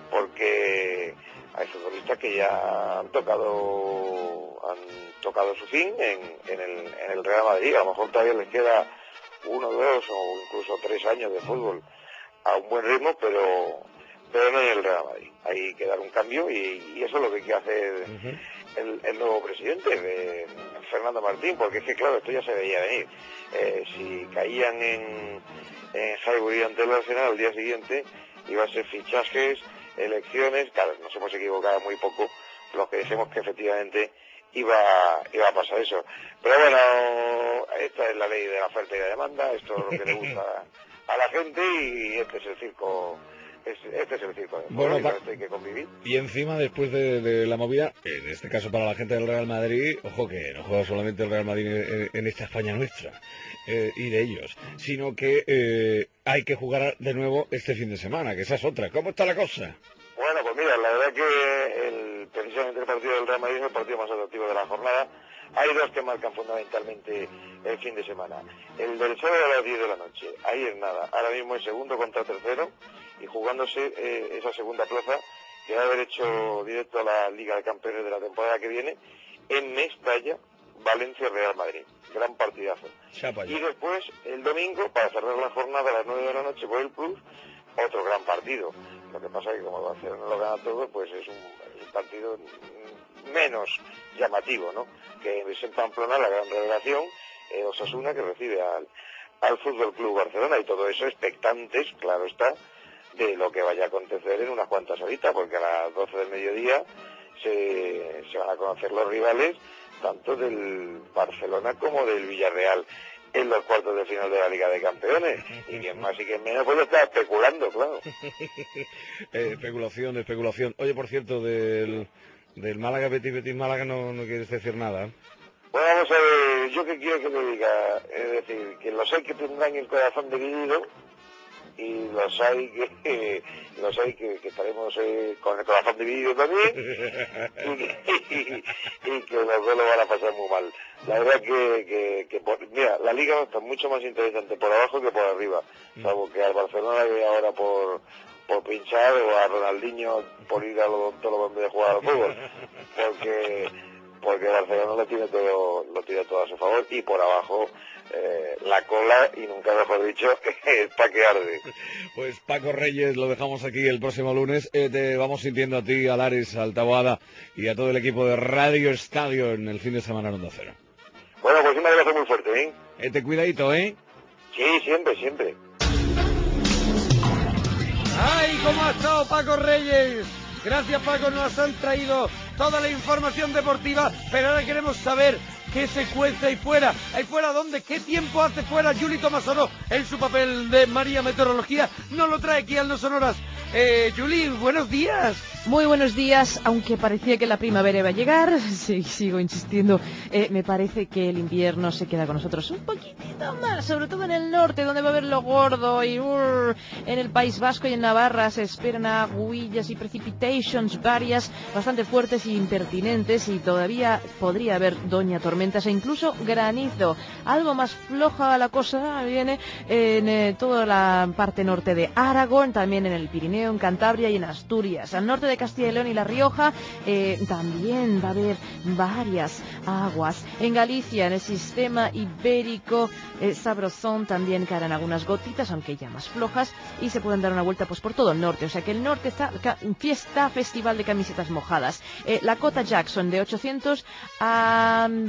porque hay futbolistas que ya han tocado han tocado su fin en, en, el, en el Real Madrid. A lo mejor todavía les queda uno, dos o incluso tres años de fútbol a un buen ritmo, pero pero no en el Real Madrid. Hay que dar un cambio y, y eso es lo que quiere hacer uh-huh. el, el nuevo presidente, de Fernando Martín, porque es que claro, esto ya se veía venir. Eh, si caían en, en Highbury ante el Arsenal al día siguiente, iba a ser fichajes, elecciones, claro, nos hemos equivocado muy poco los que dijimos que efectivamente iba, iba a pasar eso. Pero bueno, esta es la ley de la oferta y la demanda, esto es lo que le gusta a la gente y este es el circo. Este es el circo, bueno, y esto hay que convivir. Y encima, después de, de la movida, en este caso para la gente del Real Madrid, ojo que no juega solamente el Real Madrid en, en esta España nuestra eh, y de ellos, sino que eh, hay que jugar de nuevo este fin de semana, que esa es otra. ¿Cómo está la cosa? Bueno, pues mira, la verdad que el, precisamente el partido del Real Madrid es el partido más atractivo de la jornada. Hay dos que marcan fundamentalmente el fin de semana. El del sábado a las diez de la noche, ahí es nada. Ahora mismo es segundo contra tercero y jugándose eh, esa segunda plaza que va a haber hecho directo a la Liga de Campeones de la temporada que viene en Mestalla, Valencia-Real Madrid. Gran partidazo. Y después, el domingo, para cerrar la jornada a las nueve de la noche por el Plus, otro gran partido. Lo que pasa es que como el Barcelona lo gana todo, pues es un, un partido menos llamativo, ¿no? Que es en Pamplona la gran revelación, eh, Osasuna, que recibe al, al Fútbol Club Barcelona, y todo eso expectantes, claro está, de lo que vaya a acontecer en unas cuantas horitas, porque a las doce del mediodía se, se van a conocer los rivales, tanto del Barcelona como del Villarreal, en los cuartos de final de la Liga de Campeones. Y quien más y quien menos pues está especulando, claro. eh, especulación, especulación. Oye, por cierto, del, del Málaga, Betis, Betis, Málaga, no, no quieres decir nada. Bueno, vamos a ver, yo que quiero que me diga, es decir, que los hay que tendrán el corazón dividido, y los hay que eh, los hay que, que estaremos eh, con el corazón dividido también, y, y, y que los dos lo van a pasar muy mal. La verdad que, que, que por, mira, la liga está mucho más interesante por abajo que por arriba, salvo que al Barcelona le ahora por por pinchar, o a Ronaldinho por ir al odontólogo en vez de jugar al fútbol, porque porque Barcelona lo tiene todo lo tiene todo a su favor, y por abajo eh, la cola, y nunca mejor dicho, está que arde. Pues Paco Reyes, lo dejamos aquí el próximo lunes. Eh, te vamos sintiendo a ti, a Lares, a Altaboada y a todo el equipo de Radio Estadio en el fin de semana en Onda Cero. Bueno, pues un abrazo muy fuerte, ¿eh? Eh, te cuidadito, ¿eh? Sí, siempre, siempre. ¡Ay, cómo ha estado Paco Reyes! Gracias, Paco, nos han traído toda la información deportiva, pero ahora queremos saber qué se cuece ahí fuera. ¿Ahí fuera dónde? ¿Qué tiempo hace fuera? Juli Tomasoro, en su papel de María Meteorología, nos lo trae aquí al No Sonoras. Eh, Juli, buenos días. Muy buenos días, aunque parecía que la primavera iba a llegar, sí, sigo insistiendo, eh, me parece que el invierno se queda con nosotros un poquitito más, sobre todo en el norte, donde va a haber lo gordo, y uh, en el País Vasco y en Navarra se esperan aguillas y precipitations varias, bastante fuertes e impertinentes, y todavía podría haber doña tormentas e incluso granizo. Algo más floja la cosa viene en eh, toda la parte norte de Aragón, también en el Pirineo, en Cantabria y en Asturias. Al norte de Castilla y León y La Rioja eh, también va a haber varias aguas. En Galicia, en el sistema ibérico, eh, sabrosón, también caerán algunas gotitas, aunque ya más flojas, y se pueden dar una vuelta pues por todo el norte. O sea que el norte está fiesta, festival de camisetas mojadas. Eh, la cota Jackson de ochocientos a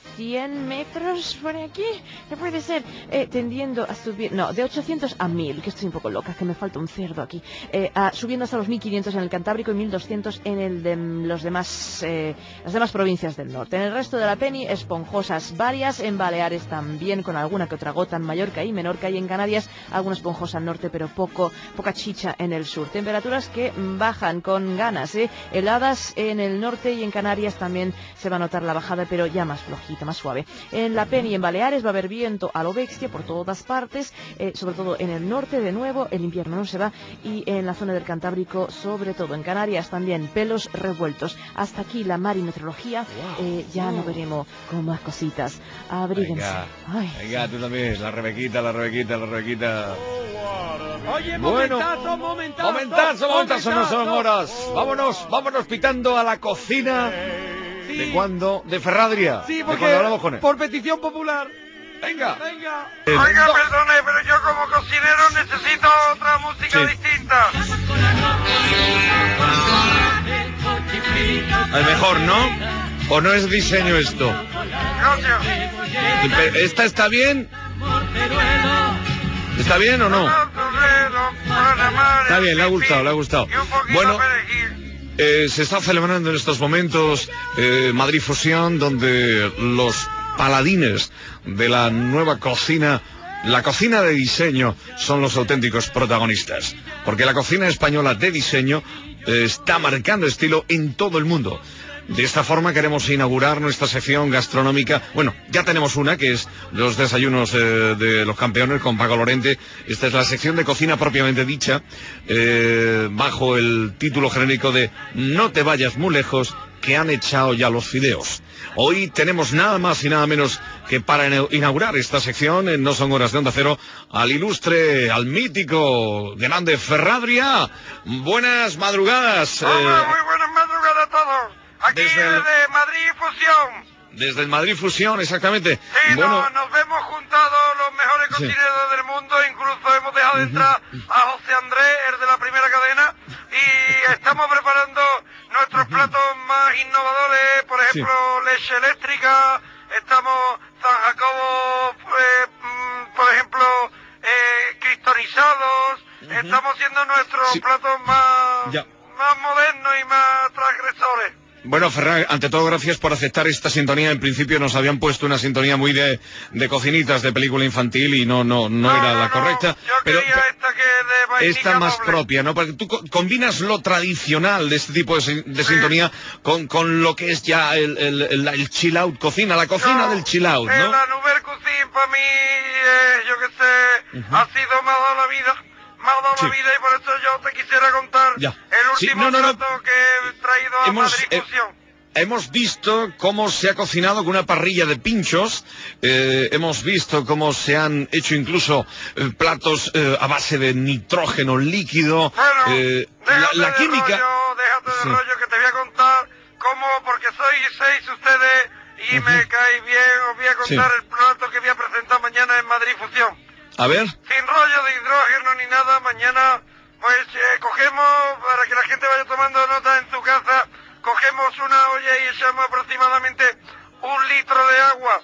cien metros por aquí, no puede ser, eh, tendiendo a subir, no, de ochocientos a mil, que estoy un poco loca, que me falta un cerdo aquí, eh, a, subiendo hasta los mil quinientos en el Cantábrico y mil doscientos en el de los demás, eh, las demás provincias del norte. En el resto de la Peni, esponjosas varias, en Baleares también, con alguna que otra gota en Mallorca y Menorca, y en Canarias alguna esponjosa al norte, pero poco, poca chicha en el sur. Temperaturas que bajan con ganas, ¿eh? Heladas en el norte y en Canarias también se va a notar la bajada, pero ya más flojita, más suave. En la Peni y en Baleares va a haber viento a lo bestia por todas partes, eh, sobre todo en el norte, de nuevo, el invierno no se va, y en la zona del Cantábrico, sobre todo en Canarias también, pelos revueltos. Hasta aquí la marimeteorología, eh, ya no veremos con más cositas. Abríguense. Venga, Ay. venga, tú también, la Rebequita, la Rebequita, la Rebequita. Oye, Bueno, momentazo, momentazo, momentazo, momentazo, no son horas. Vámonos, vámonos pitando a la cocina. Sí. ¿De cuándo? De Ferradria. Sí, ¿De porque cuándo hablamos con él? por petición popular. Venga. Venga. Oiga, perdone, pero yo como cocinero necesito otra música Sí. distinta. A lo mejor, ¿no? ¿O no es diseño esto? ¿Esta está bien? ¿Está bien o no? Está bien, le ha gustado, le ha gustado. Bueno, eh, se está celebrando en estos momentos eh, Madrid Fusión, donde los paladines de la nueva cocina, la cocina de diseño, son los auténticos protagonistas. Porque la cocina española de diseño eh, está marcando estilo en todo el mundo. De esta forma queremos inaugurar nuestra sección gastronómica. Bueno, ya tenemos una, que es los desayunos eh, de los campeones con Paco Lorente. Esta es la sección de cocina propiamente dicha, eh, bajo el título genérico de No te vayas muy lejos, que han echado ya los fideos. Hoy tenemos nada más y nada menos que para inaugurar esta sección, en No son horas de Onda Cero, al ilustre, al mítico, grande Ferradria. Buenas madrugadas. Hola, eh, muy buenas madrugadas a todos. Aquí Desde desde, el- Madrid Fusión. Desde el Madrid Fusión, exactamente. Sí, Bueno, nos, nos vemos juntados los mejores Sí. cocineros del mundo, incluso hemos dejado de entrar a José Andrés, el de la primera cadena, y estamos preparando nuestros platos más innovadores, por ejemplo, leche eléctrica, estamos San Jacobo, eh, mm, por ejemplo, eh, cristalizados, estamos haciendo nuestros Sí. platos más, Ya. más modernos y más transgresores. Bueno, Ferran, ante todo, gracias por aceptar esta sintonía. En principio nos habían puesto una sintonía muy de, de cocinitas, de película infantil, y no no no, era la correcta. Pero esta que de vainica esta más doble. propia, ¿no? Porque tú co- combinas lo tradicional de este tipo de, sin- de sintonía con, con lo que es ya el, el, el, el chill out cocina, la cocina del chill out, Eh, ¿no? La Nouvelle Cuisine para mí, eh, yo que sé, Ujú. ha sido, me ha dado la vida, me ha dado Sí. la vida, y por eso yo te quisiera contar Ya. el Sí, último no, no, no. plato que he traído a Hemos, Madrid eh, Fusión. Hemos visto cómo se ha cocinado con una parrilla de pinchos, eh, hemos visto cómo se han hecho incluso eh, platos eh, a base de nitrógeno líquido, eh, la, la química... Rollo, déjate de Sí. rollo, que te voy a contar cómo, porque sois seis ustedes y me cae bien, os voy a contar Sí. el plato que voy a presentar mañana en Madrid Fusión. A ver, Sin rollo de hidrógeno ni nada, mañana pues eh, cogemos, para que la gente vaya tomando nota en su casa, cogemos una olla y echamos aproximadamente un litro de agua.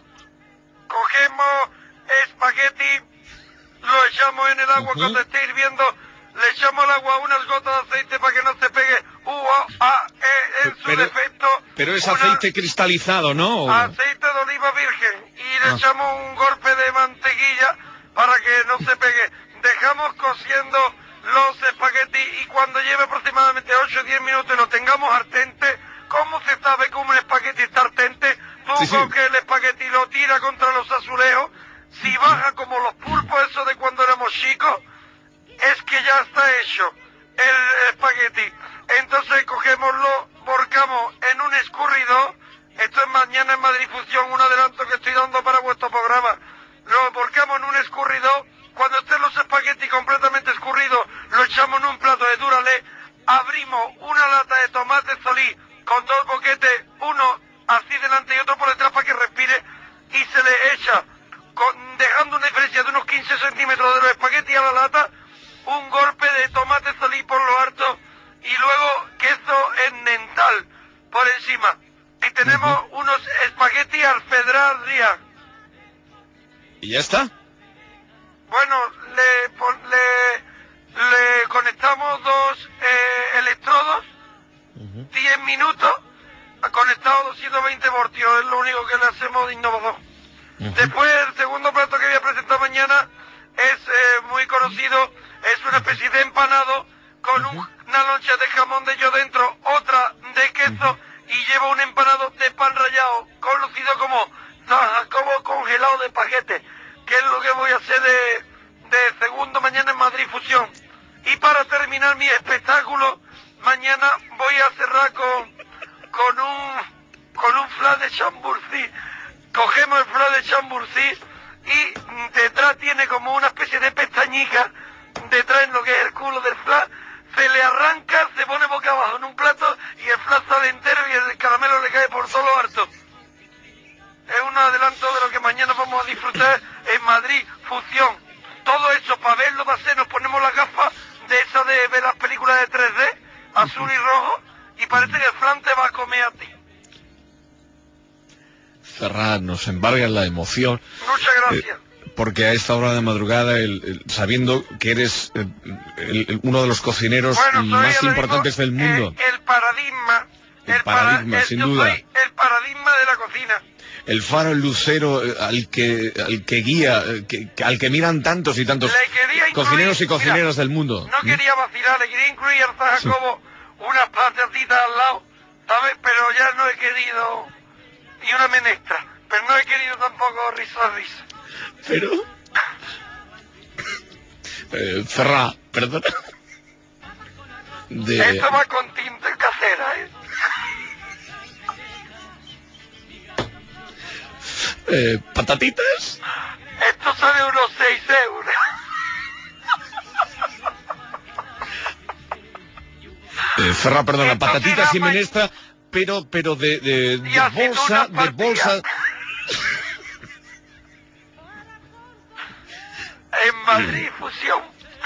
Cogemos espagueti, lo echamos en el agua cuando esté hirviendo, le echamos al agua unas gotas de aceite para que no se pegue U A E en su pero, defecto, pero es una- aceite cristalizado, ¿no? aceite de oliva virgen, y le Ah. echamos un golpe de mantequilla para que no se pegue. Dejamos cociendo los espaguetis, y cuando lleve aproximadamente ocho o diez minutos y lo tengamos ardente, ¿cómo se sabe que un espagueti está ardente? Tú Sí, sí. coges el espagueti y lo tira contra los azulejos, si baja como los pulpos esos de cuando éramos chicos, es que ya está hecho el espagueti. Entonces cogémoslo, volcamos en un escurridor. Esto es mañana en Madrid Fusión, un adelanto que estoy dando para vuestro programa. Lo volcamos en un escurridor. Cuando estén los espaguetis completamente escurridos, lo echamos en un plato de Duralé. Abrimos una lata de tomate solí con dos boquetes, uno así delante y otro por detrás para que respire, y se le echa, con, dejando una diferencia de unos quince centímetros de los espaguetis a la lata, un golpe de tomate solí por lo alto, y luego queso emmental por encima. y tenemos uh-huh. unos espaguetis alfedraria. ¿Y ya está? Bueno, le, le, le conectamos dos eh, electrodos, uh-huh. diez minutos, conectado doscientos veinte voltios, es lo único que le hacemos de innovador. Uh-huh. Después, el segundo plato que voy a presentar mañana es eh, muy conocido, es una especie de empanado con uh-huh. un, una loncha de jamón de yo dentro, otra de queso, uh-huh. y lleva un empanado de pan rallado, conocido como, como congelado de paquete, que es lo que voy a hacer de, de segundo mañana en Madrid Fusión. Y para terminar mi espectáculo, mañana voy a cerrar con, con un, con un flan de chamburcí. Cogemos el flan de chamburcí y detrás tiene como una especie de pestañica, detrás en lo que es el culo del flan, se le arranca, se pone boca abajo en un plato y el flan sale entero y el caramelo le cae por todo lo harto. Es un adelanto de lo que mañana vamos a disfrutar en Madrid Fusión. Todo eso para verlo va a ser, nos ponemos las gafas de esas de ver las películas de tres D, azul y rojo, y parece que el flan te va a comer a ti. Ferran, nos embarga la emoción. Muchas gracias. Eh, porque a esta hora de madrugada, el, el, sabiendo que eres el, el, uno de los cocineros bueno, más importantes del mundo. El, el paradigma. El, el paradigma, para, sin el, duda. Yo soy el paradigma de la cocina. El faro, el lucero al que al que guía, que, al que miran tantos y tantos incluir, cocineros y cocineras mira, del mundo. No quería vacilar, le quería incluir al Jacobo sí. unas patatitas al lado, ¿sabes? Pero ya no he querido, y una menestra, pero no he querido tampoco risa a risa. Pero... eh, Ferran, perdona. De... Esto va con tinta casera, ¿eh? Eh, ¿Patatitas? Esto sale unos seis euros. Eh, Ferran, perdona, esto patatitas y menestra, pero pero de, de, de bolsa, de bolsa. En Madrid Fusión.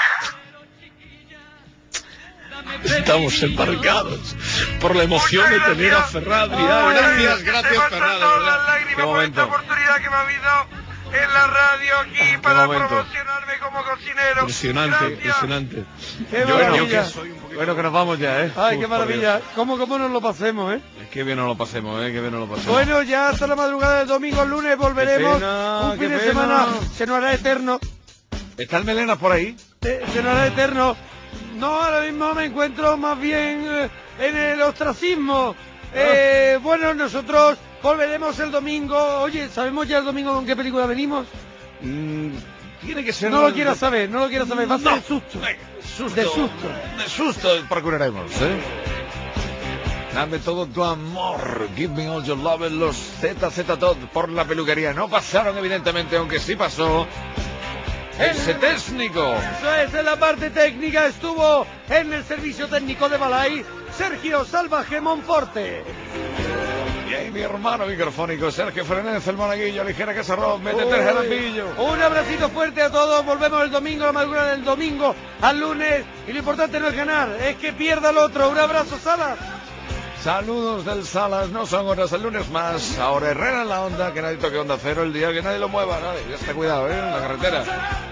Estamos embarcados por la emoción de tener a Ferran Adrià. Gracias, gracias Ferran, de verdad. Qué momento. Por esta oportunidad que me ha habido en la radio aquí para promocionarme como cocinero. Impresionante, gracias. Impresionante. Qué bueno, yo que soy un bueno, que nos vamos ya, ¿eh? Ay, Uf, qué maravilla. ¿Cómo, cómo nos lo pasemos, eh? Qué bien nos lo pasemos, ¿eh? Qué bien nos lo pasemos. Bueno, ya hasta la madrugada del domingo al lunes volveremos. Pena, un fin de pena. semana se nos hará eterno. ¿Está el Melenas por ahí? Se, se nos hará eterno. No, ahora mismo me encuentro más bien eh, en el ostracismo. Eh, bueno, nosotros volveremos el domingo. Oye, ¿sabemos ya el domingo con qué película venimos? Mm, tiene que ser... No lo quiero saber, no lo quiero saber. Va a ser no. de susto. susto. De susto. De susto procuraremos, ¿eh? Dame todo tu amor. Give me all your love. Los Z Z Todd por la peluquería. No pasaron, evidentemente, aunque sí pasó... Ese técnico. Eso es, en la parte técnica estuvo en el servicio técnico de Balay Sergio Salvaje Monforte. Y ahí mi hermano microfónico Sergio Fernández, el monaguillo, ligera que se roba, métete el jarapillo. Un abracito fuerte a todos, volvemos el domingo, la madrugada del domingo al lunes. Y lo importante no es ganar, es que pierda el otro. Un abrazo, Salas. Saludos del Salas, no son horas el lunes más. Ahora Herrera en la onda, que nadie toque onda cero el día que nadie lo mueva, nadie. Ya está cuidado, ¿eh? En la carretera.